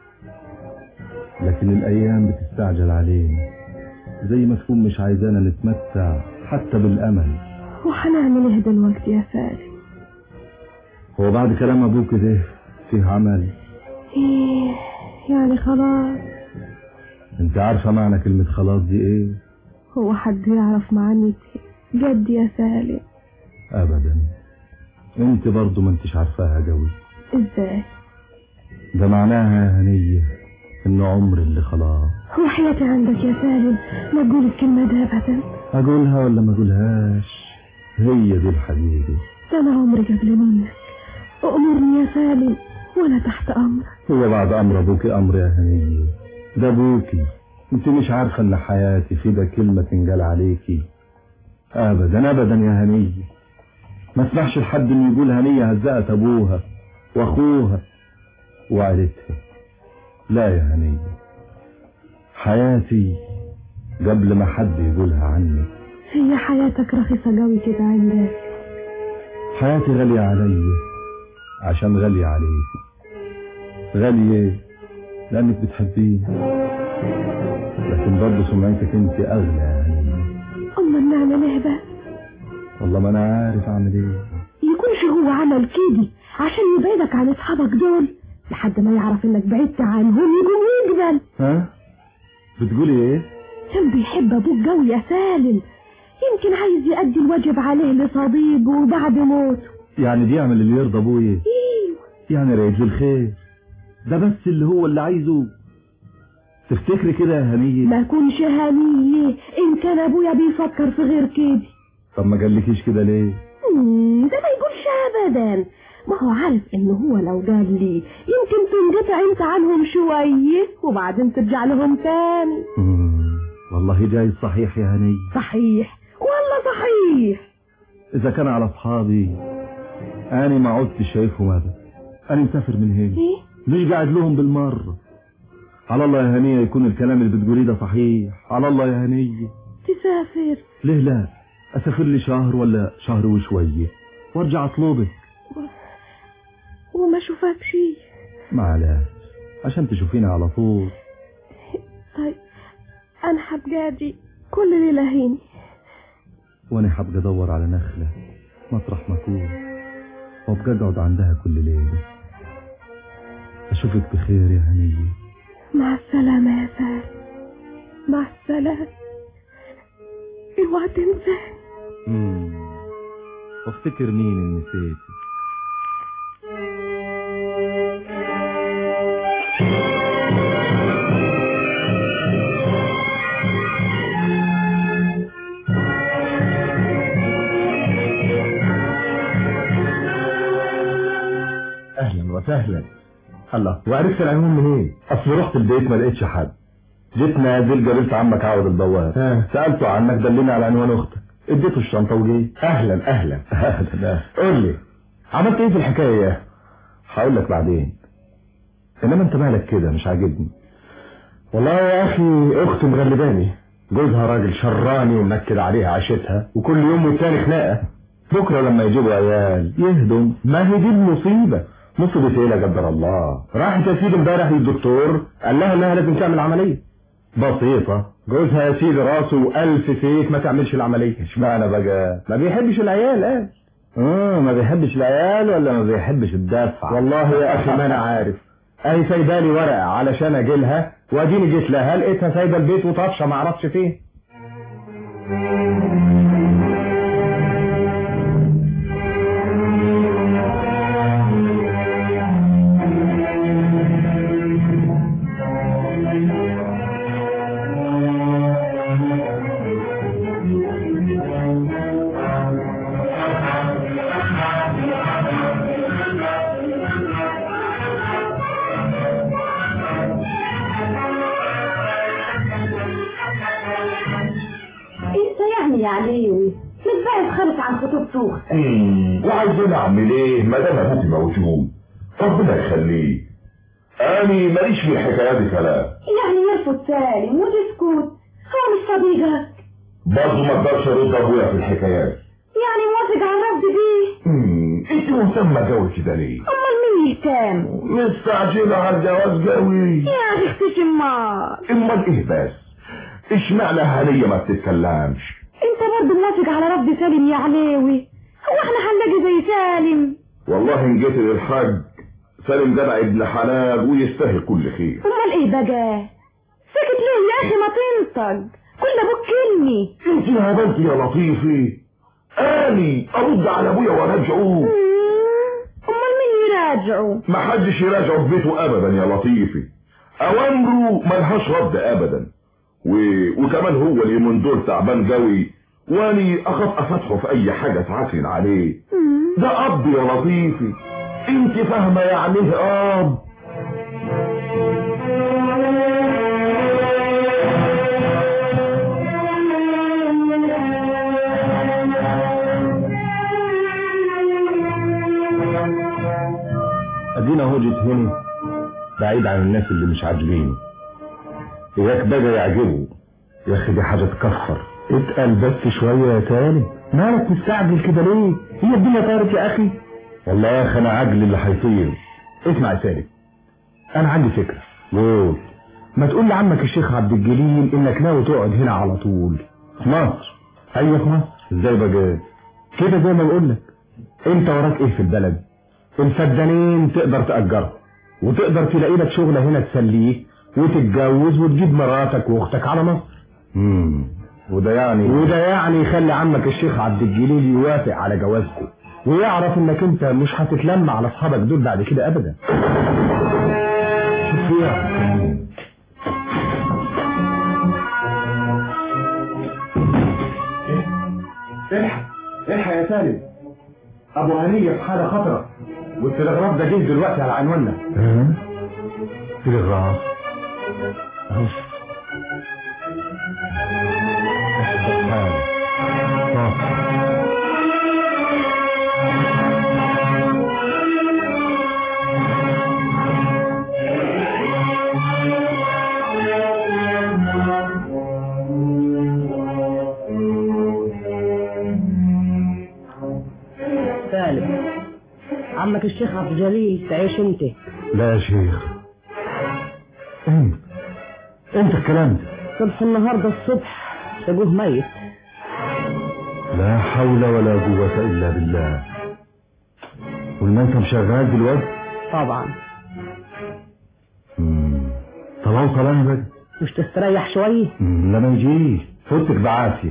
لكن الايام بتستعجل علينا زي ما تكون مش عايزانا نتمتع حتى بالامل. وحنعمل ايه دلوقتي يا سالم؟ هو بعد كلام ابوك ده فيه عمل؟ ايه يعني خلاص؟ انت عارفه معنى كلمه خلاص دي ايه؟ هو حد يعرف معنى جد يا سالم؟ ابدا، انت برضو ما انتش عارفاها قوي. ازاي؟ ده معناها يا هنيه ان عمر اللي خلاص. وحياتي عندك يا سالم ما تقول الكلمة دي ابدا. اقولها ولا ما اقولهاش؟ هي دي الحقيقة. انا عمري قبل منك، امرني يا سالم وانا تحت امرك. هو بعد امر ابوكي امر يا هنية؟ ده ابوكي، انت مش عارفة ان حياتي في ده كلمة تنقال عليكي؟ ابدا ابدا يا هنية، ما اسمحش لحد انه يقول هنية هزقت ابوها واخوها وعيلتها. لا يا هنية، حياتي قبل ما حد يقولها عني. هي حياتك رخيصة قوي كده عندك؟ حياتي غالية علي عشان غالية عليك. غالية لأنك بتحبيني، لكن برضه سمعتك انت أغلى يا هنية. أما نعمل ايه بقى؟ والله ما أنا عارف أعمل ايه. يكونش هو عمل كده عشان يبعدك عن أصحابك دول لحد ما يعرف انك بعدت عنهم يقوم يقبل. ها؟ بتقولي ايه؟ كان بيحب ابوك قوي يا سالم، يمكن عايز يؤدي الواجب عليه لصديقه بعد موته. يعني دي يعمل اللي يرضى ابويا؟ ايوه. يعني رايد له الخير، ده بس اللي هو اللي عايزه. تفتكري كده يا هنية؟ ما كونش هنية ان كان ابويا بيفكر في غير كده. طب ما قالكيش كده ليه؟ امم ده ما يقولش ابدا، ما هو عارف انه هو لو قال لي يمكن تنقطع انت عنهم شوية وبعدين ترجع لهم تاني. امم والله جاي صحيح يا هنية. صحيح والله صحيح. اذا كان على اصحابي انا ما عدتش شايفهم ابدا. انا مسافر من هنا. ايه؟ مش قاعد لهم بالمرة. على الله يا هنية يكون الكلام اللي بتقوليه ده صحيح. على الله يا هنية. تسافر؟ ليه لا؟ اسافر لي شهر ولا شهر وشوية وارجع اطلبك. وما اشوفكش. معلش عشان تشوفينا على طول. طيب انا هبقى اجي كل ليله هيني، وانا هبقى ادور على نخله مطرح ما اكون وابقى اقعد عندها كل ليله. اشوفك بخير يا هنيه. مع السلامه يا سالم، مع السلامه. اوعى تنساني. امم وافتكر مين اللي نسيتي. اهلا وسهلا. الله، وعرفت العنوان منين؟ اصل رحت البيت ما لقيتش حد. جيت نازل قابلت عمك عوض البواب، سالته عنك دلني على عنوان اختك، اديته الشنطه وجيت. اهلا اهلا اهلا. قول لي عملت ايه في الحكايه؟ هقول لك بعدين، انما انت مالك كده مش عاجبني. والله يا اخي اختي مغلباني، جوزها راجل شراني ومنكد عليها عيشتها، وكل يوم والتاني خناقه. بكره لما يجيبوا عيال يهدم. ما هي دي المصيبه. مصيبه ايه لا قدر الله؟ راحت يا سيدي امبارح للدكتور قال لها انها لازم تعمل عمليه بسيطه. جوزها يا سيدي راسه ألف سيف ما تعملش العمليه. اشمعنى بقى؟ ما بيحبش العيال. قال اه ما بيحبش العيال ولا ما بيحبش الدفع؟ والله يا اخي ما انا عارف. اهي سايبالي ورقه علشان اجي لها، واديني جيت لها لقيتها سايبه البيت وطافشه ما اعرفش فين. يا عليوي متبعد خالص عن خطوبته. امم وعايزين اعمل ايه ما دام ابوكي موجود؟ ربنا يخليه. اني ماليش في الحكايات دي كلام. يعني يرفض سالم وتسكت؟ هو مش صديقك؟ برضه ما اقدرش ارد ابويا في الحكايات. يعني موافق على الرفض دي؟ امم انت مهتمه قوي كده ليه؟ امال مين يهتم؟ مستعجله على الجواز قوي. يا اخي اختي امال. امال ايه بس؟ اشمعنى هنيه ما بتتكلمش؟ انت برضه موافق على رفض سالم يا عليوي؟ هو احنا هنلاقي زي سالم؟ والله ان جيت للحاج سالم جدع ابن حلال ويستاهل كل خير. امال ايه بقى؟ سكت ليه يا اخي؟ ما تنطق كل ابوك كلمه. انت يا بنتي يا لطيفه اني ارد على ابويا وراجعه. امال مين يراجعه؟ ما حدش يراجعه في بيته ابدا يا لطيفه. اوامره ملهاش رد ابدا. و... وكمان هو اليومين دول تعبان قوي، واني اخاف افتحه في اي حاجه تعسن عليه. ده اب يا لطيفي، انت فاهمه يعني ايه اب؟ ادينا اهو جيت هنا بعيد عن الناس اللي مش عاجبيني. اياك بقى يعجبه يا اخي، دي حاجه تكفر. اتقل بس شويه يا سالم، مالك مستعجل كده ليه؟ هي الدنيا طارت يا اخي. والله يا اخي انا عجل اللي هيطير. اسمع يا سالم، انا عندي فكره. قول. ما تقول لعمك الشيخ عبد الجليل انك ناوي تقعد هنا على طول في مصر. ايوه في مصر. ازاي بقى كده؟ زي ما بقول لك، انت وراك ايه في البلد؟ الفدانين تقدر تأجرها، وتقدر تلاقي لك شغله هنا تسليك وتتجوز وتجيب مراتك واختك على مصر. امم وده يعني وده يعني يخلي عمك الشيخ عبد الجليل يوافق على جوازكم، ويعرف انك انت مش هتتلم على اصحابك دول بعد كده ابدا. شوف يا الحق الحق يا سالم، ابو هنيه في حاله خطره، والتلغراف ده جه دلوقتي على عنواننا. ها؟ تلغراف اهو. سالم، عمك لك الشيخ عبد الجليل تعيش انت. لا يا شيخ، انت انت الكلام ده صبح النهارده الصبح ابوه ميت. لا حول ولا قوة الا بالله. والمنتم شغال دلوقتي؟ طبعا. امم طب اوصل انا بقى. مش تستريح شويه؟ لا ما يجيش، فوتك بعافيه.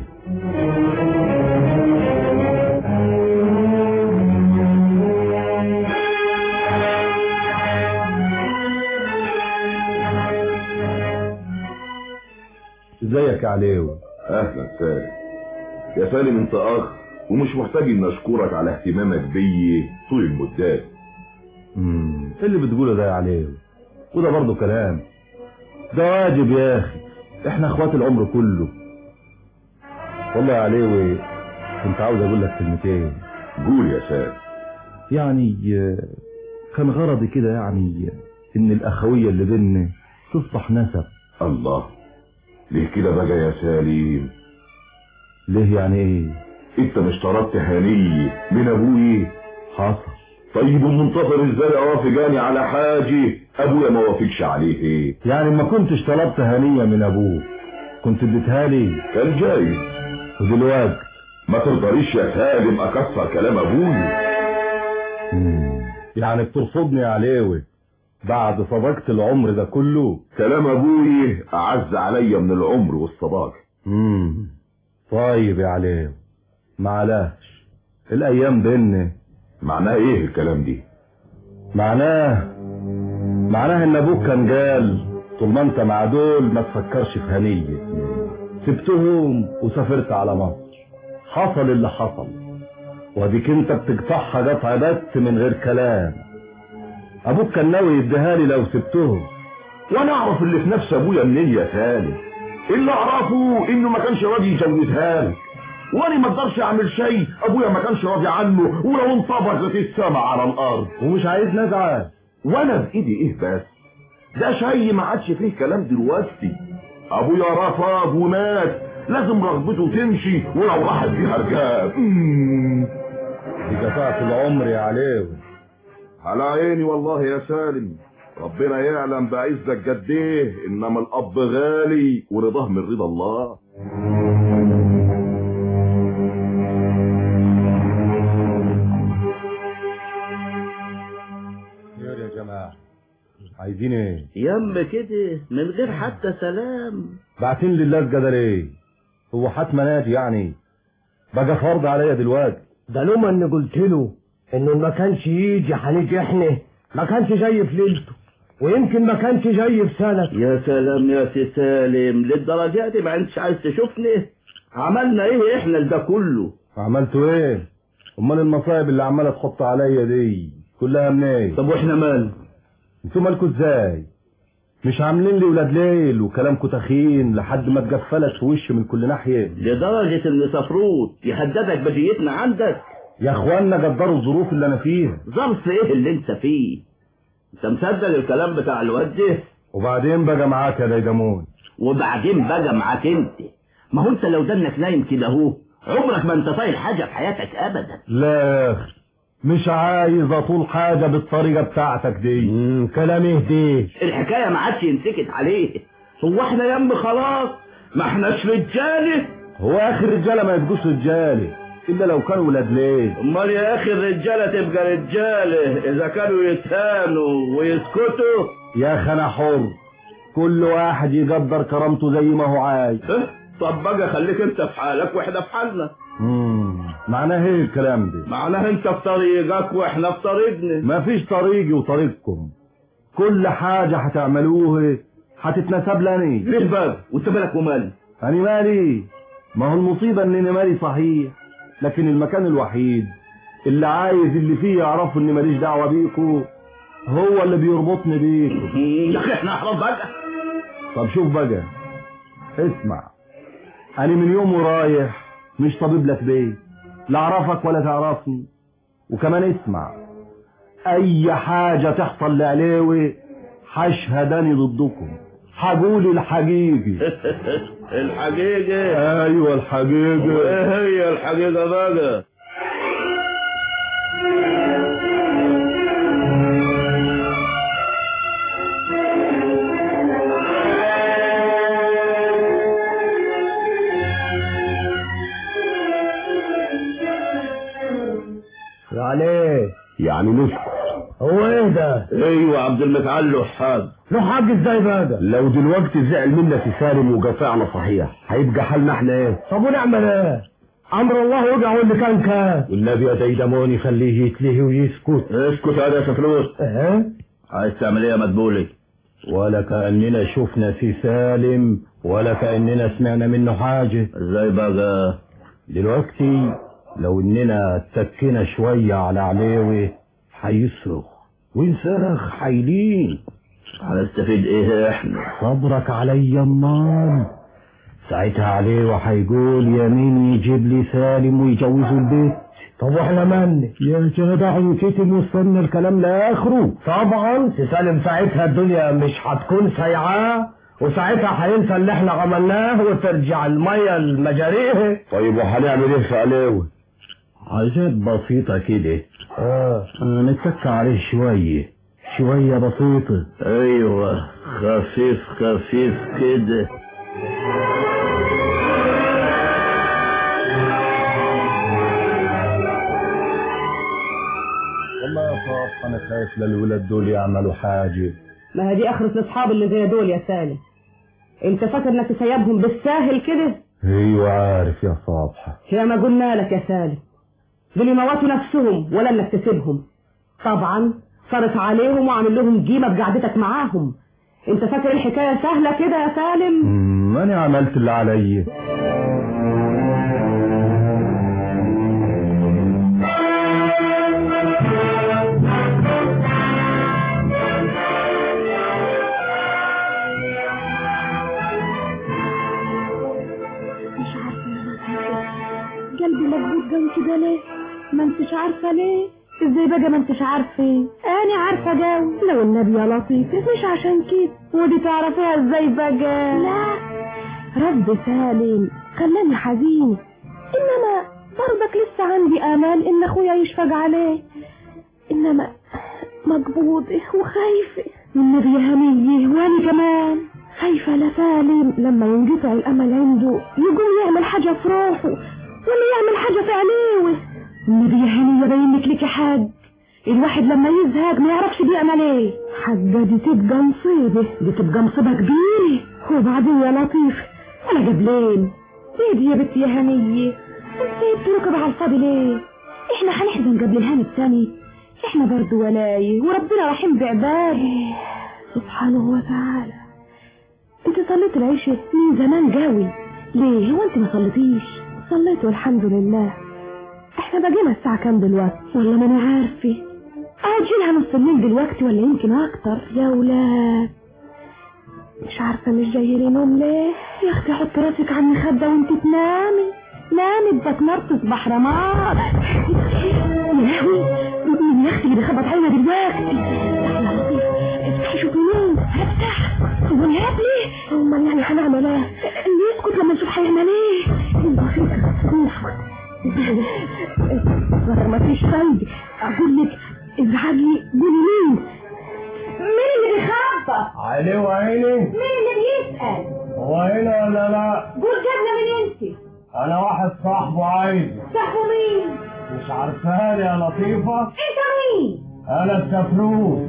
ازيك يا عليوي؟ اهلا سالم. يا سالم انت اخ ومش محتاج ان اشكرك على اهتمامك بي طول المدات. امم ايه اللي بتقوله ده يا عليوي؟ وده برضه كلام؟ ده واجب يا اخي، احنا اخوات العمر كله. والله يا عليوي كنت عاوز اقول لك كلمتين. قول يا سالم. يعني كان غرضي كده يعني ان الاخويه اللي بيننا تصبح نسب. الله، ليه كده بقى يا سالم؟ ليه يعني ايه؟ انت مش طلبت هنية من ابوي؟ حصل. طيب ومنتصر ازاي اوافقاني على حاجة ابويا ما وافقش عليه؟ ايه يعني ما كنتش طلبت هنية من ابوك كنت اديتها لي؟ كان جايز. ودلوقتي ما تقدريش يا سالم اكسر كلام ابوي. امم يعني بترفضني يا عليوي بعد صداقة العمر ده كله؟ كلام ابوي اعز عليا من العمر والصداقة. امم طيب يا عليوي معلش الايام بينا. معناه ايه الكلام دي؟ معناه معناه ان ابوك كان قال طول ما انت مع دول ما تفكرش في هنية. سبتهم وسافرت على مصر، حصل اللي حصل، واديك انت بتقطعها قطع بس من غير كلام. ابوك كان ناوي يديها لي لو سبتهم. وانا اعرف اللي في نفس ابويا منين يا سالم؟ اللي اعرفه انه ما كانش راضي يجوزها لك، وانا ما اقدرش اعمل شيء ابويا ما كانش راضي عنه ولو انطبقت السما على الارض. ومش عايز نزعل. وانا بايدي ايه بس؟ ده شيء ما عادش فيه كلام دلوقتي. ابويا رفض ومات، لازم رغبته تمشي ولو راحت فيها رجاب. دي جفاءة العمر يا عليوي. على عيني والله يا سالم، ربنا يعلم بعزك قد ايه، انما الاب غالي ورضاه من رضا الله. خير يا جماعه، عايزين ايه؟ يم كده من غير حتى سلام. بعتين لله ده ليه؟ هو حتما ناجي يعني؟ بقى فرض عليا دلوقتي. ده لما اني قلت له انه ما كانش يجي هنيجي احنا، ما كانش جاي في ليلته ويمكن ما كانش جاي في سنة. يا سلام يا سي سالم، للدرجة دي ما انتش عايز تشوفني؟ عملنا ايه احنا لده كله؟ عملتوا ايه؟ امال المصايب اللي عماله تحط عليا دي كلها منين؟ طب واحنا مال؟ انتوا مالكوا ازاي؟ مش عاملين لي ولاد ليل وكلامكوا تخين لحد ما اتجفلت في وشي من كل ناحيه، لدرجه ان سفروت يهددك بجيتنا عندك. يا اخوانا قدروا الظروف اللي انا فيها. ظرف ايه اللي انت فيه؟ انت مصدق الكلام بتاع الواد ده؟ وبعدين بقى معاك يا ديدمون. وبعدين بقى معاك انت؟ ما هو انت لو دنك نايم كده اهو عمرك ما انت طايل حاجه في حياتك ابدا. لا يا اخي مش عايز اطول حاجه بالطريقه بتاعتك دي. امم كلام اهدي. الحكايه ما عادش ينسكت عليه. هو احنا يم خلاص ما احناش رجاله؟ هو اخر رجاله ما يبقوش رجاله الا لو كانوا ولاد ليه. امال يا اخي الرجاله تبقى رجاله اذا كانوا يتهانوا ويسكتوا. يا اخي انا حر، كل واحد يقدر كرامته زي ما هو عايز. اه طب بقى خليك انت في حالك واحنا في حالنا. امم معناه ايه الكلام ده؟ معناه انت في طريقك واحنا في طريقنا. مفيش طريقي وطريقكم، كل حاجه هتعملوها هتتنسب لاني. ليه بقى؟ وانت مالك ومالي؟ انا مالي؟ ما هو المصيبه اني مالي صحيح، لكن المكان الوحيد اللي عايز اللي فيه يعرفوا اني ماليش دعوه بيكوا هو اللي بيربطني بيكوا. يا اخي احنا احرام بقى. طب شوف بقى، اسمع، انا من يوم ورايح مش طبيب لك بيه، لا اعرفك ولا تعرفني. وكمان اسمع، اي حاجه تحصل لعليوي هشهدني ضدكم، هقول الحقيقي. الحقيقه؟ ايوه الحقيقه. وايه هي الحقيقه بقى؟ يعني نسكت. هو ايه ده؟ ايوه عبد المتعال له حاج. له حاج ازاي بقى ده؟ لو دلوقتي زعل منا في سالم وقاطعنا صحيح هيبقى حالنا احنا ايه؟ طب ونعمل ايه؟ امر الله يوجع واللي كان كان. والنبي يا ديدموني خليه يتلهي ويسكت. اسكت يا ده فلوس. ايه؟ عايز تعمل ايه يا مدبولي؟ ولا كأننا شفنا في سالم ولا كأننا سمعنا منه حاجة. ازاي بقى؟ دلوقتي لو اننا اتكينا شوية على عليوي هيصرخ ونصرخ حايلين. هنستفيد ايه احنا؟ صبرك عليا امال. ساعتها عليه هيقول يمين يجيب لي سالم ويجوزه البيت. طب واحنا من يا جدع وكتم وصلنا الكلام لاخره. طبعا تسالم ساعتها الدنيا مش هتكون سايعاه وساعتها هينسى اللي احنا عملناه وترجع الميه لمجاريه. طيب وهنعمل ايه في عليوي؟ حاجات بسيطة كده. اه نتك عليه شوية شوية بسيطة. ايوه خفيف خفيف كده. والله يا صاحب انا خايف للولاد دول يعملوا حاجة. ما هي دي اخرة الاصحاب اللي زي دول يا سالم. انت فاكر انك تسيبهم بالساهل كده؟ ايوه عارف يا صبحة. يا ما قلنا لك يا سالم دول يموتوا نفسهم ولا انك تسيبهم. طبعا صارت عليهم وعامل لهم قيمة بقعدتك معاهم. انت فاكر الحكاية سهلة كده يا سالم؟ امم انا عملت اللي عليا. قلبي مكبوت جنب كده ليه؟ ما انتش عارفه ليه؟ ازاي بقى ما انتش عارفه؟ انا عارفه جاوي. لو النبي يا لطيفه مش عشان كده. ودي تعرفيها ازاي بقى؟ لا رد سالم خلاني حزين، انما برضك لسه عندي امل ان اخويا يشفق عليه. انما مكبوت وخايفه. والنبي يا هميه وانا كمان خايفه لسالم لما ينقطع الامل عنده يقوم يعمل حاجه في روحه ولا يعمل حاجة في عليه. النبي يا هنية بينك لك يا حاج الواحد لما يزهق ما يعرفش بيعمل ايه. حاجة دي تبقى مصيبة، دي تبقى مصيبة كبيرة. وبعدين يا لطيف انا قبلين ايه دي يا بنتي يا هنية؟ انت بتركب على الفاضي ليه؟ احنا هنحزن قبل الهاني التاني؟ احنا برضو ولايه وربنا رحيم بعباده سبحانه وتعالى. انت صليت العشاء من زمان قوي ليه؟ هو انت ما صليتيش؟ صليت والحمد لله. احنا بقينا الساعة كام دلوقتي؟ والله ما انا عارفة. اجيلها نص الليل دلوقتي ولا يمكن اكتر. يا ولاد مش عارفة مش جاي لي نوم ليه؟ يا اختي حط راسك على المخدة وانت تنامي. نامي بدك نار تصبح رماد. يا لهوي مين يا اختي اللي بيخبط علينا دلوقتي؟ يا لطيف افتحي شوفي مين. هفتح. هو انا هبلي؟ امال يعني هنعمل ايه؟ اللي يسكت لما نشوف هيعمل ايه؟ ما فيش فايدة. اقول لك ازعجي قولي مين؟ مين اللي بيخبط؟ علي وعيني. مين اللي بيسأل؟ هو هنا ولا لا؟ قول جبنا من انت. انا واحد صاحبه عايز. صاحبه مين؟ مش عارفاني يا لطيفة. انت مين؟ انا السفروت.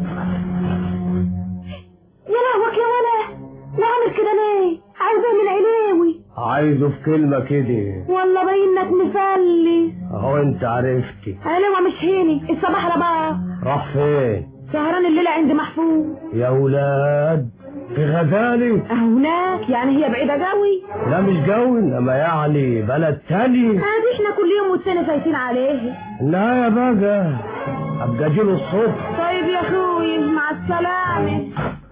يا لهوك يا ولا وعمل كده ليه؟ عايزاه من عليوي. عايزه في كلمة كده. والله باينك مفلس. اهو انت عرفتي. عليوة مش هيني الصباح رباه. راح فين؟ سهران الليلة عند محفوظ. يا ولاد في غزالي. هناك يعني هي بعيدة قوي؟ لا مش قوي انما يعني بلد تاني. هادي احنا كل يوم والتاني فايتين عليه. لا يا بقى ابقى اجيله الصبح. طيب يا اخوي مع السلامة.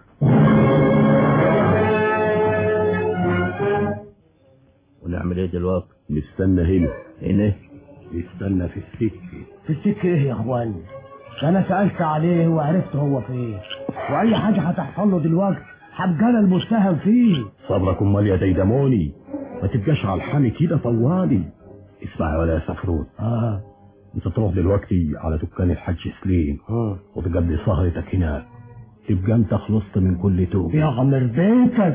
ونعمل ايه دلوقتي؟ نستنى هنا. هنا؟ نستنى في السكة. في السكة ايه يا اخواني؟ انا سألت عليه وعرفت هو فين، واي حاجة هتحصل له دلوقتي هبقى انا المتهم فيه. صبرك امال يا ديدموني، ما تبقاش على الحامي كده طوالي. اسمع يا ولا سفروت. اه انت تروح دلوقتي على دكان الحاج سليم اه وتقضي سهرتك هناك. تبقى انت خلصت من كل توبة. يا عمر بيتك.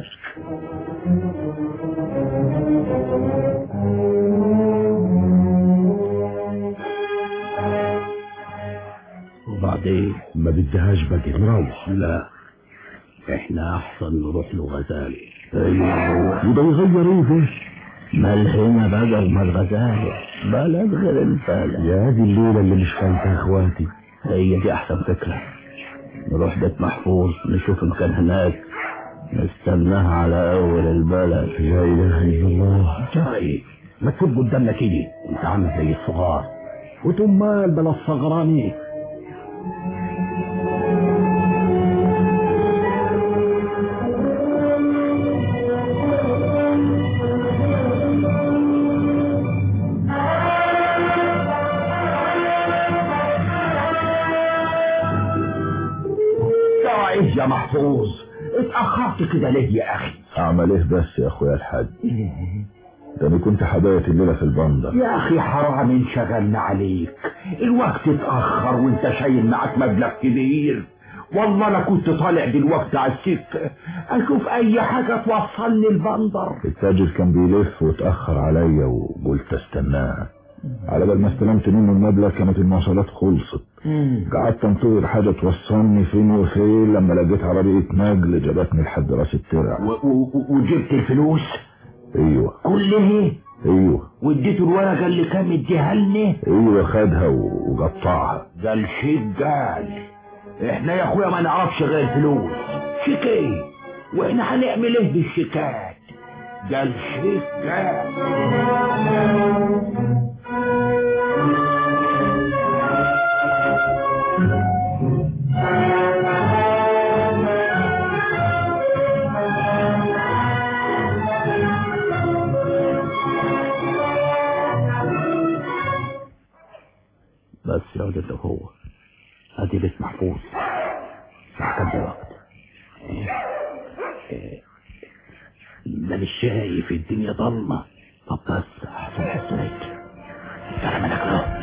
دي؟ ما بدهاش بقى نروح. لا احنا احسن نروح له غزالي. ايوه وده يغير ايه ده؟ مال هنا بقى ومال غزالي بلد غير البلد. يا دي الليلة اللي مش فايتها يا اخواتي. هي دي احسن فكرة. نروح بيت محفوظ نشوف ان كان هناك، نستناها على اول البلد. لا اله الا الله. جاي ما تفوت قدامنا كده انت عامل زي الصغار. وتمال بلا الصغراني. يا محفوظ اتأخرت كده ليه يا اخي؟ اعمل ايه بس يا اخويا الحاج؟ ده انا كنت حباية الليلة في البندر. يا اخي حرام انشغلنا عليك، الوقت اتأخر وانت شايل معاك مبلغ كبير. والله انا كنت طالع دلوقتي على السكة اشوف اي حاجة توصلني البندر. التاجر كان بيلف واتأخر عليا وقلت استناه، على بال ما استلمت منه المبلغ كانت المواصلات خلصت. قعدت انتظر حاجة توصلني فين وفين لما لقيت عربية نقل جابتني لحد راس الترع. وجبت الفلوس؟ ايوه. كلها؟ ايوه. واديته الورقة اللي كان مديها لنا؟ ايوه خدها وقطعها. ده الشيك قال احنا يا اخويا ما نعرفش غير فلوس. شيكين واحنا هنعمل ايه بالشيكات؟ ده الشيك قال. بس يا ولد اللي هو ادي بيت محفوظ. الساعة كام دلوقتي؟ ده مش شايف الدنيا ضلمة. طب بس احسن حسيت سلام عليكم.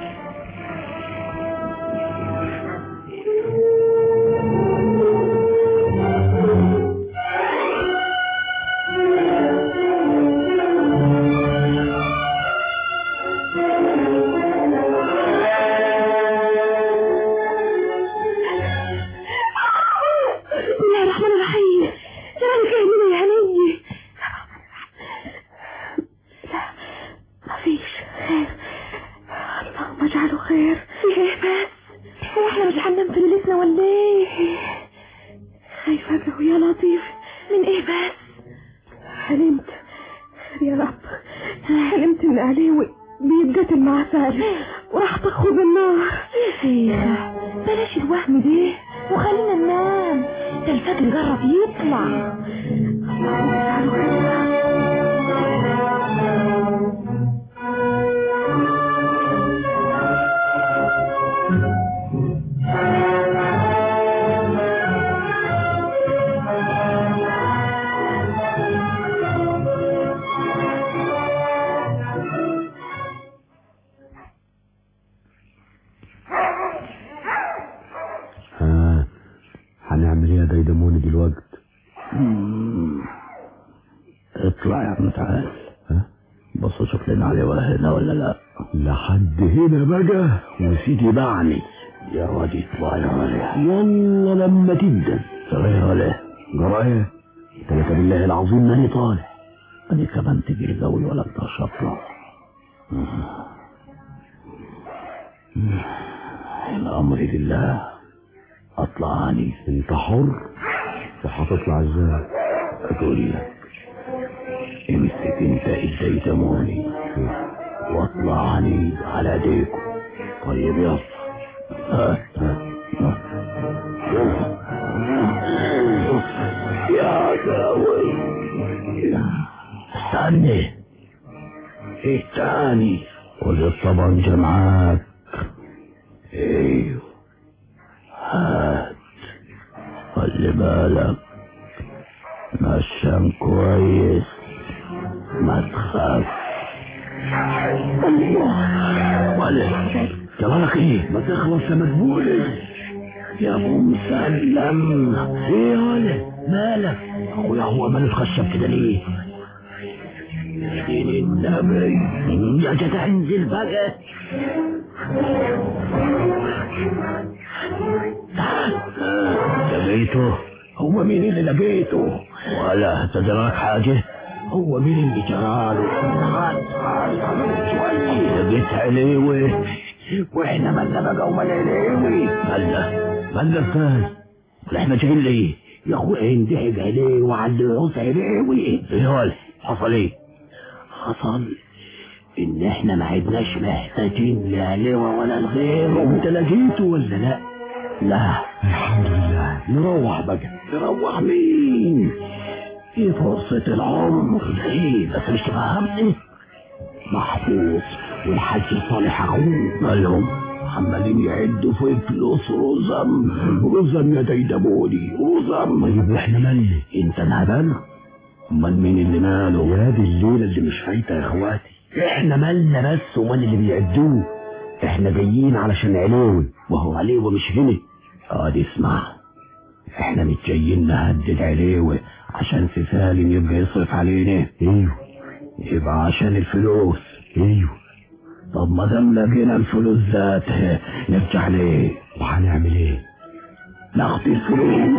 اطلع يا ابن تعال. ها بص شوف لنا علي هنا ولا لا. لحد هنا بقى وسيدي باعني يا واد. اطلع يا ولي يلا لما تبدا. ترى يا ولي جرايه تلك بالله العظيم ماني طالع. انا كمان تجري قوي ولا اقدرش اطلع. الامر لله. اطلع عني. انت حر. وهتطلع ازاي؟ اقول لك امسك انت ايدي دموني واطلع عني على ايديكم. طيب يلا. ها ها يا قوي. استني الثاني وجد طبنجة معاك. ايوه هات. خلي بالك مشان كويس ما تخاف. الله ولا جرالك ايه؟ ما تخلص يا مدبولي يا ابو مسلم. ايه يا ولد مالك اخويا؟ هو ماله اتخشب كده ليه؟ دين النبي يا جدع انزل بقى. لقيته؟ هو مين اللي لقيته؟ ولا تدرك حاجة؟ هو مين اللي جراله؟ تعال تعال تعال شوي. لقيت عليوي واحنا مالنا بقى ومال عليوي. مالنا مالنا ازاي؟ احنا جايين ليه؟ يا اخويا اندحق عليه وعلى العوز عليوي. ايه هو حصل ايه؟ حصل ان احنا ما عدناش محتاجين لا لواء ولا الغير. وانت لقيته ولا لا؟ لا الحمد لله. نروح بقى. نروح مين؟ ايه فرصة العمر. ايه بس مش تفهمني؟ محفوظ والحاج صالح اخوه مالهم عمالين يعدوا في فلوس رزم رزم يا ديدبولي رزم. طيب واحنا مالنا؟ انت انهبلت؟ امال مين اللي ماله؟ يا دي الليلة اللي مش فايتة يا اخواتي. احنا مالنا بس ومال اللي بيعدوه؟ احنا جايين علشان عليوي وهو عليوي مش هنا. اه دي اسمع، احنا مش جايين نهدد عليوي عشان في سالم يبقى يصرف علينا. ايوه يبقى عشان الفلوس. ايوه طب ما دام لقينا الفلوس ذاتها نرجع ليه؟ وهنعمل ايه؟ ناخد الفلوس.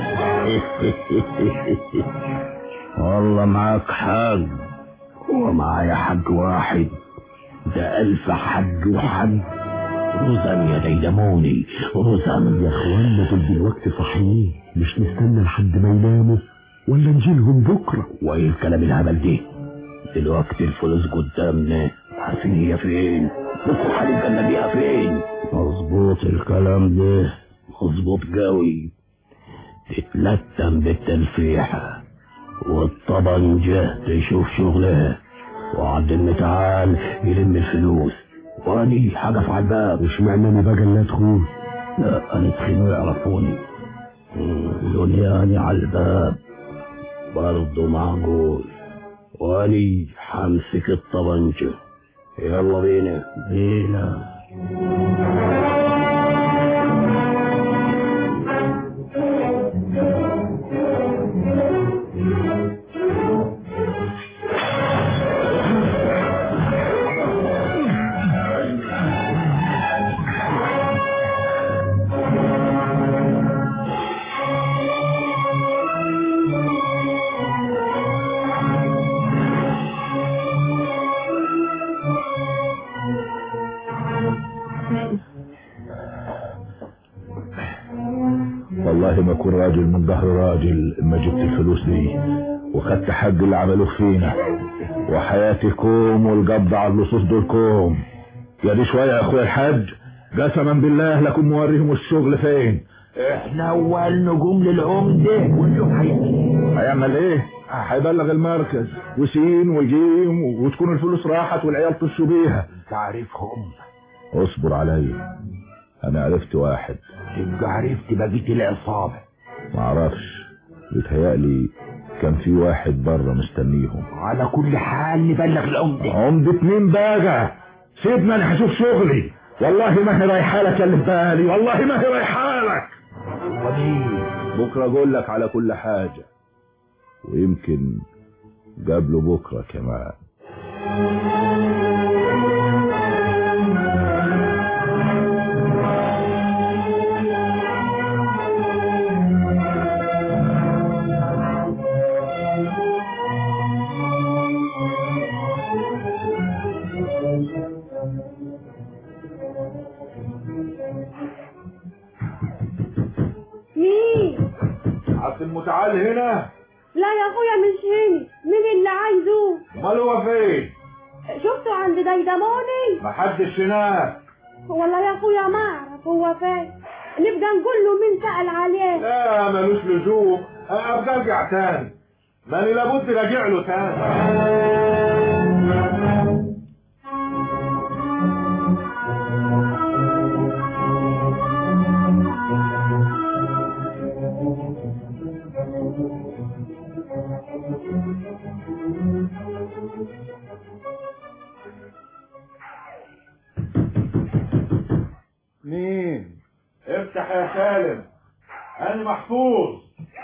والله معاك حق. هو معايا حق واحد؟ ده ألف حق وحق. رزم يا ديدموني رزم. يا اخوانا دول دلوقتي صحيين، مش نستنى لحد ما يناموا ولا نجيلهم بكره؟ وايه الكلام الهبل ده؟ دلوقتي الفلوس قدامنا، عارفين هي فين؟ بكره هنبقى نلاقيها فين؟ مظبوط الكلام ده، مظبوط قوي. تتلتم بالتلفيحة والطبنجة تشوف شغلها، وعبد المتعال يلم الفلوس، واني حقف على الباب. وش معناني بقى اللي ادخل؟ لا انا ادخلوا يعرفوني. دنياني على الباب برضه معقول، واني حمسك الطبنجة. يلا بينا بينا. والله ما اكون راجل من ظهر راجل ما جبت الفلوس دي وخدت حق اللي عملوه فينا، وحياتي كوم والقبض على اللصوص دول كوم. يا دي شويه يا اخويا الحاج، قسما بالله لكم موريهم الشغل فين. احنا اول نجوم للعمده، واليوم هيعمل هيعمل ايه؟ هيبلغ المركز وسين وجيم وتكون الفلوس راحت والعيال طشوا بيها. تعرفهم؟ اصبر عليا، انا عرفت واحد. تبقى عرفت بقيت العصابة؟ معرفش، بيتهيألي كان في واحد بره مستنيهم. على كل حال نبلغ العمدة. عمدة مين بقى؟ سيبنا انا هشوف شغلي. والله ما هي رايحالك اللي في بالي، والله ما هي رايحالك. بكره اقول لك على كل حاجة، ويمكن قبله بكره كمان. مين؟ عبد المتعال هنا؟ لا يا اخويا مش هنا. مين اللي عايزه؟ امال هو فين؟ شفته عند ديدموني. محدش هناك. والله يا اخويا ما اعرف هو فين. نبقى نقول له مين سأل عليه. لا ملوش لزوم، ابقى ارجع تاني، ماني لابد راجع له تاني. مين؟ افتح يا سالم، انا محفوظ.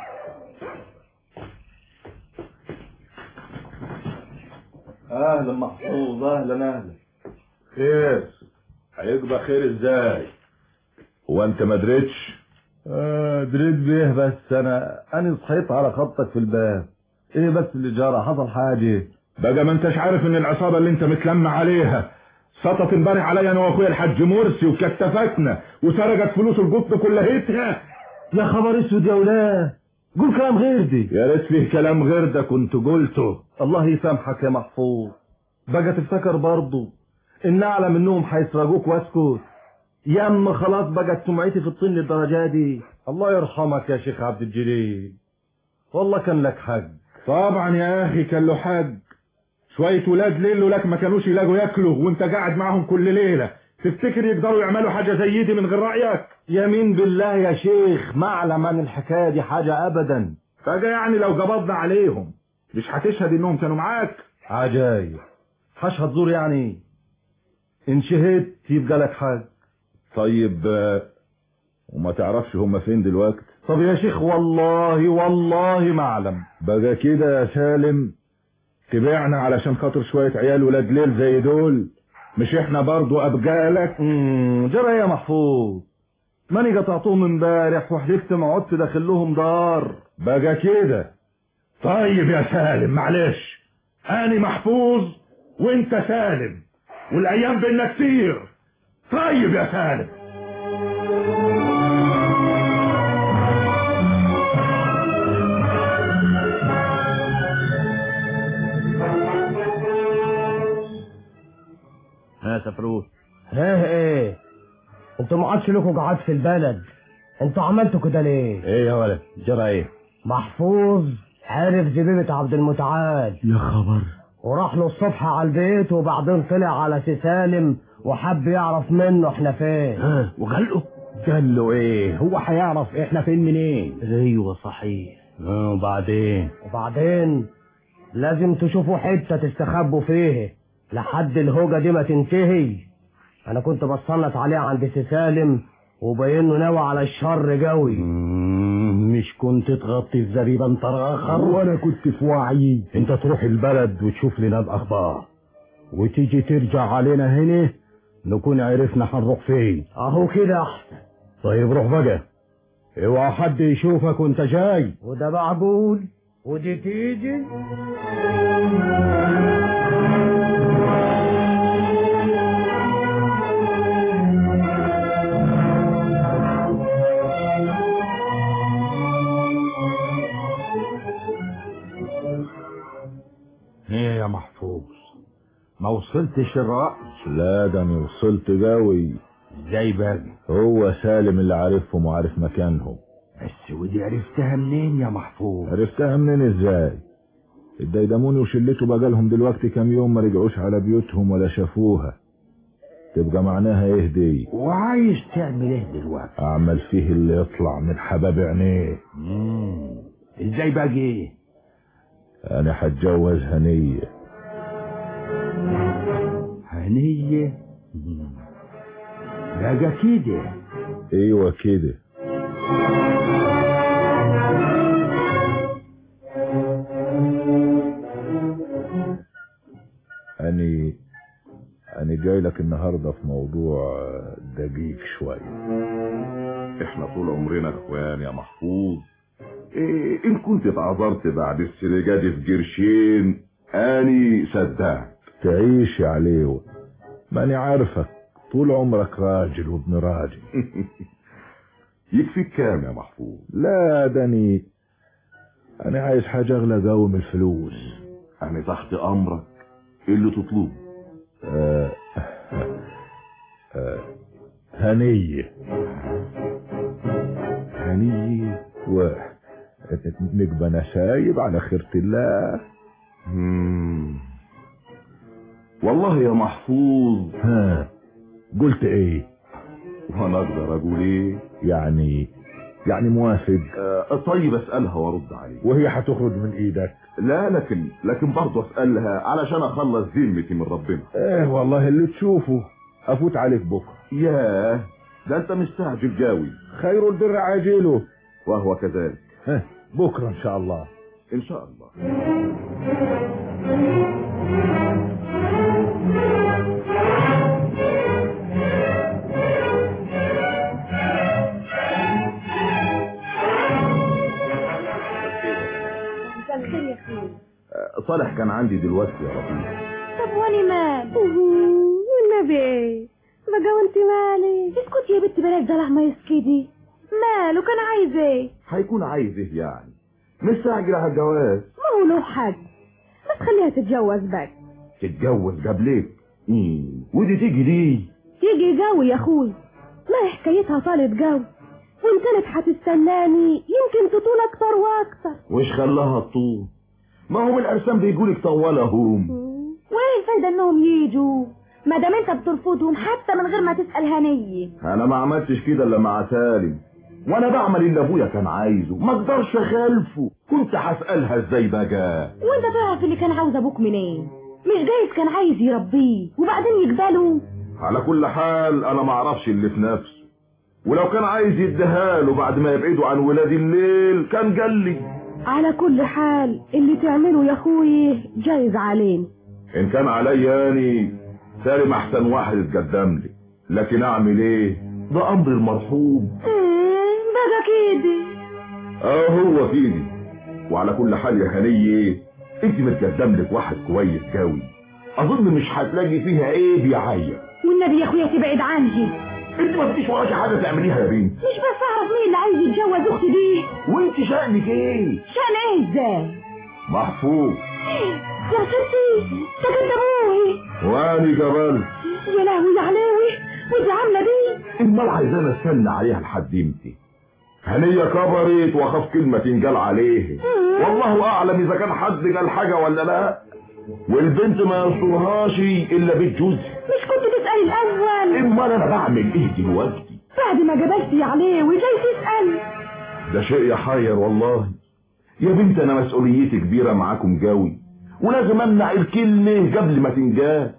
اهلا محفوظ، اهلا اهلا. خير؟ هيبقى خير ازاي؟ هو انت ما دريتش؟ اه دريت بيه، بس انا انا صحيت على خطك في الباب. ايه بس اللي جرى؟ حصل حاجه؟ بقى ما انتش عارف ان العصابه اللي انت متلمع عليها سطت امبارح عليا انا واخويا الحاج مرسي وكتفتنا وسرقت فلوس القطن كلها؟ يا خبر اسود يا ولاد، قول كلام غير دي. يا ريت فيه كلام غير ده كنت قلته. الله يسامحك يا محفوظ، بقى تفتكر برضه ان اعلم انهم هيسرقوك واسكت؟ يا اما خلاص بقت سمعتي في الطين للدرجه دي. الله يرحمك يا شيخ عبد الجليل، والله كان لك حق. طبعا يا اخي كان له حق. شويه ولاد ليل ولك ما كانوش يلاقوا ياكلوا وانت قاعد معاهم كل ليله. تفتكر يقدروا يعملوا حاجه زي دي من غير رايك؟ يمين بالله يا شيخ ما اعلم عن الحكايه دي حاجه ابدا. فجاه يعني لو قبضنا عليهم مش هتشهد انهم كانوا معاك؟ عجايب، هشهد زور يعني؟ ان شهدت يبقى لك حق. طيب وما تعرفش هم فين دلوقتي؟ طب يا شيخ والله والله ما اعلم. بقى كده يا سالم تبيعنا علشان خاطر شويه عيال ولاد ليل زي دول؟ مش احنا برضو ابجالك؟ امم جرى يا محفوظ، ماني قطعتهم امبارح وحلفت ما عدت داخل لهم دار. بقى كده. طيب يا سالم معلش، انا محفوظ وانت سالم والايام بينا كتير. طيب يا سالم. ها سفروت؟ ايه ايه انتوا ما عادش لكم قعد في البلد، انتوا عملتوا كده ليه؟ ايه يا ولد جرى ايه؟ محفوظ عرف زبيبة عبد المتعال. يا خبر. وراح له الصبح على البيت وبعدين طلع على سي سالم وحب يعرف منه احنا فين. ها وقال له؟ قال له ايه؟ هو هيعرف احنا فين منين؟ ايوه صحيح. اه وبعدين؟ وبعدين لازم تشوفوا حتة تستخبوا فيها لحد الهوجة دي ما تنتهي. انا كنت بصنت عليه عند سي سالم وبينه ناوي على الشر قوي. مش كنت تغطي الزبيبه انت اخر؟ وانا كنت في وعي. انت تروح البلد وتشوف لنا الاخبار وتيجي ترجع علينا هنا نكون عرفنا هنروح فين. اهو كده احسن. طيب روح بقى، اوعى حد يشوفك وانت جاي. وده معقول ودي تيجي. ايه يا محفوظ ما وصلتش الرأس؟ لا ده انا وصلت قوي. ازاي بقى؟ هو سالم اللي عارفهم وعارف مكانهم. بس ودي عرفتها منين يا محفوظ؟ عرفتها منين ازاي؟ الديدموني وشلته بقالهم دلوقتي كام يوم ما رجعوش على بيوتهم ولا شافوها. تبقى معناها ايه دي؟ وعايز تعمل ايه دلوقتي؟ اعمل فيه اللي يطلع من حباب عينيه. امم ازاي بقى ايه؟ انا هتجوز هنية. هنية؟ بقى كده؟ ايوه كده. اني اني جاي لك النهارده في موضوع دقيق شويه. احنا طول عمرنا اخوان يا محفوظ. إيه ان كنت اتعذرت بعد السرقه دي في قرشين اني صدقت. تعيش يا عليو، ماني عارفك طول عمرك راجل وابن راجل. يكفيك كام يا محفوظ؟ لا داني انا عايز حاجه اغلى قوي من الفلوس. انا تحت امرك، ايه اللي تطلبه؟ آه آه هنية. هنية و نبقى نسايب على خيرة الله. مم. والله يا محفوظ. ها قلت ايه؟ وانا اقدر اقول ايه؟ يعني يعني موافق؟ آه طيب اسألها وارد عليك. وهي هتخرج من ايدك؟ لا لكن لكن برضه اسألها علشان اخلص ذمتي من ربنا. ايه والله اللي تشوفه افوت عليك بكره. ياه ده انت مستعجل قوي. خير البر عاجله وهو كذلك. ها بكره ان شاء الله. ان شاء الله. صالح كان عندي دلوقتي يا ربيع. طب واني مال والنبي ايه بقى وانت مالي؟ اسكت يا بنت بلاش دلع ما يسكدي. ماله كان عايز ايه؟ هيكون عايز ايه يعني؟ مستعجل على الجواز. ما هو له حد، بس خليها تتجوز بقى. تتجوز قبلك؟ امم ودي تيجي دي تيجي جو يا اخوي، ما هي حكايتها طالت جو، وان كانت هتستناني يمكن تطول اكتر واكتر. وش خلاها تطول؟ ما هو الارسام بيقولك طولهم. وايه الفايده انهم يجوا ما دام انت بترفضهم حتى من غير ما تسال هنيه؟ انا ما عملتش كده الا مع سالم، وانا بعمل اللي ابويا كان عايزه، ما اقدرش اخالفه. كنت هسالها ازاي بقى؟ وانت تعرف اللي كان عاوز ابوك منين؟ مش جايز كان عايز يربيه وبعدين يقبله؟ على كل حال انا ما اعرفش اللي في نفسه، ولو كان عايز يديهاله بعد ما يبعدوا عن ولاد الليل كان قال لي. على كل حال اللي تعمله يا اخوي جايز علينا. ان كان عليا اني سالم احسن واحد اتقدم لي، لكن اعمل ايه؟ ده امر المرحوم. ايه بقى كده؟ اه هو كده. وعلى كل حال يا هنيه انت متقدم لك واحد كويس قوي، اظن مش هتلاقي فيها عيب يا عيا. والنبي يا اخويا تبعد عني. انت ما فيش وراكي حاجه تعمليها يا بنت. مش بس اعرف مين اللي عايز يتجوز اختي دي. وانت شأنك ايه؟ شأن ايه ازاي؟ محفوظ. يا ستي ده كده ابوي. واني جبل. يا لهوي يا علوي ودي عامله دي. امال عايزانا استنى عليها لحد امتى؟ هنيه كبرت واخاف كلمه تنجال عليه. والله اعلم اذا كان حد قال حاجه ولا لا. والبنت ما يصلهاش الا بيت جوزها. مش كنت تسال الاول؟ امال انا بعمل ايه دلوقتي؟ بعد ما جبلت يا عليه وجاي تسال؟ ده شيء يحير والله يا بنت. انا مسؤوليتي كبيره معاكم قوي، ولازم امنع الكلمه قبل ما تنجاه.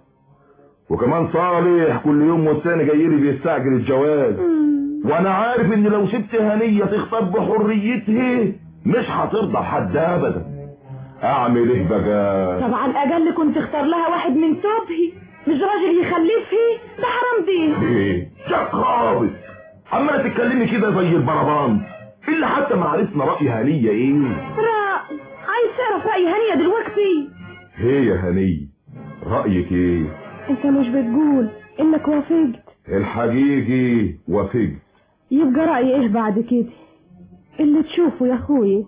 وكمان صالح كل يوم والتاني جاي لي بيستعجل الجواز، وانا عارف ان لو سبت هنيه تختار بحريتها مش هترضى بحد ابدا. اعمل ايه بقى؟ طب على الاقل كنت اختار لها واحد من توبهي، مش راجل يخلفها. ده حرام دي. ايه شك خابط، عماله تتكلمي كده زي البربان. الا حتى ما عرفنا راي هنيه ايه. رأي؟ عايز تعرف راي هنيه دلوقتي؟ ايه يا هنيه رايك ايه؟ انت مش بتقول انك وافقت؟ الحقيقي وافقت. يبقى رايي ايه بعد كده؟ اللي تشوفه يا اخوي.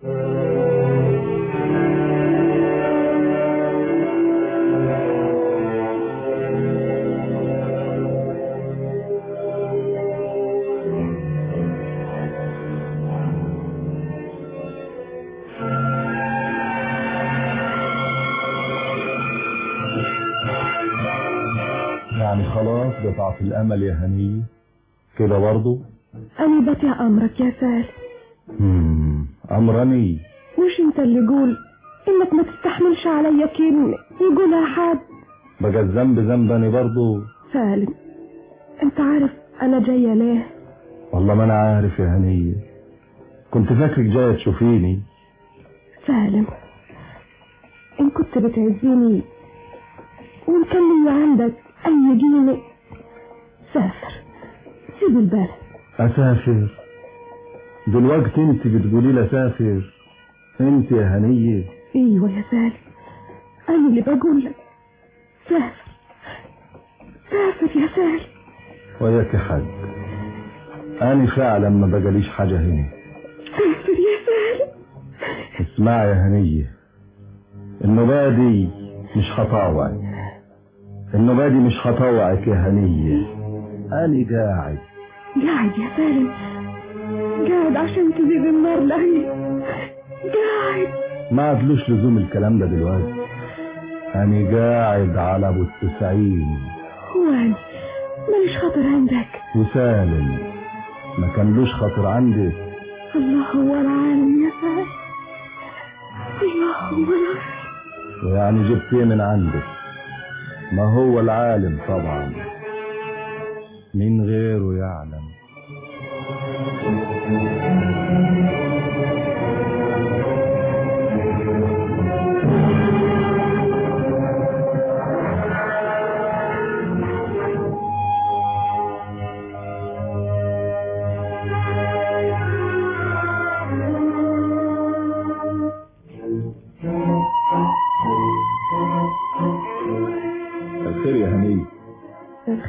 يعني خلاص قطعت الامل يا هنيه كده برضه؟ انا بطيع امرك يا سالم. امم امرني. مش انت اللي قول انك ما تستحملش عليا كلمه يقولها حد؟ بقى الذنب ذنبني برضه. سالم انت عارف انا جايه ليه؟ والله ما انا عارف يا هنيه، كنت فاكرك جايه تشوفيني. سالم ان كنت بتعزيني وان كان لي عندك اي جيمه سافر سيب البلد. اسافر؟ دلوقتي انت بتقولي لي اسافر؟ انت يا هنيه؟ ايوه يا سالم انا اللي بقول لك سافر سافر يا سالم. وياك حاج انا فعلا ما بقاليش حاجه هنا. سافر يا سالم. اسمعي يا هنيه، النوبه دي مش هطاوعك، النوبه دي مش هطاوعك يا هنيه. انا قاعد قاعد يا سالم، قاعد عشان تزيد النار لهي. قاعد ما عدلوش لزوم الكلام ده دلوقتي. انا قاعد على ابو التسعين. هو انا ماليش خاطر عندك؟ وسالم ما كانلوش خاطر عندك؟ الله هو العالم يا سالم، الله هو العالم. ويعني جبتيه من عندك؟ ما هو العالم طبعا، من غيره يعلم.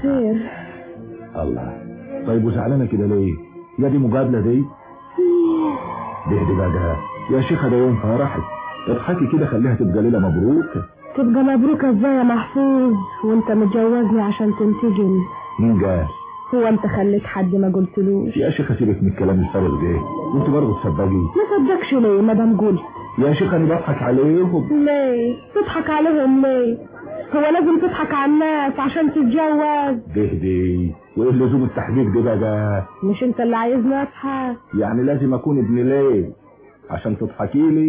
خير. الله. طيب وزعلانه كده ليه؟ يا دي مقابله دي؟ دي بقى يا شيخه ده يوم فرحك، اضحكي كده خليها تبقى ليله مبروكه. تبقى مبروكه ازاي يا محفوظ وانت متجوزني عشان تنتجن؟ مين قال؟ هو انت خليت حد ما قلتلوش؟ يا شيخه سيبك من الكلام الفارغ ده، وانت برضه تصدقي. ما صدقش ليه ما دام قلت؟ يا شيخه انا بضحك عليهم. ليه تضحك عليهم ليه؟ هو لازم تضحك على الناس عشان تتجوز؟ دهدي وايه لزوم التحقيق ده بقى؟ مش انت اللي عايزني اضحك؟ يعني لازم اكون ابن ليل عشان تضحكي لي؟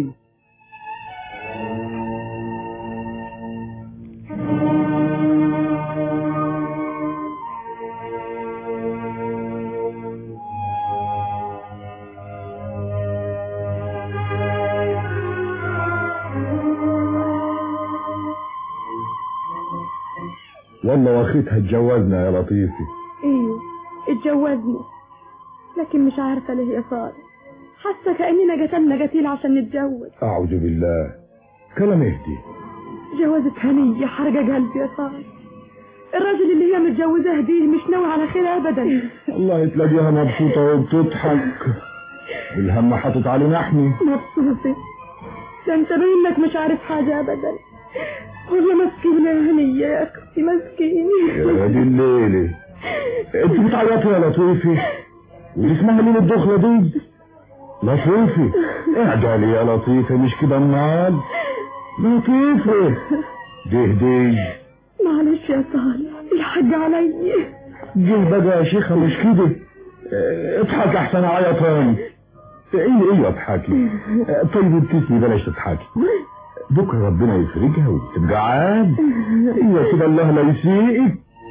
والله واخيتها اتجوزنا يا لطيفي. ايوه اتجوزنا، لكن مش عارفه ليه يا صالح، حاسه كاننا قتلنا قتيل عشان نتجوز. اعوذ بالله، كلام اهدي. جوازة هنية حرقة قلبي يا صالح، الراجل اللي هي متجوزاه دي مش ناوي على خير ابدا. الله تلاقيها مبسوطه وبتضحك والهم حاطط علينا احنا. مبسوطه؟ ده انت باين لك مش عارف حاجه ابدا. والله مسكينه يا هنية يا اختي مسكينه. يا دي الليله انت بتعيطي يا لطيفي؟ ودي اسمها مين الدخله دي؟ لطيفي اهدى لي يا لطيفي، مش كده امال؟ لطيفي دهدي. معلش يا صالح الحاج عليا. جه بقى يا شيخه مش كده، اضحك احسن اعيط تاني. ايه ايه اضحكي؟ طيب ابتسمي بلاش تضحكي، بكره ربنا يفرجها وتبقى عاد. ايوه كده الله لا يسيئك.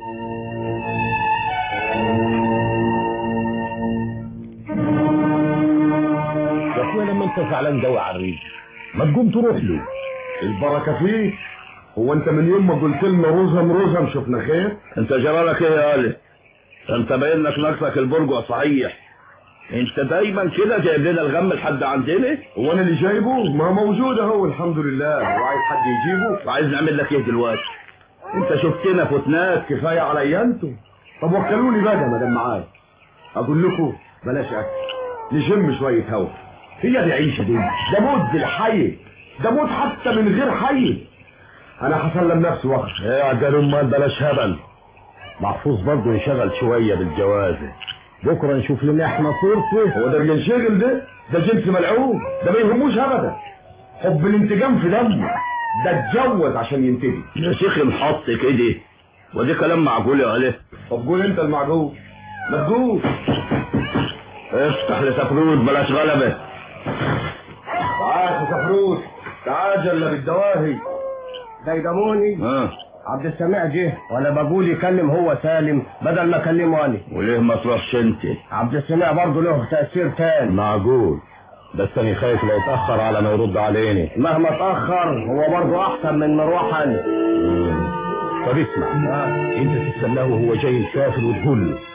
يا اخويا لما انت زعلان قوي على الريق ما تقوم تروح له. البركه فيك. هو انت من يوم ما قلت لنا رزم رزم شفنا خير؟ انت جرالك ايه يا علي؟ انت باين لك ناقصك البرجع صحيح. انت دايما كده جايب لنا الغم لحد عندنا. هو انا اللي جايبه؟ ما هو موجود اهو الحمد لله. وعايز حد يجيبه؟ وعايز نعمل لك ايه دلوقتي؟ انت شفتنا فتنات كفايه عليا انتوا. طب وكلوني بقى ما دام معاك. اقول لكم بلاش اكل، نشم شويه هوا. هي دي عيشه دي، ده موت بالحي، ده موت حتى من غير حي. انا هسلم نفسي واخد. ايه يا عجل امال بلاش هبل. محفوظ برضه يشغل شويه بالجوازه، بكره نشوف لنا احنا صورته. هو ده بينشغل ده؟ ده جنس ملعون، ده ما يهموش ابدا. حب الانتقام في دمه، ده اتجوز عشان ينتهي. يا شيخ نحط كده ودي كلام معقول يا علي. طب قول انت المعقول. ما تقول. افتح لسفروت بلاش غلبه. تعال يا سفروت تعال جل بالدواهي. ديدموني. اه عبد السميع جه وانا بقول يكلم هو سالم بدل ما اكلمه انا. وليه ما تروحش انت؟ عبد السميع برضه له تأثير تاني. معقول، بس انا خايف لا يتأخر على ما يرد علينا. مهما اتأخر هو برضه احسن من مروح انا. طب اسمع، آه. انت تستناه وهو جاي الكافر وتقول له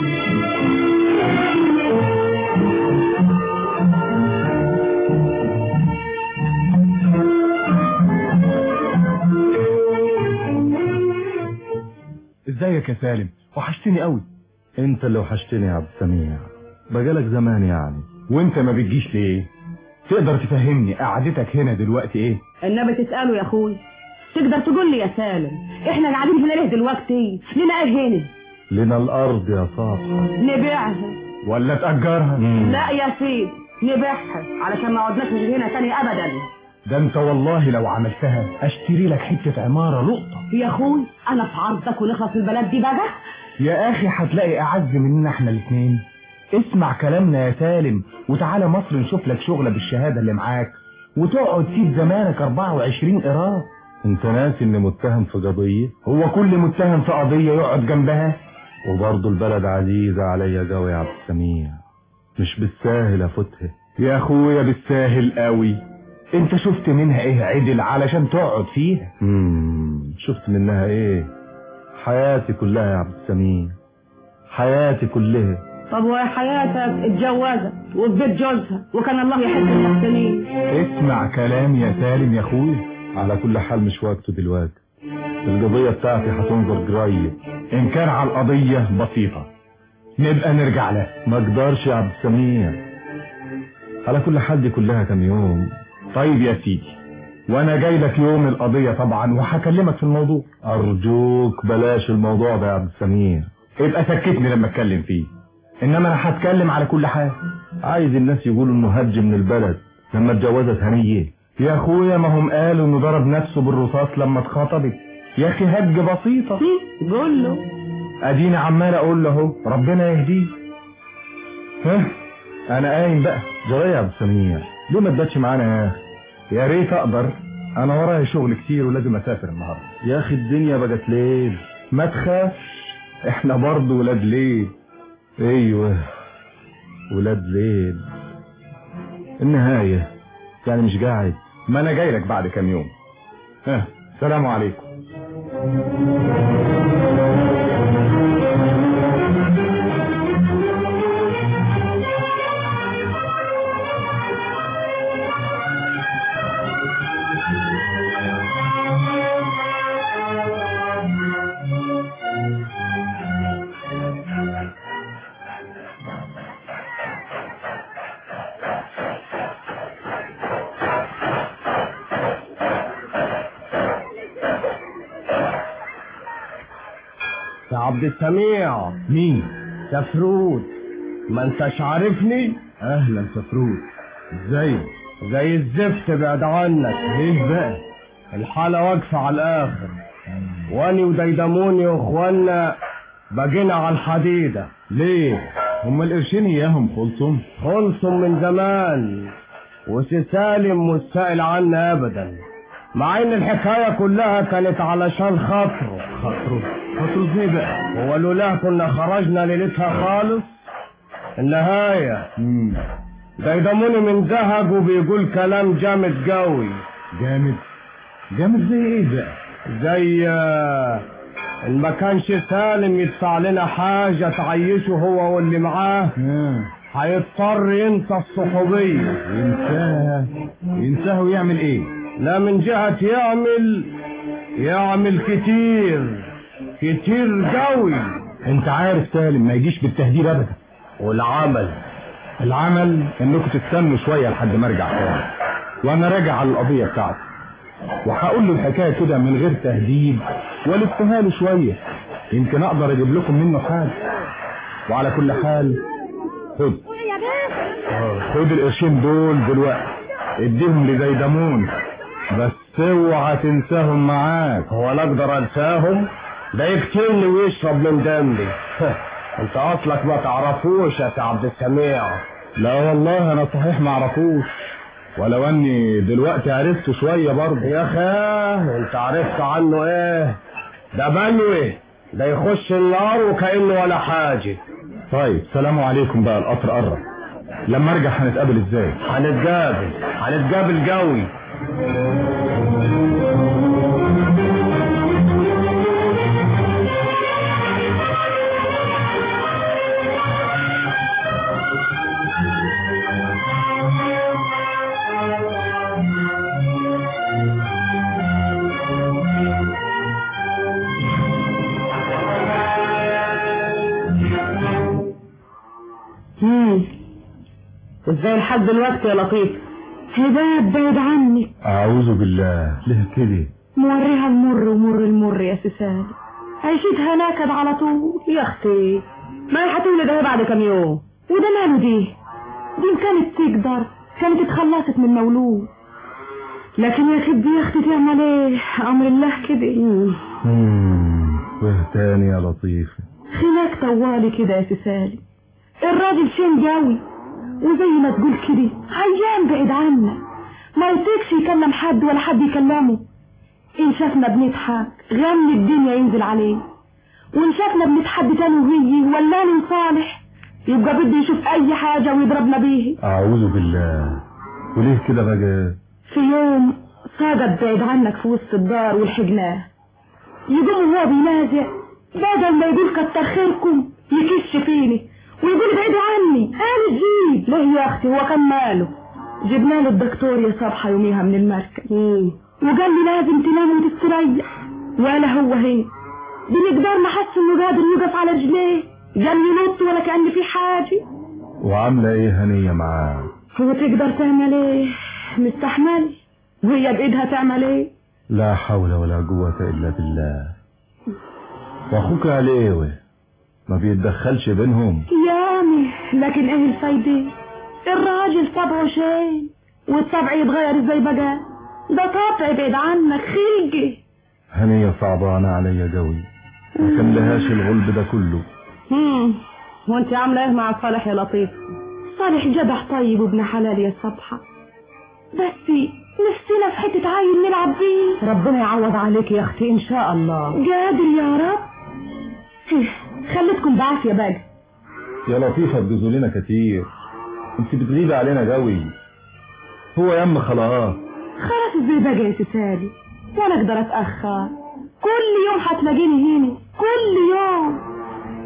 ازيك يا سالم؟ وحشتني قوي. انت اللي وحشتني يا عبد السميع، بقالك زمان يعني. وانت ما بتجيش ليه؟ تقدر تفهمني قعدتك هنا دلوقتي ايه؟ النبي تسأله يا اخوي. تقدر تقول لي يا سالم احنا قاعدين هنا ليه دلوقتي؟ لنا ايه هنا؟ لنا الارض يا صاحبي. نبيعها ولا تأجرها؟ لا يا سيدي نبيعها علشان ما عدناش نجي هنا تاني ابدا. ده انت والله لو عملتها اشتري لك حتة عمارة لقطة. يا اخوي انا في عرضك ونخلص البلد دي بقى. يا اخي هتلاقي اعز مننا احنا الاثنين. اسمع كلامنا يا سالم وتعالى مصر نشوف لك شغلة بالشهادة اللي معاك وتقعد تسيب زمانك اربعة وعشرين قراط. انت ناسي اني متهم في قضية؟ هو كل متهم في قضية يقعد جنبها؟ وبرضه البلد عزيزة عليا قوي يا عبد السميع، مش بالساهل افوتها. يا اخويا بالساهل قوي. انت شفت منها ايه عدل علشان تقعد فيها؟ امم شفت منها ايه؟ حياتي كلها يا عبد السميع، حياتي كلها. طب ويا حياتك اتجوزت وفي بيت جوزها وكان الله يحب المحسنين. اسمع كلام يا سالم يا اخويا. على كل حال مش وقته دلوقتي، القضية بتاعتي هتنظر قريب. ان كان على القضية بسيطة نبقى نرجع لها. ما اقدرش يا عبد السميع، على كل حال دي كلها كام يوم. طيب يا سيدي، وانا جاي لك يوم القضية طبعا وهكلمك في الموضوع. ارجوك بلاش الموضوع ده يا عبد السميع، ابقى سكتني لما اتكلم فيه، انما انا هتكلم على كل حاجة. عايز الناس يقولوا انه هج من البلد لما اتجوزت هنية. يا اخويا ما هم قالوا انه ضرب نفسه بالرصاص لما اتخطبت. يا اخي هج بسيطة. قول له. اديني عمال اقول له اهو، ربنا يهديه. ها انا قايم بقى. جرايه يا عبد السميع، ليه ما تباتش معانا يا اخي؟ يا ريت اقدر، انا ورايا شغل كتير ولازم اسافر النهارده. يا اخي الدنيا بقت ليل. ما تخافش، احنا برضه ولاد ليل. ايوه ولاد ليل. النهاية يعني مش قاعد. ما انا جاي لك بعد كام يوم. ها سلام عليكم. يا عبد السميع. مين؟ سفرود. ما انتش عارفني؟ اهلا سفرود، ازاي؟ زي الزفت بعد عنك. ليه بقى؟ الحالة واقفة على الاخر، واني وديدموني واخوانا بقينا على الحديدة. ليه؟ هم القرشين اياهم خلصهم؟ خلصهم من زمان، وسي سالم مش سائل عنا ابدا، مع ان الحكاية كلها كانت علشان خاطره. خاطره؟ خاطره ازاي بقى؟ هو لولا كنا خرجنا ليلتها خالص. النهاية ديدموني من زهق وبيقول كلام جامد قوي. جامد؟ جامد زي ايه بقى؟ زي ان ما كانش سالم يدفع لنا حاجة تعيشه هو واللي معاه هيضطر ينسى الصحوبية. ينساها؟ ينساها ويعمل ايه؟ لا من جهة يعمل يعمل كتير كتير قوي. انت عارف سالم ما يجيش بالتهديد ابدا. والعمل العمل انكم تستنوا شوية لحد ما ارجع تاني، وانا راجع على القضية بتاعتي وهقول له الحكاية كده من غير تهديد والفها له شوية، يمكن اقدر اجيب لكم منه حاجة. وعلى كل حال خد خد القرشين دول دلوقتي، اديهم لزيدمون، بس اوعى تنساهم معاك. هو انا اقدر انساهم؟ ده يقتلني ويشرب من دمي. انت اصلك ما تعرفوش يا عبد السميع. لا والله انا صحيح ما اعرفوش، ولو اني دلوقتي عرفته شوية برضه. يا اخي انت عرفت عنه ايه؟ ده بلوي، ده يخش النار وكأنه ولا حاجة. طيب سلام عليكم بقى، القطر قرب، لما ارجع هنتقابل ازاي؟ هنتقابل هنتقابل قوي. امم ازاي لحد دلوقتي يا لطيف؟ هباب بعد عني. اعوذ بالله، ليه كده؟ موريها المر ومر المر يا سيسال، عيشتها نكد على طول. يا اختي ما هي هتولد اهي بعد كام يوم. وده ماله دي؟ دي كانت تقدر كانت اتخلصت من مولود، لكن يا خدي يا اختي تعمل ايه؟ امر الله كده. امم ويه تاني يا لطيف؟ خلاك طوالي كده يا سيسالي، الراجل شين قوي وزي ما تقول كده عيان بعيد عنا، ما يطيقش يكلم حد ولا حد يكلمه. ان شافنا بنضحك غم الدنيا ينزل عليه، وان شافنا بنتحد تاني وهي ولا صالح يبقى بده يشوف اي حاجة ويضربنا بيه. اعوذ بالله. وليه كده بقى؟ في يوم صادت بعيد عنك في وسط الدار والحجناه، يقوم هو بينازع بدل ما يقول كتر خيركم يكش فيني ويقول بعيدوا عني. قال جيب. ليه يا اختي هو كان ماله؟ جبنا له الدكتور يا صبحة يوميها من المركز، وقال لي لازم تنام وتستريح، ولا هو هي بمقدار ما حس انه قادر يوقف على رجليه قام ينط ولا كأن في حاجة. وعاملة ايه هنية معاه؟ هو تقدر تعمل ايه؟ مستحمل، وهي بايدها تعمل ايه؟ لا حول ولا قوة الا بالله. واخوك عليوي ما بيتدخلش بينهم؟ يامي، لكن ايه الفايدة؟ الراجل طبعه شيء، والطبع يتغير ازاي بقى؟ ده طبع بعيد عنك خلقي. هنية صعبانة عليا قوي، ما كان لهاش الغلب ده كله. امم وانت عامله ايه مع صالح يا لطيف؟ صالح جدع طيب وابن حلال يا صبحة، بس نفسنا في حتة عيل نلعب بيه. ربنا يعوض عليك يا اختي ان شاء الله. قادر يا رب. خليتكم بعافية بقى. يا لطيفة تجوزوا لنا كتير، انت بتغيبي علينا قوي. هو يم خلاص. خلاص ازاي بقى يا سالي؟ وانا اقدر اتأخر؟ كل يوم هتلاقيني هنا، كل يوم.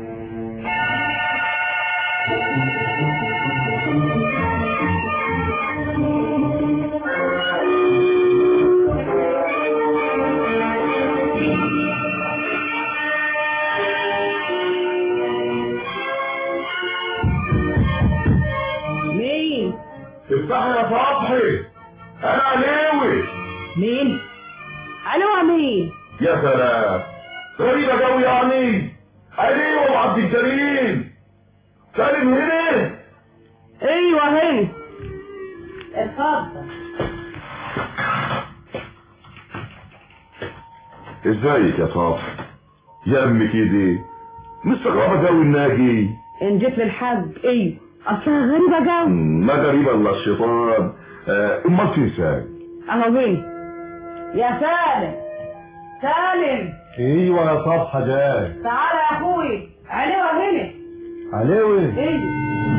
مين؟ افتحي يا صبحي، انا عليوي. مين؟ علوة مين؟ يا سلام، غريبة قوي يعني. عليوة وعبد الجليل. سالم هنا؟ ايوه هنا. اتفضل. ازيك يا صبحي؟ يا امي كده مستغربة قوي الناجي. ان جيت للحج ايوه اصلها غريبة قوي. ما غريبة الا الشيطان. امال فين سالم؟ اهو هنا. يا سالم، سالم. ايوه يا صبحة جاي. تعالى يا اخوي، علوة هنا. علوي؟ ايوه.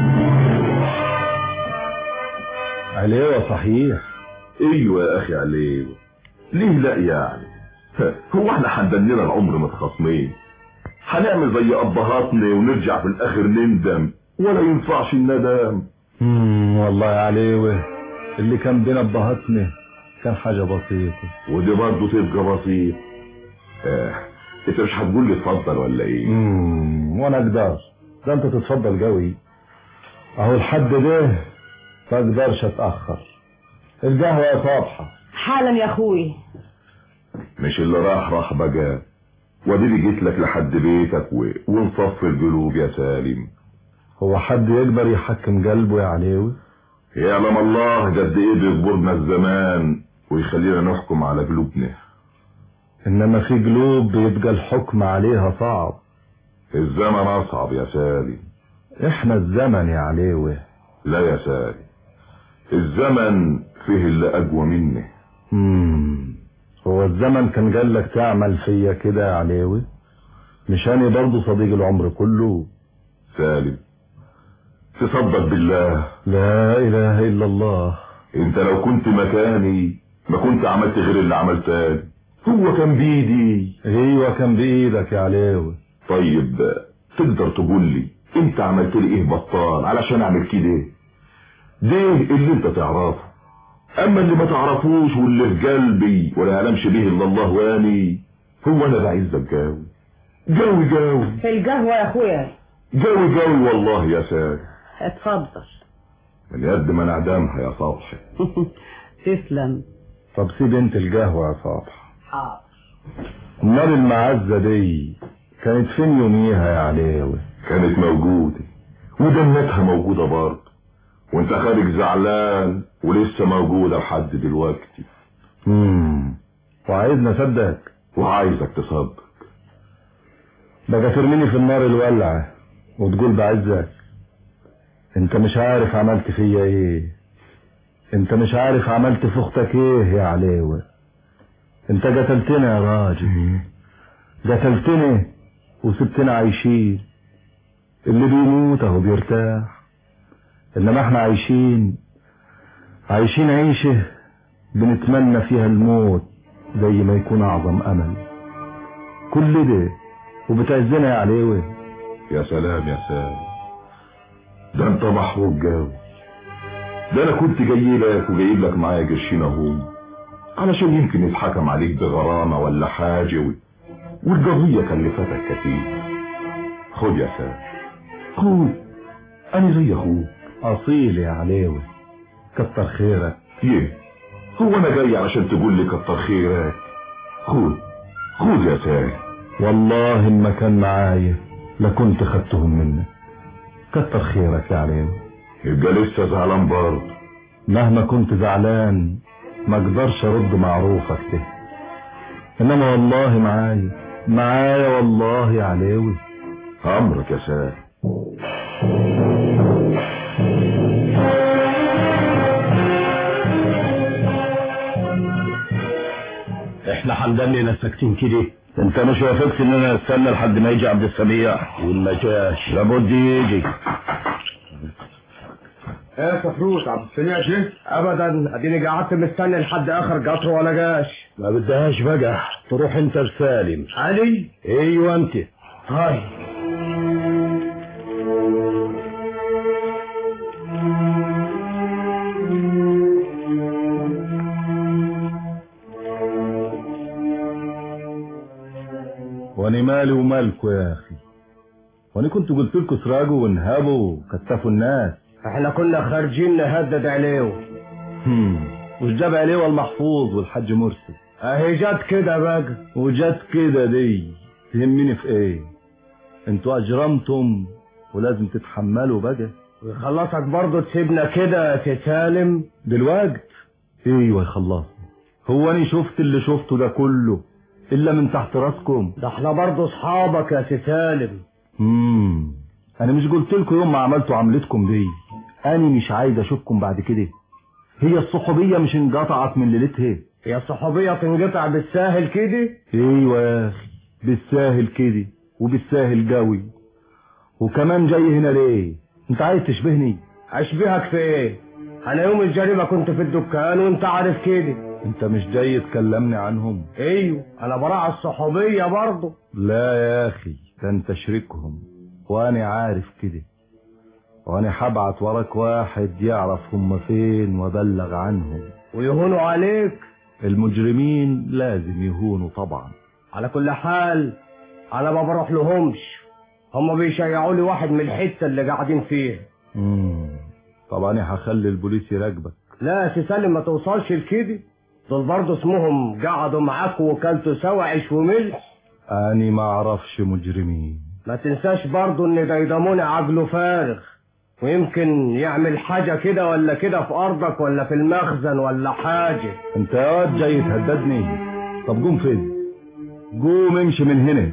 علوة صحيح. ايوه يا اخي علوة. ليه لا يعني؟ هو احنا حندننا العمر متخاصمين؟ هنعمل زي ابهاتنا ونرجع في الاخر نندم؟ ولا ينفعش الندم. امم والله يا علوة اللي كان بين ابهاتنا كان حاجة بسيطة، ودي برضه تبقى بسيط. اه انت مش هتقول لي اتفضل ولا ايه؟ امم وانا اقدر؟ ده انت تتفضل قوي. اهو الحد ده ما اقدرش اتاخر. القهوة يا صبحة. حالا يا اخوي. مش اللي راح راح بقى، ودي جيت لك لحد بيتك و... ونصفي القلوب يا سالم. هو حد يقدر يحكم قلبه يا عليوي؟ يعلم الله قد ايه بيجبرنا الزمان ويخلينا نحكم على قلوبنا. انما في قلوب بيبقى الحكم عليها صعب. الزمن اصعب يا سالم. احنا الزمن يا عليوي. لا يا سالم، الزمن فيه اللي اقوى منه. امم هو الزمن كان قالك تعمل فيا كده يا عليوي؟ مش انا برضه صديق العمر كله. سالم تصدق بالله. لا اله الا الله. انت لو كنت مكاني ما كنت عملت غير اللي عملته. هو كان بايدي. ايوه كان بايدك يا عليوي. طيب تقدر تقول لي انت عملت لي ايه بطال علشان اعمل كده؟ ده اللي انت تعرفه، اما اللي ما تعرفوش واللي في قلبي ولا يعلمش به الا الله واني، هو انا بعزك جاوي جاوي جاوي. في القهوة يا اخويا. جاوي جاوي والله يا ساري. اتفضل. من قد ما نعدمها يا صبحي. تسلم. طب سيب انت القهوة يا صبحي. حاضر. امال المعزة دي كانت فين يوميها يا عليوي؟ كانت موجودة ودنتها موجودة برضه، وانت خارج زعلان ولسه موجودة لحد دلوقتي. امم وعايزني اصدقك؟ وعايزك تصدق. بقى ترميني في النار الولعة وتقول بعزك؟ انت مش عارف عملت فيا ايه، انت مش عارف عملت في اختك ايه يا عليوي. انت قتلتني يا راجل، قتلتني وسبتنا عايشين. اللي بيموت اهو بيرتاح، انما احنا عايشين عايشين عيشة بنتمنى فيها الموت زي ما يكون اعظم امل. كل ده وبتعزنا يا عليوي. يا سلام يا سلام، ده انت محروق جاوي. ده انا كنت جاي لك وجايب لك معايا قرشين اهو علشان يمكن يتحكم عليك بغرامة ولا حاجة و... والقضية كلفتك كتير. خد يا سام، خد، انا زي اخوك. اصيل يا عليوي، كتر خيرك. ايه هو انا جاي علشان تقول لي كتر خيرك؟ خد خد يا سام. والله ما كان معايا لكنت خدتهم منك. كتر خيرك يا عليوي. يبقى لسه زعلان برضه؟ مهما كنت زعلان ما اقدرش ارد معروفك ده، انما والله معايا معايا والله يا عليوي. امرك يا سام. احنا حمداننا ساكتين كده. انت مش وافقت ان انا استنى لحد ما يجي عبد السميع؟ وما جاش لابد يجي. ايه سفروت، عبد السميع جه؟ ابدا، اديني قعدت مستني لحد اخر قطر ولا جاش. ما بدهاش بقى، تروح انت لسالم. علي؟ ايوه انت. هاي وانا مالي ومالكوا يا اخي؟ وانا كنت قلت لكم اسرقوا وانهبوا وكتفوا الناس. احنا كنا خارجين نهدد عليه. هم وش جاب عليه المحفوظ والحاج مرسي؟ اهي جت كده بقى. وجت كده دي تهمني في ايه؟ انتوا اجرمتم ولازم تتحملوا بقى. ويخلصك برضه تسيبنا كده يا سالم دلوقت؟ ايوه يخلصني. هو انا شفت اللي شفته ده كله الا من تحت راسكم؟ ده احنا برضه اصحابك يا سالم. امم انا مش قلت لكم يوم ما عملتوا عملتكم دي انا مش عايز اشوفكم بعد كده؟ هي الصحوبيه مش انقطعت من ليلتها؟ هي الصحوبيه تنقطع بالساهل كده؟ ايوه يا اخي بالساهل كده وبالساهل قوي. وكمان جاي هنا ليه؟ انت عايز تشبهني؟ اشبهك في ايه؟ انا يوم الجريمه كنت في الدكان وانت عارف كده. انت مش جاي تكلمني عنهم؟ ايوه انا براعي الصحوبيه برضه. لا يا اخي ده انت شريكهم وانا عارف كده، وانا هبعت وراك واحد يعرف هم فين وابلغ عنهم. ويهونوا عليك؟ المجرمين لازم يهونوا طبعا. على كل حال انا ما بروح لهمش، هم بيشيعوا لي واحد من الحته اللي قاعدين فيها. امم طبعا انا هخلي البوليس يراقبك. لا يا سالم ما توصلش لكده، دول برضه اسمهم قعدوا معاك وكلتوا سوا عيش وملح. اني ما اعرفش مجرمين. ما تنساش برضه ان ديدموني عقله فارغ، ويمكن يعمل حاجة كده ولا كده في ارضك ولا في المخزن ولا حاجة. انت يا واد جاي تهددني؟ طب قوم فين؟ قوم امشي من هنا.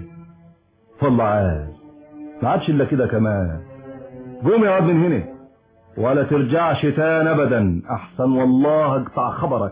والله عاد ما عادش الا كده كمان. قوم يا واد من هنا ولا ترجعش تاني ابدا، احسن والله اقطع خبرك.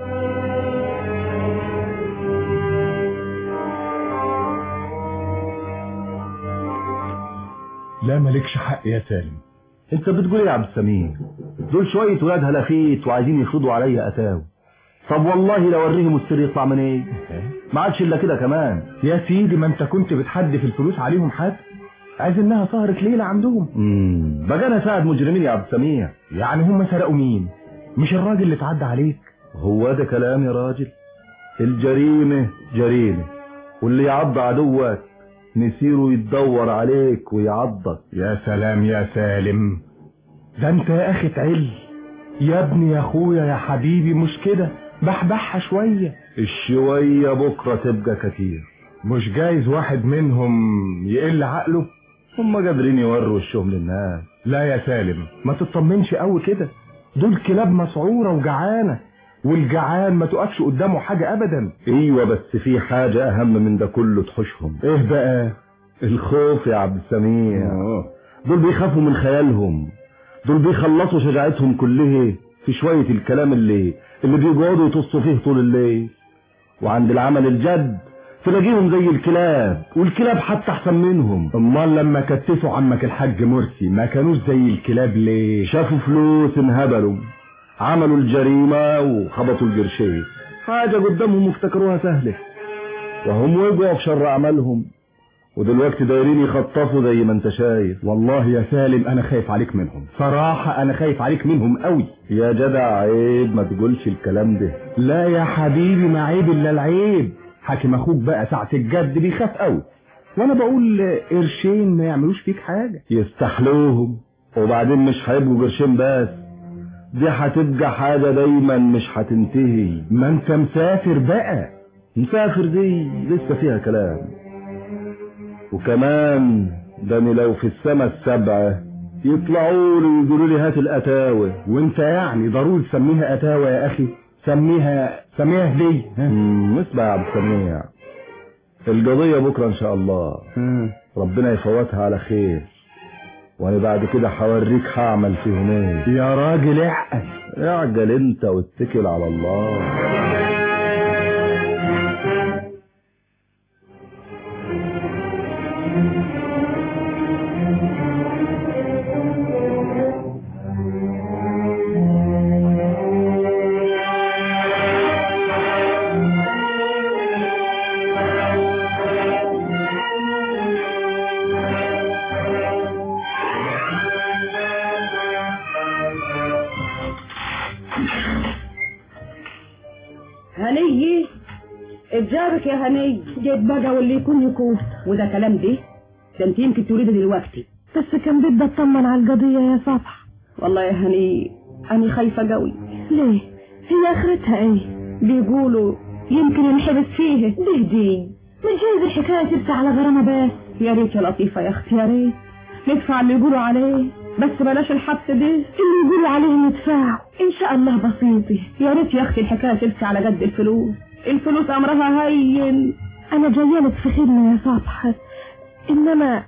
لا مالكش حق يا سالم. انت بتقول ايه يا عبد السميع؟ دول شويه ولاد هلافيت وعايزين يفرضوا عليا اتاو. طب والله لو اوريهم السر يطلع من ايه؟ ما عادش الا كده كمان. يا سيدي ما انت كنت بتحدف الفلوس عليهم حد، عايز انها سهرت ليله عندهم. امم بقى انا ساعد مجرمين يا عبد السميع. يعني هم سرقوا مين؟ مش الراجل اللي اتعدى عليك؟ هو ده كلام يا راجل؟ الجريمه جريمه، واللي يعض عدوك نسيره يتدور عليك ويعضك. يا سلام يا سالم، ده انت يا اخي تعل يا ابني يا اخويا يا حبيبي، مش كده بحبحها شويه. الشويه بكره تبقى كتير. مش جايز واحد منهم يقل عقله؟ هم قادرين يوروا وشهم للناس. لا يا سالم ما تطمنش قوي كده، دول كلاب مسعوره وجعانه، والجعان ما تقفش قدامه حاجه ابدا. ايوه بس في حاجه اهم من ده كله تحوشهم. ايه بقى؟ الخوف يا عبد السميع. دول بيخافوا من خيالهم، دول بيخلصوا شجاعتهم كلها في شويه الكلام اللي اللي بيقعدوا يتصوا فيه طول الليل، وعند العمل الجد تلاقيهم زي الكلاب، والكلاب حتى احسن منهم. امال لما كتفوا عمك الحاج مرسي ما كانوش زي الكلاب ليه؟ شافوا فلوس انهبلوا، عملوا الجريمه وخبطوا القرشين، حاجه قدامهم وافتكروها سهله، وهم وقعوا في شر اعمالهم، ودلوقتي دايرين يخطفوا زي ما انت شايف. والله يا سالم انا خايف عليك منهم، صراحه انا خايف عليك منهم قوي. يا جدع عيب ما تقولش الكلام ده. لا يا حبيبي ما عيب الا العيب، حاكم اخوك بقى ساعة الجد بيخاف قوي، وانا بقول قرشين ما يعملوش فيك حاجة. يستحلوهم، وبعدين مش هيبقوا قرشين بس، دي هتبقى حاجة دايما مش هتنتهي. ما انت مسافر بقى. مسافر دي لسه فيها كلام. وكمان داني لو في السما السبعة يطلعوا لي ويقولوا لي هات الاتاوة، وانت يعني ضروري تسميها اتاوة يا اخي؟ سميها سميها ليه؟ اسمع يا عبد السميع، القضية بكرة ان شاء الله. مم. ربنا يفوتها على خير، وانا بعد كده هوريك هعمل فيهم ايه. يا راجل اعقل اعجل انت واتكل على الله. هنية اتجابك يا هنية. جيت بقى واللي يكون يكون. وده كلام ده ده انت يمكن تريد دلوقتي، بس كان بدي اطمن على القضية يا صبح. والله يا هنية انا خايفة قوي. ليه؟ هي اخرتها ايه؟ بيقولوا يمكن ينحبس فيه. دي دي مش جايز الحكاية ترسى على غرامة بس. يا ريت يا لطيفة يا اختي، يا ريت ندفع اللي يقولوا عليه، بس بلاش الحبس ده. اللي يقولوا عليه ندفعه ان شاء الله بسيطة. يا ريت يا اختي الحكاية ترسى على قد الفلوس. الفلوس امرها هين. انا جايلك في خدمة يا صبح، انما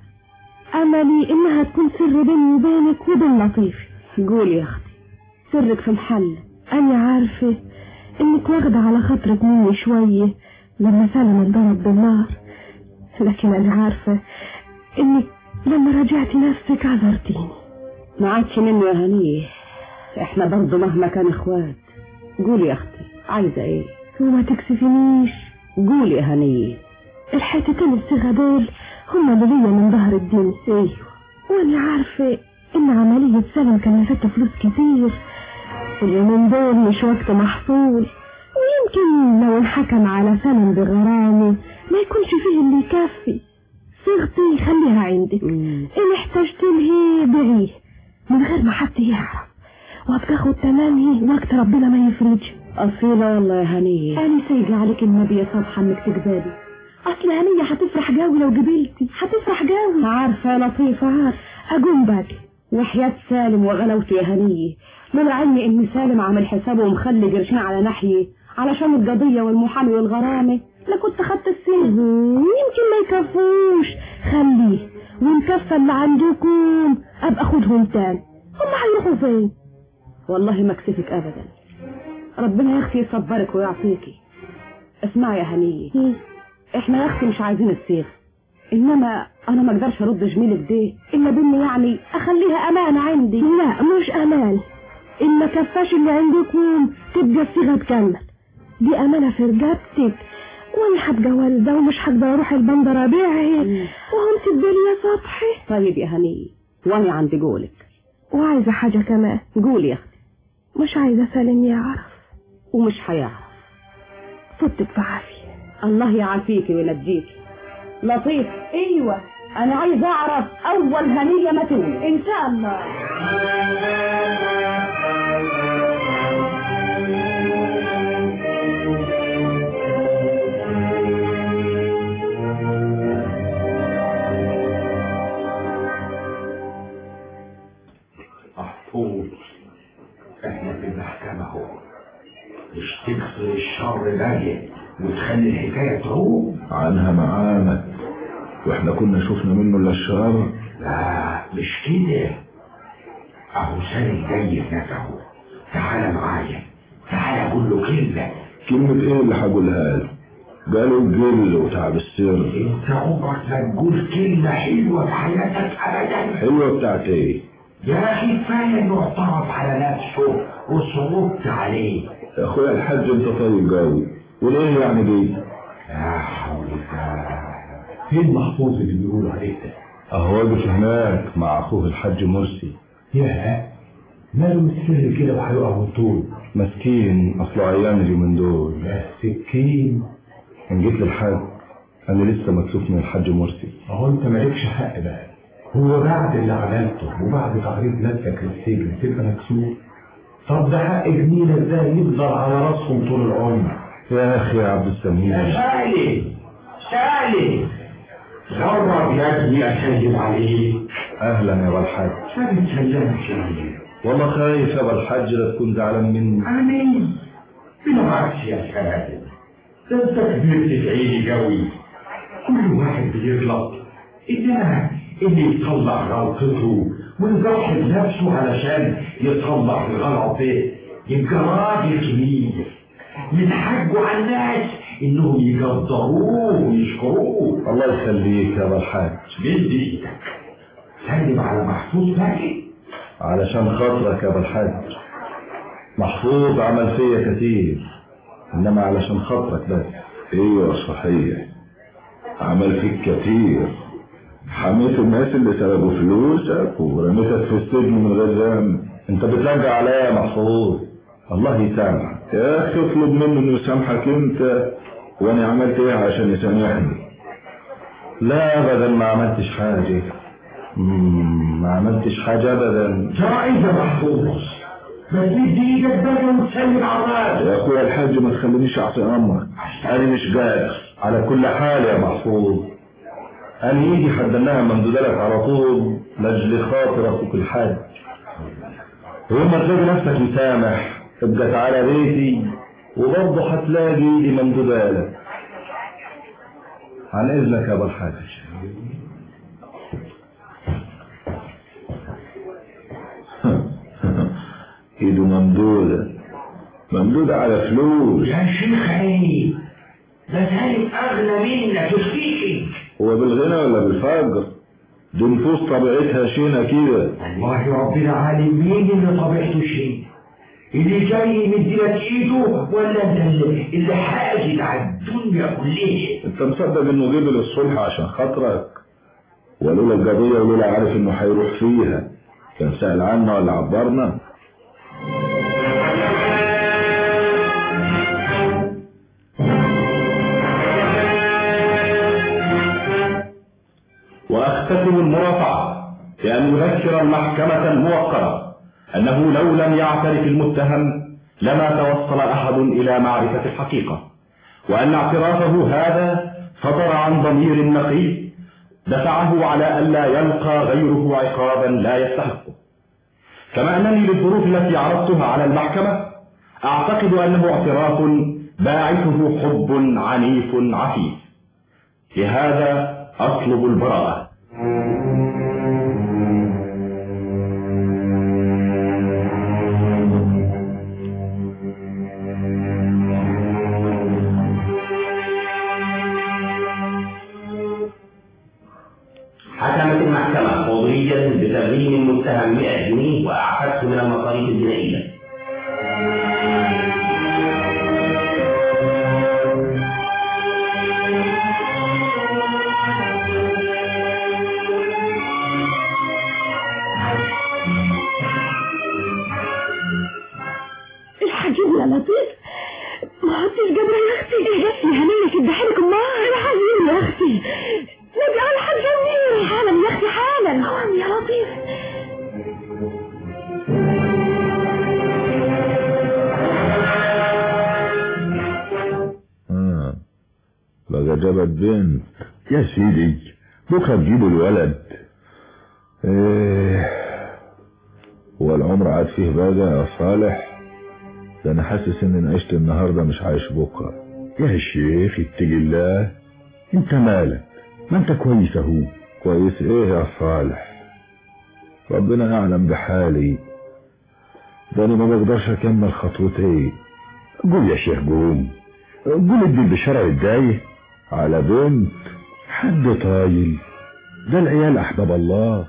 املي انها تكون سر بيني وبينك وبين لطيفة. قولي يا اختي، سرك في محل. انا عارفة انك واخدة على خاطرك مني شوية لما سلم انضرب بالنار، لكن انا عارفة انك لما رجعتي نفسك عذرتيني. ما عادش منه يا هنيه، احنا برضه مهما كان اخوات. قولي يا اختي عايزة ايه؟ وما تكسفنيش. قولي يا هنيه. الحتتين الصغة دول هما اللي ليا من ظهر الدنيا. ايوه، وانا عارفة ان عملية سلم كان يفتح فلوس كتير، واليومين دول مش وقت محصول، ويمكن لو انحكم على سلم بغرامة ما يكونش فيه اللي يكفي. صيغتي خليها عندك، ان احتجت ليه بيعيه من غير ما حد يعرف، وهتاخد تمامي وقت ربنا ما يفرج. اصيلة والله يا هنية. انا سايقة عليك النبي يا صبحة انك تقبلي. اصل هنية هتفرح جاوي لو قبلتي، هتفرح جاوي. عارفة يا لطيفة عارفة. اقوم باقي وحياة سالم وغلاوته يا هنية، لولا علمي ان سالم عامل حسابه ومخلي قرشين على ناحية علشان القضية والمحامي والغرامة لا كنت خدت السنة. يمكن ما يكفوش، خليه ونكفى اللي عندكم ابقى خدهم تاني. هم هيروحوا فين؟ والله ما اكسفك ابدا، ربنا يا اختي يصبرك ويعطيكي. اسمعي يا هنية، احنا يا اختي مش عايزين الصيغ، انما انا ما اقدرش ارد جميلك دي الا باني يعني اخليها امانة عندي. لا مش امان، ان ما كفاش اللي عندكم تبقى الصيغة تكمل، دي امانة في رقبتك، وانا هبقى والدة ومش هقدر اروح البندر ابيعها وهم تدلي يا سطحي. طيب يا هنية، وانا عندي قولك. وعايزة حاجة كمان. قولي يا اختي. مش عايزة سالم يعرف. ومش هيعرف. صدق بعافية. الله يعافيكي وينجيكي. لطيف. ايوه، انا عايزة اعرف اول هنية ما تولد ان شاء الله. احنا في المحكمة اهو، مش تكسر الشر باين وتخلي الحكاية تعوم عنها معانا، واحنا كنا شفنا منه الا الشر. لا مش كده، اهو سالم جاي هناك اهو، تعالى معايا، تعالى اقول له كلمة. كلمة ايه اللي هقولها له؟ قالوا الجل وتعب السر. انت عمرك ما تقول كلمة حلوة في حياتك ابدا. حلوة بتاعت ايه؟ يا اخي كفايه انه اعترف على نفسه وصرفت عليه. يا اخويا الحاج انت طيب قوي، وليه يعني دي؟ يا حول الله. فين المحفوظ اللي بيقولوا عليه ده؟ اهو واقف هناك مع اخوه الحاج مرسي. ياه، ماله متسر كده وهيقع من طول؟ مسكين، اصله عيان اليومين دول. يا سكين، ان جيت للحاج انا لسه مكسوف من الحاج مرسي. هو انت مالكش حق بقى، هو بعد اللي عملته وبعد تعريض نفسك للسجن تبقى مكسوف؟ طب ده حق جميلة ازاي يفضل على راسهم طول العمر؟ يا اخي يا عبد السميع يا سالم سالم جرب يا ابني اسلم عليك. اهلا يا ابو الحاج. ما بتسلمش عليك والله خايف يا ابو الحاج لا تكون زعلان مني. امين بالعكس يا سالم، ده انت كبرت في عيني قوي. كل واحد بيغلط، انما اللي يطلع غلطته ويضحي بنفسه علشان يطلع الغلط ده يبقى راجل كبير من حقه على الناس انهم يقدروه ويشكروه. الله يخليك يا ابو الحاج. مد ايدك سلم على محفوظ باقي علشان خاطرك يا ابو الحاج. محفوظ عمل فيا كتير انما علشان خاطرك بس. ايوه صحيح عمل فيك كتير، حميت الناس اللي سرقوا فلوسك ورميتك في السجن من غير ذنب. انت بترجع عليا يا محفوظ، الله يسامحك. يا اخي اطلب منه انه يسامحك انت، وانا عملت ايه عشان يسامحني؟ لا ابدا ما عملتش حاجه. مم. ما عملتش حاجه ابدا. جائز يا محفوظ، ما تمد ايدك بقى وتسلم على الراس. يا اخويا الحاج ما تخلينيش اعصي امرك، انا مش قادر. على كل حال يا محفوظ انا يجي حدناها ممدودلك على طول لاجل خاطر اخوك الحاج. ويوم ما تلاقي نفسك مسامح ابقى تعالى بيتي وبرضه هتلاقي ايدي ممدودلك. عن اذنك يا ابو الحاج. ايده ممدودة ممدودة على فلوس. يا شيخ عيني ده سالم اغنى منك يخفيك. هو بالغنى ولا بالفقر؟ دي نفوس طبيعتها شينة كده. والله ربنا عالم مين اللي طبيعته شين، اللي جاي مديلك ايده ولا انت اللي, اللي حاجد على الدنيا كلها. انت مصدق انه قبل الصلح عشان خاطرك؟ ولولا القضية ولولا عارف انه هيروح فيها كان سأل عنا ولا عبرنا؟ واختتم المرافعة بأن يذكر المحكمة الموقرة أنه لو لم يعترف المتهم لما توصل أحد إلى معرفة الحقيقة، وأن اعترافه هذا صدر عن ضمير نقي دفعه على ألا يلقى غيره عقابا لا يستحقه. كما أنني للظروف التي عرضتها على المحكمة أعتقد أنه اعتراف باعثه حب عنيف عفيف، لهذا أطلب البراءة. حكمت المحكمة قضية بتغريم المتهم مئة جنيه وأعفته من المصاريف الجنائية. الحجيب يا لطيف ما عدتش قادرة يا اختي. ايه بس يا هنية كده حالك امال. الحجيب يا اختي نبي على حاج جميل. حالا يا اختي حالا. حالا يا لطيف. اه بقى جابت بنت يا سيدي، بكره تجيبوا الولد. ايه هو العمر عاد فيه بقى يا صالح؟ ده انا حاسس ان عشت النهارده مش عايش بكره. يا شيخ اتقي الله، انت مالك؟ ما انت كويس اهو. كويس ايه يا صالح؟ ربنا اعلم بحالي، ده انا ما بقدرش اكمل خطوتي. قول يا شيخ قوم، قول ادي البشاره الجايه على بنت حد طايل، ده العيال احباب الله.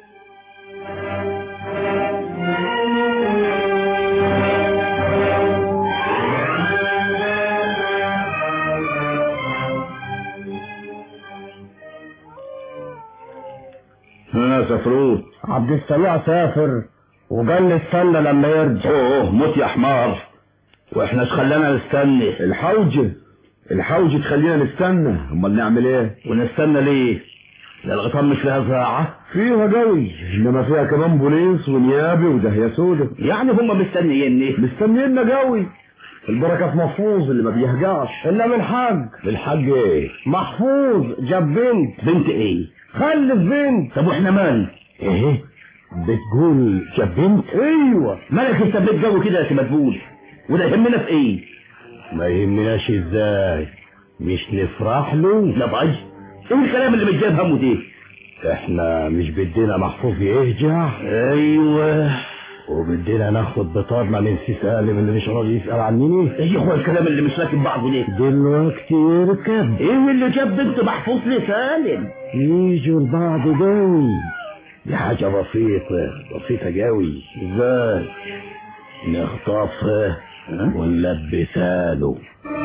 ها سافروت؟ عبد السميع سافر وقال لي استنى لما يرجع. اوه موت يا حمار، واحنا خلانا نستني؟ الحوجة الحوجة تخلينا نستنى، امال نعمل ايه؟ ونستنى ليه؟ ده الغيطان مش فيها زراعة؟ فيها قوي، انما فيها كمان بوليس ونيابي ودهية سودة. يعني هم مستنييني؟ مستنينا قوي. البركة في محفوظ اللي ما بيهجعش الا من حاج. الحاج ايه؟ محفوظ جاب بنت. بنت ايه؟ خلف بنت. طب واحنا مال؟ ايه؟ بتقول جاب بنت؟ ايوه. مالك انت بيت جو كده يا مدبول؟ وده يهمنا في ايه؟ ما يهمناش ازاي؟ مش نفرح له؟ لا باي، ايه الكلام اللي متجاب همه ده؟ احنا مش بدينا محفوظ يهجع؟ ايوه. وبدينا ناخد بطارنا من سي سالم اللي مش راضي يسأل عنني. ايه هو الكلام اللي مش راكب بعضه ليه؟ دلوقتي يركب. ايه اللي جاب بنت محفوظ لسالم؟ يجوا البعض قوي. دي حاجة بسيطة بسيطة قوي. ازاي؟ نخطفها ونلبسها له.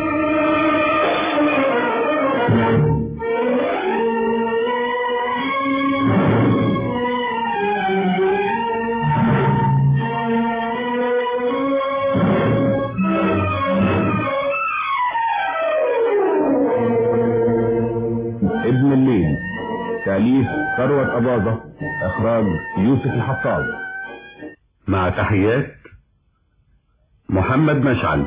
ابن الليل، تأليف ثروت أباظة، إخراج يوسف الحطاب. مع تحيات محمد مشعل.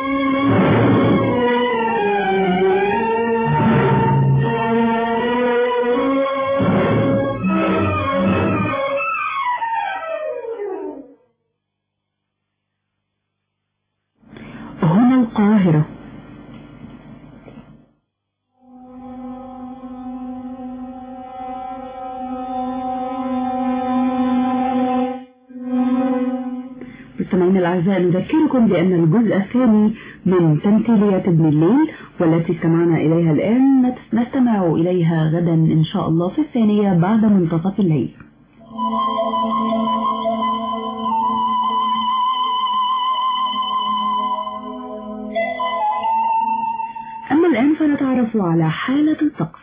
هنا القاهرة. مستمعينا الأعزاء، نذكركم بأن الجزء الثاني من تمثيليات ابن الليل والتي استمعنا إليها الآن نستمع إليها غدا إن شاء الله في الثانية بعد منتصف الليل. أما الآن فنتعرف على حالة الطقس.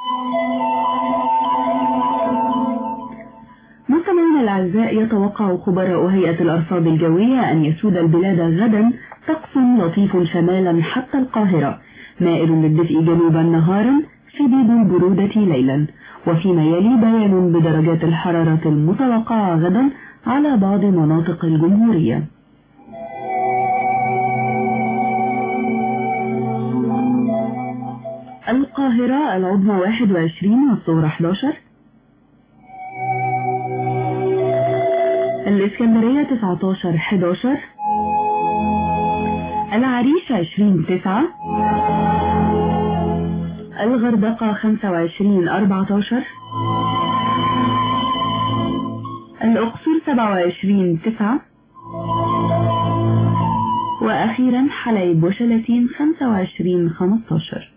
مستمعينا الأعزاء، يتوقع خبراء هيئة الأرصاد الجوية أن يسود البلاد غدا طقس لطيف شمالا حتى القاهرة، مائل للدفء جنوبا نهارا، شديد البرودة ليلا، وفيما يلي بيان بدرجات الحرارة المتوقعة غدا على بعض مناطق الجمهورية. القاهرة العظمى واحد وعشرين والصغرى أحد عشر، الإسكندرية تسعة عشر أحد عشر، العريش عشرين تسعة، الغردقة خمسة وعشرين أربعة عشر، الأقصر سبعة وعشرين تسعة، وأخيرا حلايب وشلاتين خمسة وعشرين خمسة عشر.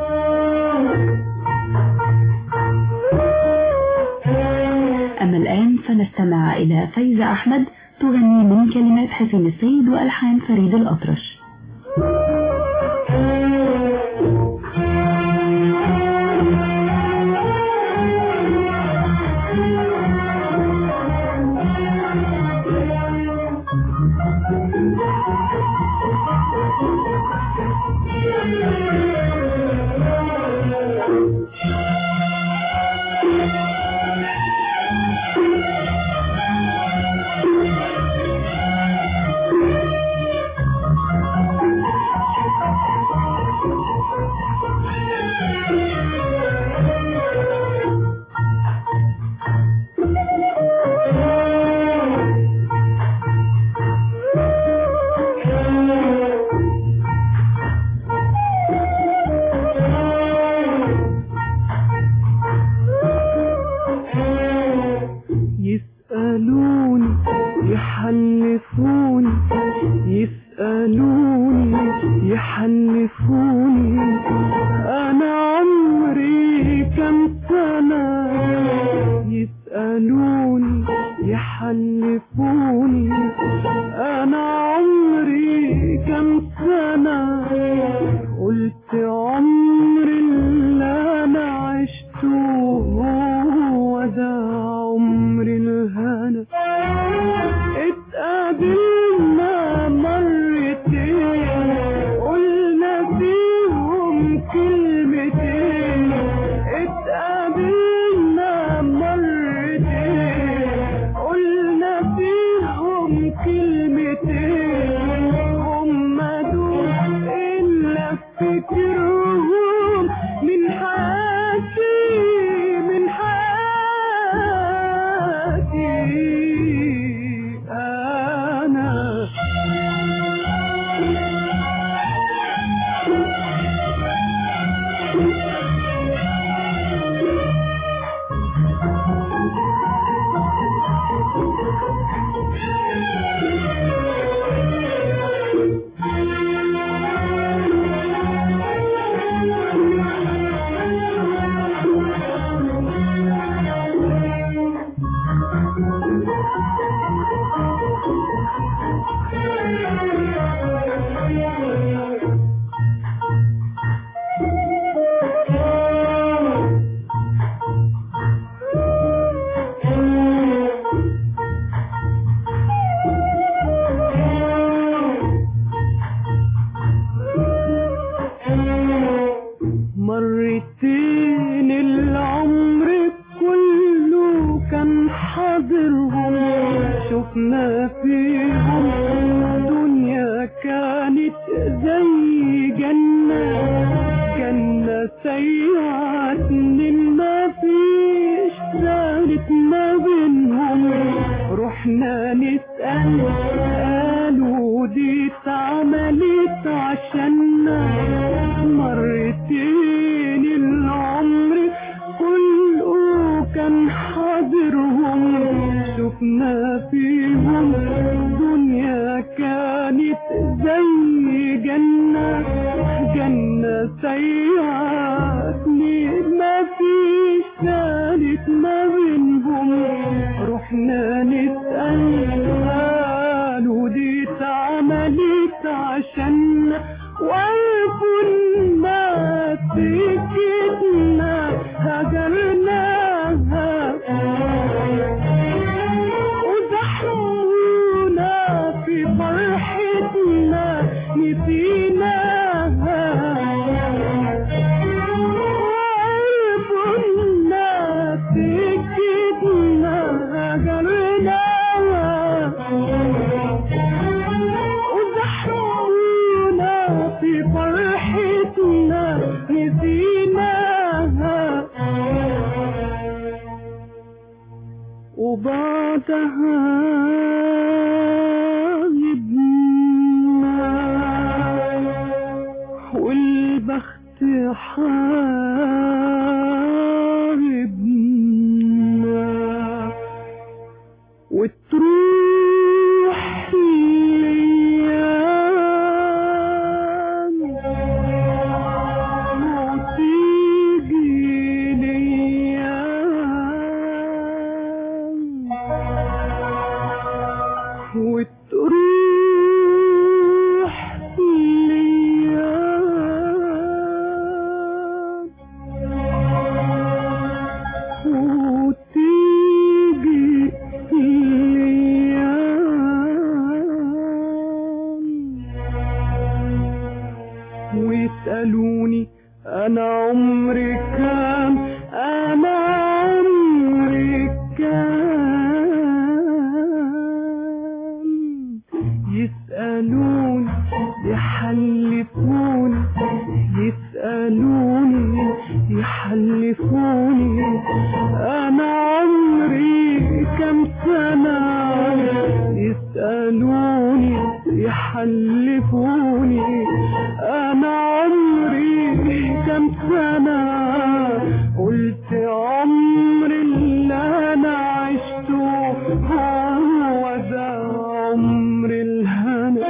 أما الآن فنستمع إلى فايزة أحمد تغني من كلمات حسين السيد وألحان فريد الأطرش. مرتين العمر كله كان حاضرهم، شفنا فيهم دنيا كانت زي جنة، جنة سيئة ما فيش ثالث ما بينهم. رحنا نسأل قالوا دي اتعملت عشاننا، مرتين العمر كله كان حاضرهم، شفنا فيهم دنيا كانت زي جنة، جنة سيئة ما فيش ثالث ما بينهم. رحنا نسأل قالوا دي اتعملت عشاننا، وكنا سكتنا هجرناها، وزحمونا في فرحتنا نسيناها، وكنا سكتنا هجرناها، وزحمونا في فرحتنا نسيناها، وبعدها غبنا والبخت حاربنا، وتروح الايام وتيجي الايام، وتروح الايام وتيجي الايام، ويسألوني انا عمري كام، انا عمري كام، يسألوني يحلفوني، يسألوني يحلفوني انا عمري كام سنة، يسألوني يحلفوني انا عمري كام سنة، قلت عمري اللي انا عشته هو ده عمري الهنا.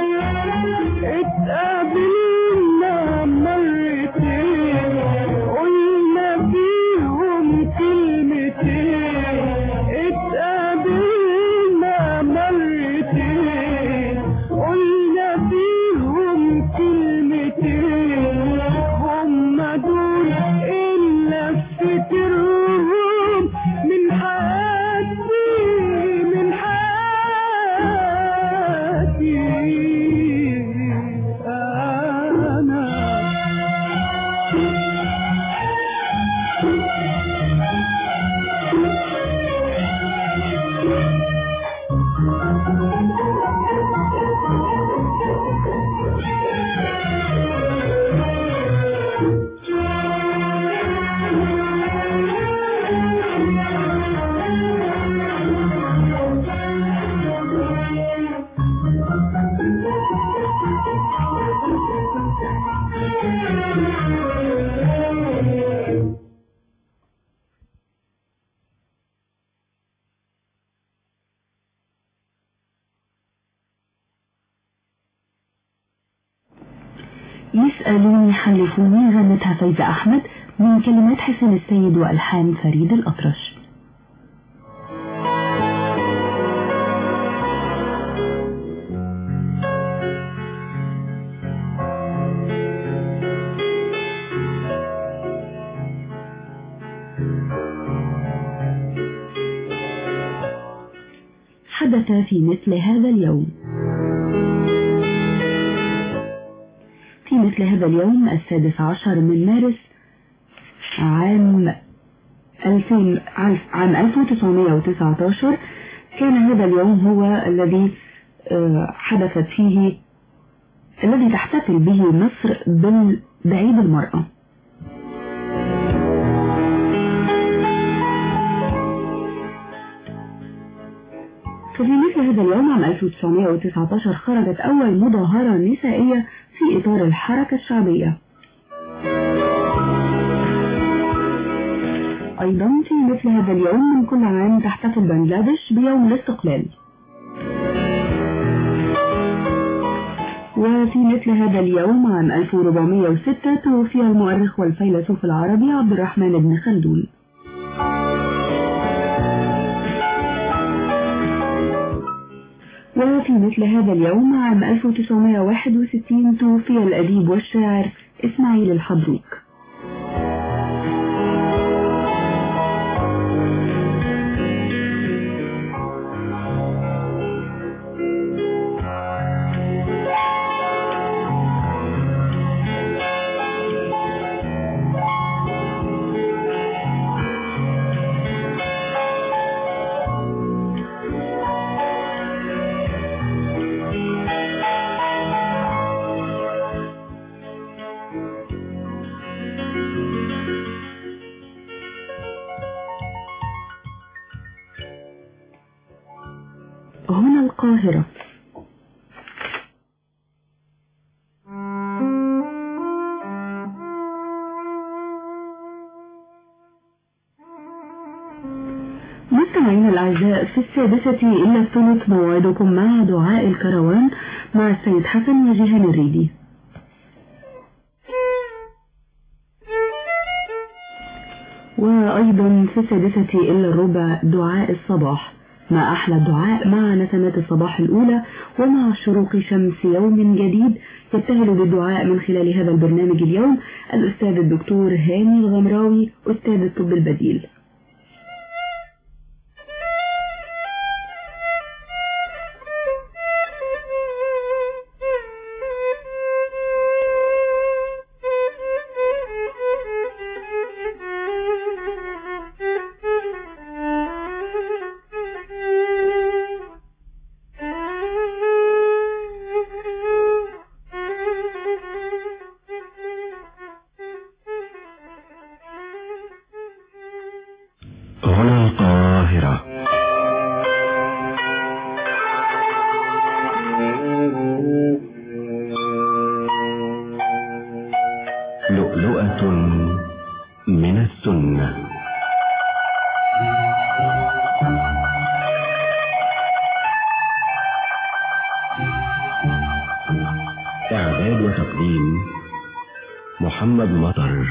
اتقابلنا مرتين قلنا فيهم كلمتين، اتقابلنا مرتين قلنا فيهم كلمتين، هم دول اللي افتكرهم من حياتي من حياتي أنا. يسألوني حلفوني غنتها فايزة أحمد من كلمات حسين السيد وألحان فريد الأطرش. حدث في مثل هذا اليوم. في مثل هذا اليوم السادس عشر من مارس عام ألفين عام ألف وتسعمائة وتسعة عشر كان هذا اليوم هو الذي حدثت فيه الذي تحتفل به مصر بعيد المرأة. ففي مثل هذا اليوم عام ألف وتسعمائة وتسعة عشر خرجت أول مظاهرة نسائية في إطار الحركة الشعبية. أيضا في مثل هذا اليوم من كل عام تحتفل بنغلاديش بيوم الاستقلال. وفي مثل هذا اليوم عام ألف وأربعمائة وستة توفي المؤرخ والفيلسوف العربي عبد الرحمن بن خلدون. وفي مثل هذا اليوم عام ألف وتسعمائة وواحد وستين توفي الأديب والشاعر إسماعيل الحبروك. هنا القاهرة. مستمعين الأعزاء، في السادسة إلا الثلث موعدكم مع دعاء الكروان مع السيد حسن وجيهان الريدي. وأيضا في السادسة إلا الربع دعاء الصباح ما أحلى الدعاء مع نسمات الصباح الأولى ومع شروق شمس يوم جديد. يبتهل بالدعاء من خلال هذا البرنامج اليوم الأستاذ الدكتور هاني الغمراوي أستاذ الطب البديل. هنا القاهرة. لؤلؤة من السنة. إعداد وتقديم محمد مطر.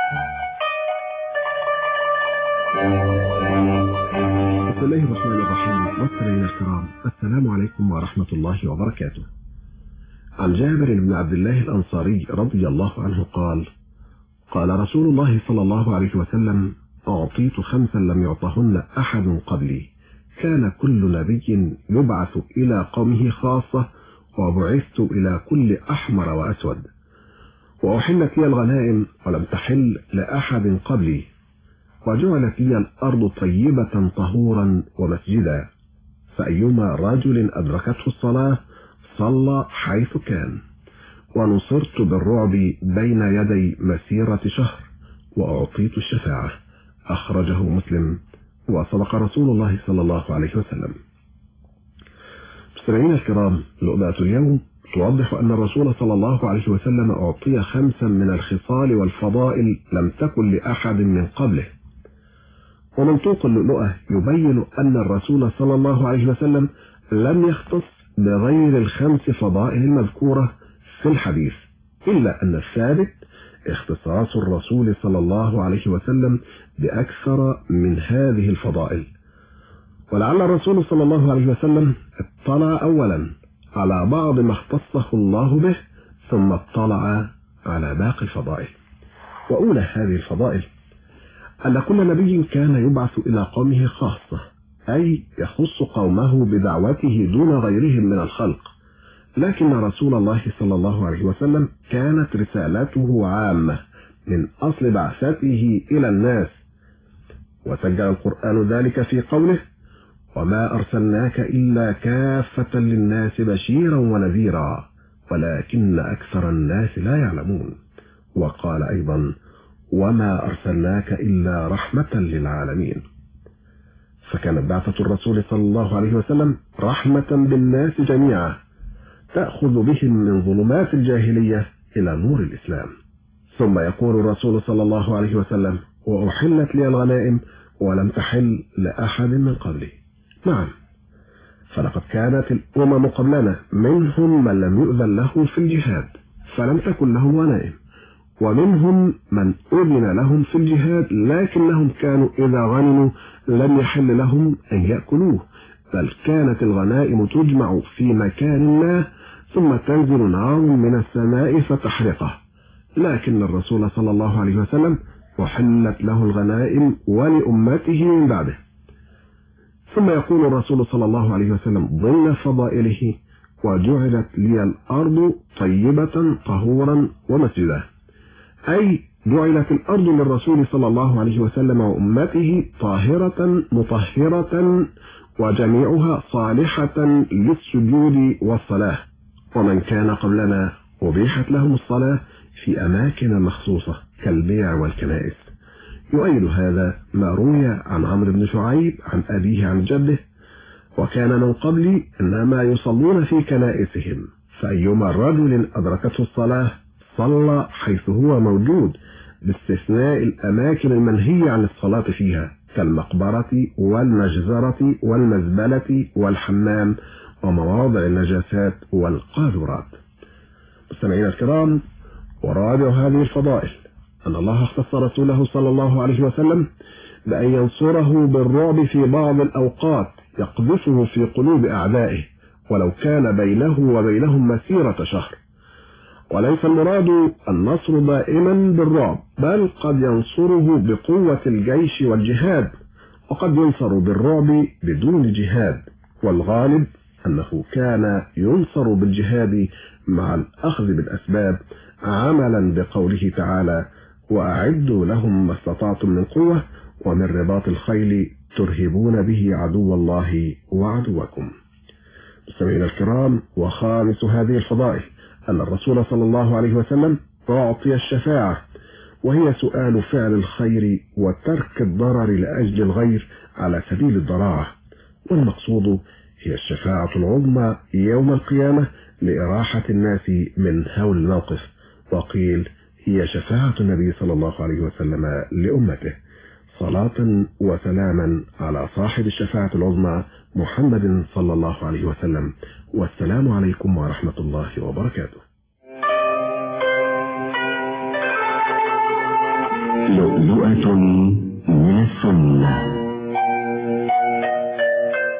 بسم الله الرحمن الرحيم. مصريين الكرام، السلام عليكم ورحمة الله وبركاته. عن جابر بن عبد الله الأنصاري رضي الله عنه قال: قال رسول الله صلى الله عليه وسلم: أعطيت خمسا لم يعطهن أحد قبلي، كان كل نبي يبعث إلى قومه خاصة، وبعثت إلى كل أحمر وأسود، وأحلت لي الغنائم ولم تحل لأحد قبلي، وجعلت لي الأرض طيبة طهورا ومسجدا، فأيما رجل أدركته الصلاة صلى حيث كان، ونصرت بالرعب بين يدي مسيرة شهر، وأعطيت الشفاعة. أخرجه مسلم. وصدق رسول الله صلى الله عليه وسلم. مستمعينا الكرام، لؤلؤة اليوم توضح أن الرسول صلى الله عليه وسلم أعطي خمسا من الخصال والفضائل لم تكن لأحد من قبله. ومنطوق اللؤلؤة يبين أن الرسول صلى الله عليه وسلم لم يختص بغير الخمس فضائل المذكورة في الحديث، إلا أن الثابت اختصاص الرسول صلى الله عليه وسلم بأكثر من هذه الفضائل. ولعل الرسول صلى الله عليه وسلم اطلع أولا على بعض ما اختصه الله به، ثم اطلع على باقي الفضائل. وأولى هذه الفضائل أن كل نبي كان يبعث إلى قومه خاصة، أي يخص قومه بدعوته دون غيرهم من الخلق، لكن رسول الله صلى الله عليه وسلم كانت رسالته عامة من أصل بعثته إلى الناس. وسجل القرآن ذلك في قوله: وما أرسلناك إلا كافة للناس بشيرا ونذيرا ولكن أكثر الناس لا يعلمون. وقال أيضا: وما أرسلناك إلا رحمة للعالمين. فكانت بعثة الرسول صلى الله عليه وسلم رحمة بالناس جميعا، تأخذ بهم من ظلمات الجاهلية إلى نور الإسلام. ثم يقول الرسول صلى الله عليه وسلم: وأحلت لي الغنائم ولم تحل لأحد من قبلي. نعم، فلقد كانت الأمم قبلنا منهم من لم يؤذن له في الجهاد فلم تكن لهم غنائم، ومنهم من أذن لهم في الجهاد لكنهم كانوا إذا غنموا لم يحل لهم أن يأكلوه، بل كانت الغنائم تجمع في مكان ما ثم تنزل نار من السماء فتحرقه. لكن الرسول صلى الله عليه وسلم وحلت له الغنائم ولأمته من بعده. ثم يقول الرسول صلى الله عليه وسلم ضمن فضائله: وجعلت لي الأرض طيبة طهورا ومسجدا، أي جعلت الأرض للرسول صلى الله عليه وسلم وأمته طاهرة مطهرة وجميعها صالحة للسجود والصلاة. ومن كان قبلنا أبيحت لهم الصلاة في أماكن مخصوصة كالبيع والكنائس. يؤيد هذا ما روي عن عمرو بن شعيب عن أبيه عن جده: وكان من قبلي إنما يصلون في كنائسهم، فأيما رجل أدركته الصلاة صلى حيث هو موجود، باستثناء الأماكن المنهية عن الصلاة فيها كالمقبرة والمجزرة والمزبلة والحمام ومواضع النجاسات والقاذورات. مستمعينا الكرام، ورابع هذه الفضائل أن الله اختص رسوله صلى الله عليه وسلم بأن ينصره بالرعب في بعض الأوقات يقذفه في قلوب أعدائه ولو كان بينه وبينهم مسيرة شهر. وليس المراد النصر دائما بالرعب، بل قد ينصره بقوة الجيش والجهاد، وقد ينصر بالرعب بدون جهاد. والغالب أنه كان ينصر بالجهاد مع الأخذ بالأسباب، عملا بقوله تعالى: وأعدوا لهم ما استطعتم من قوة ومن رباط الخيل ترهبون به عدو الله وعدوكم. مستمعينا الكرام، وخامس هذه الفضائل أن الرسول صلى الله عليه وسلم أعطي الشفاعة، وهي سؤال فعل الخير وترك الضرر لأجل الغير على سبيل الضراعة. والمقصود هي الشفاعة العظمى يوم القيامة لإراحة الناس من هول الموقف. وقيل هي شفاعة النبي صلى الله عليه وسلم لأمته. صلاة وسلاما على صاحب الشفاعة العظمى محمد صلى الله عليه وسلم، والسلام عليكم ورحمة الله وبركاته. لؤلؤة من السنة.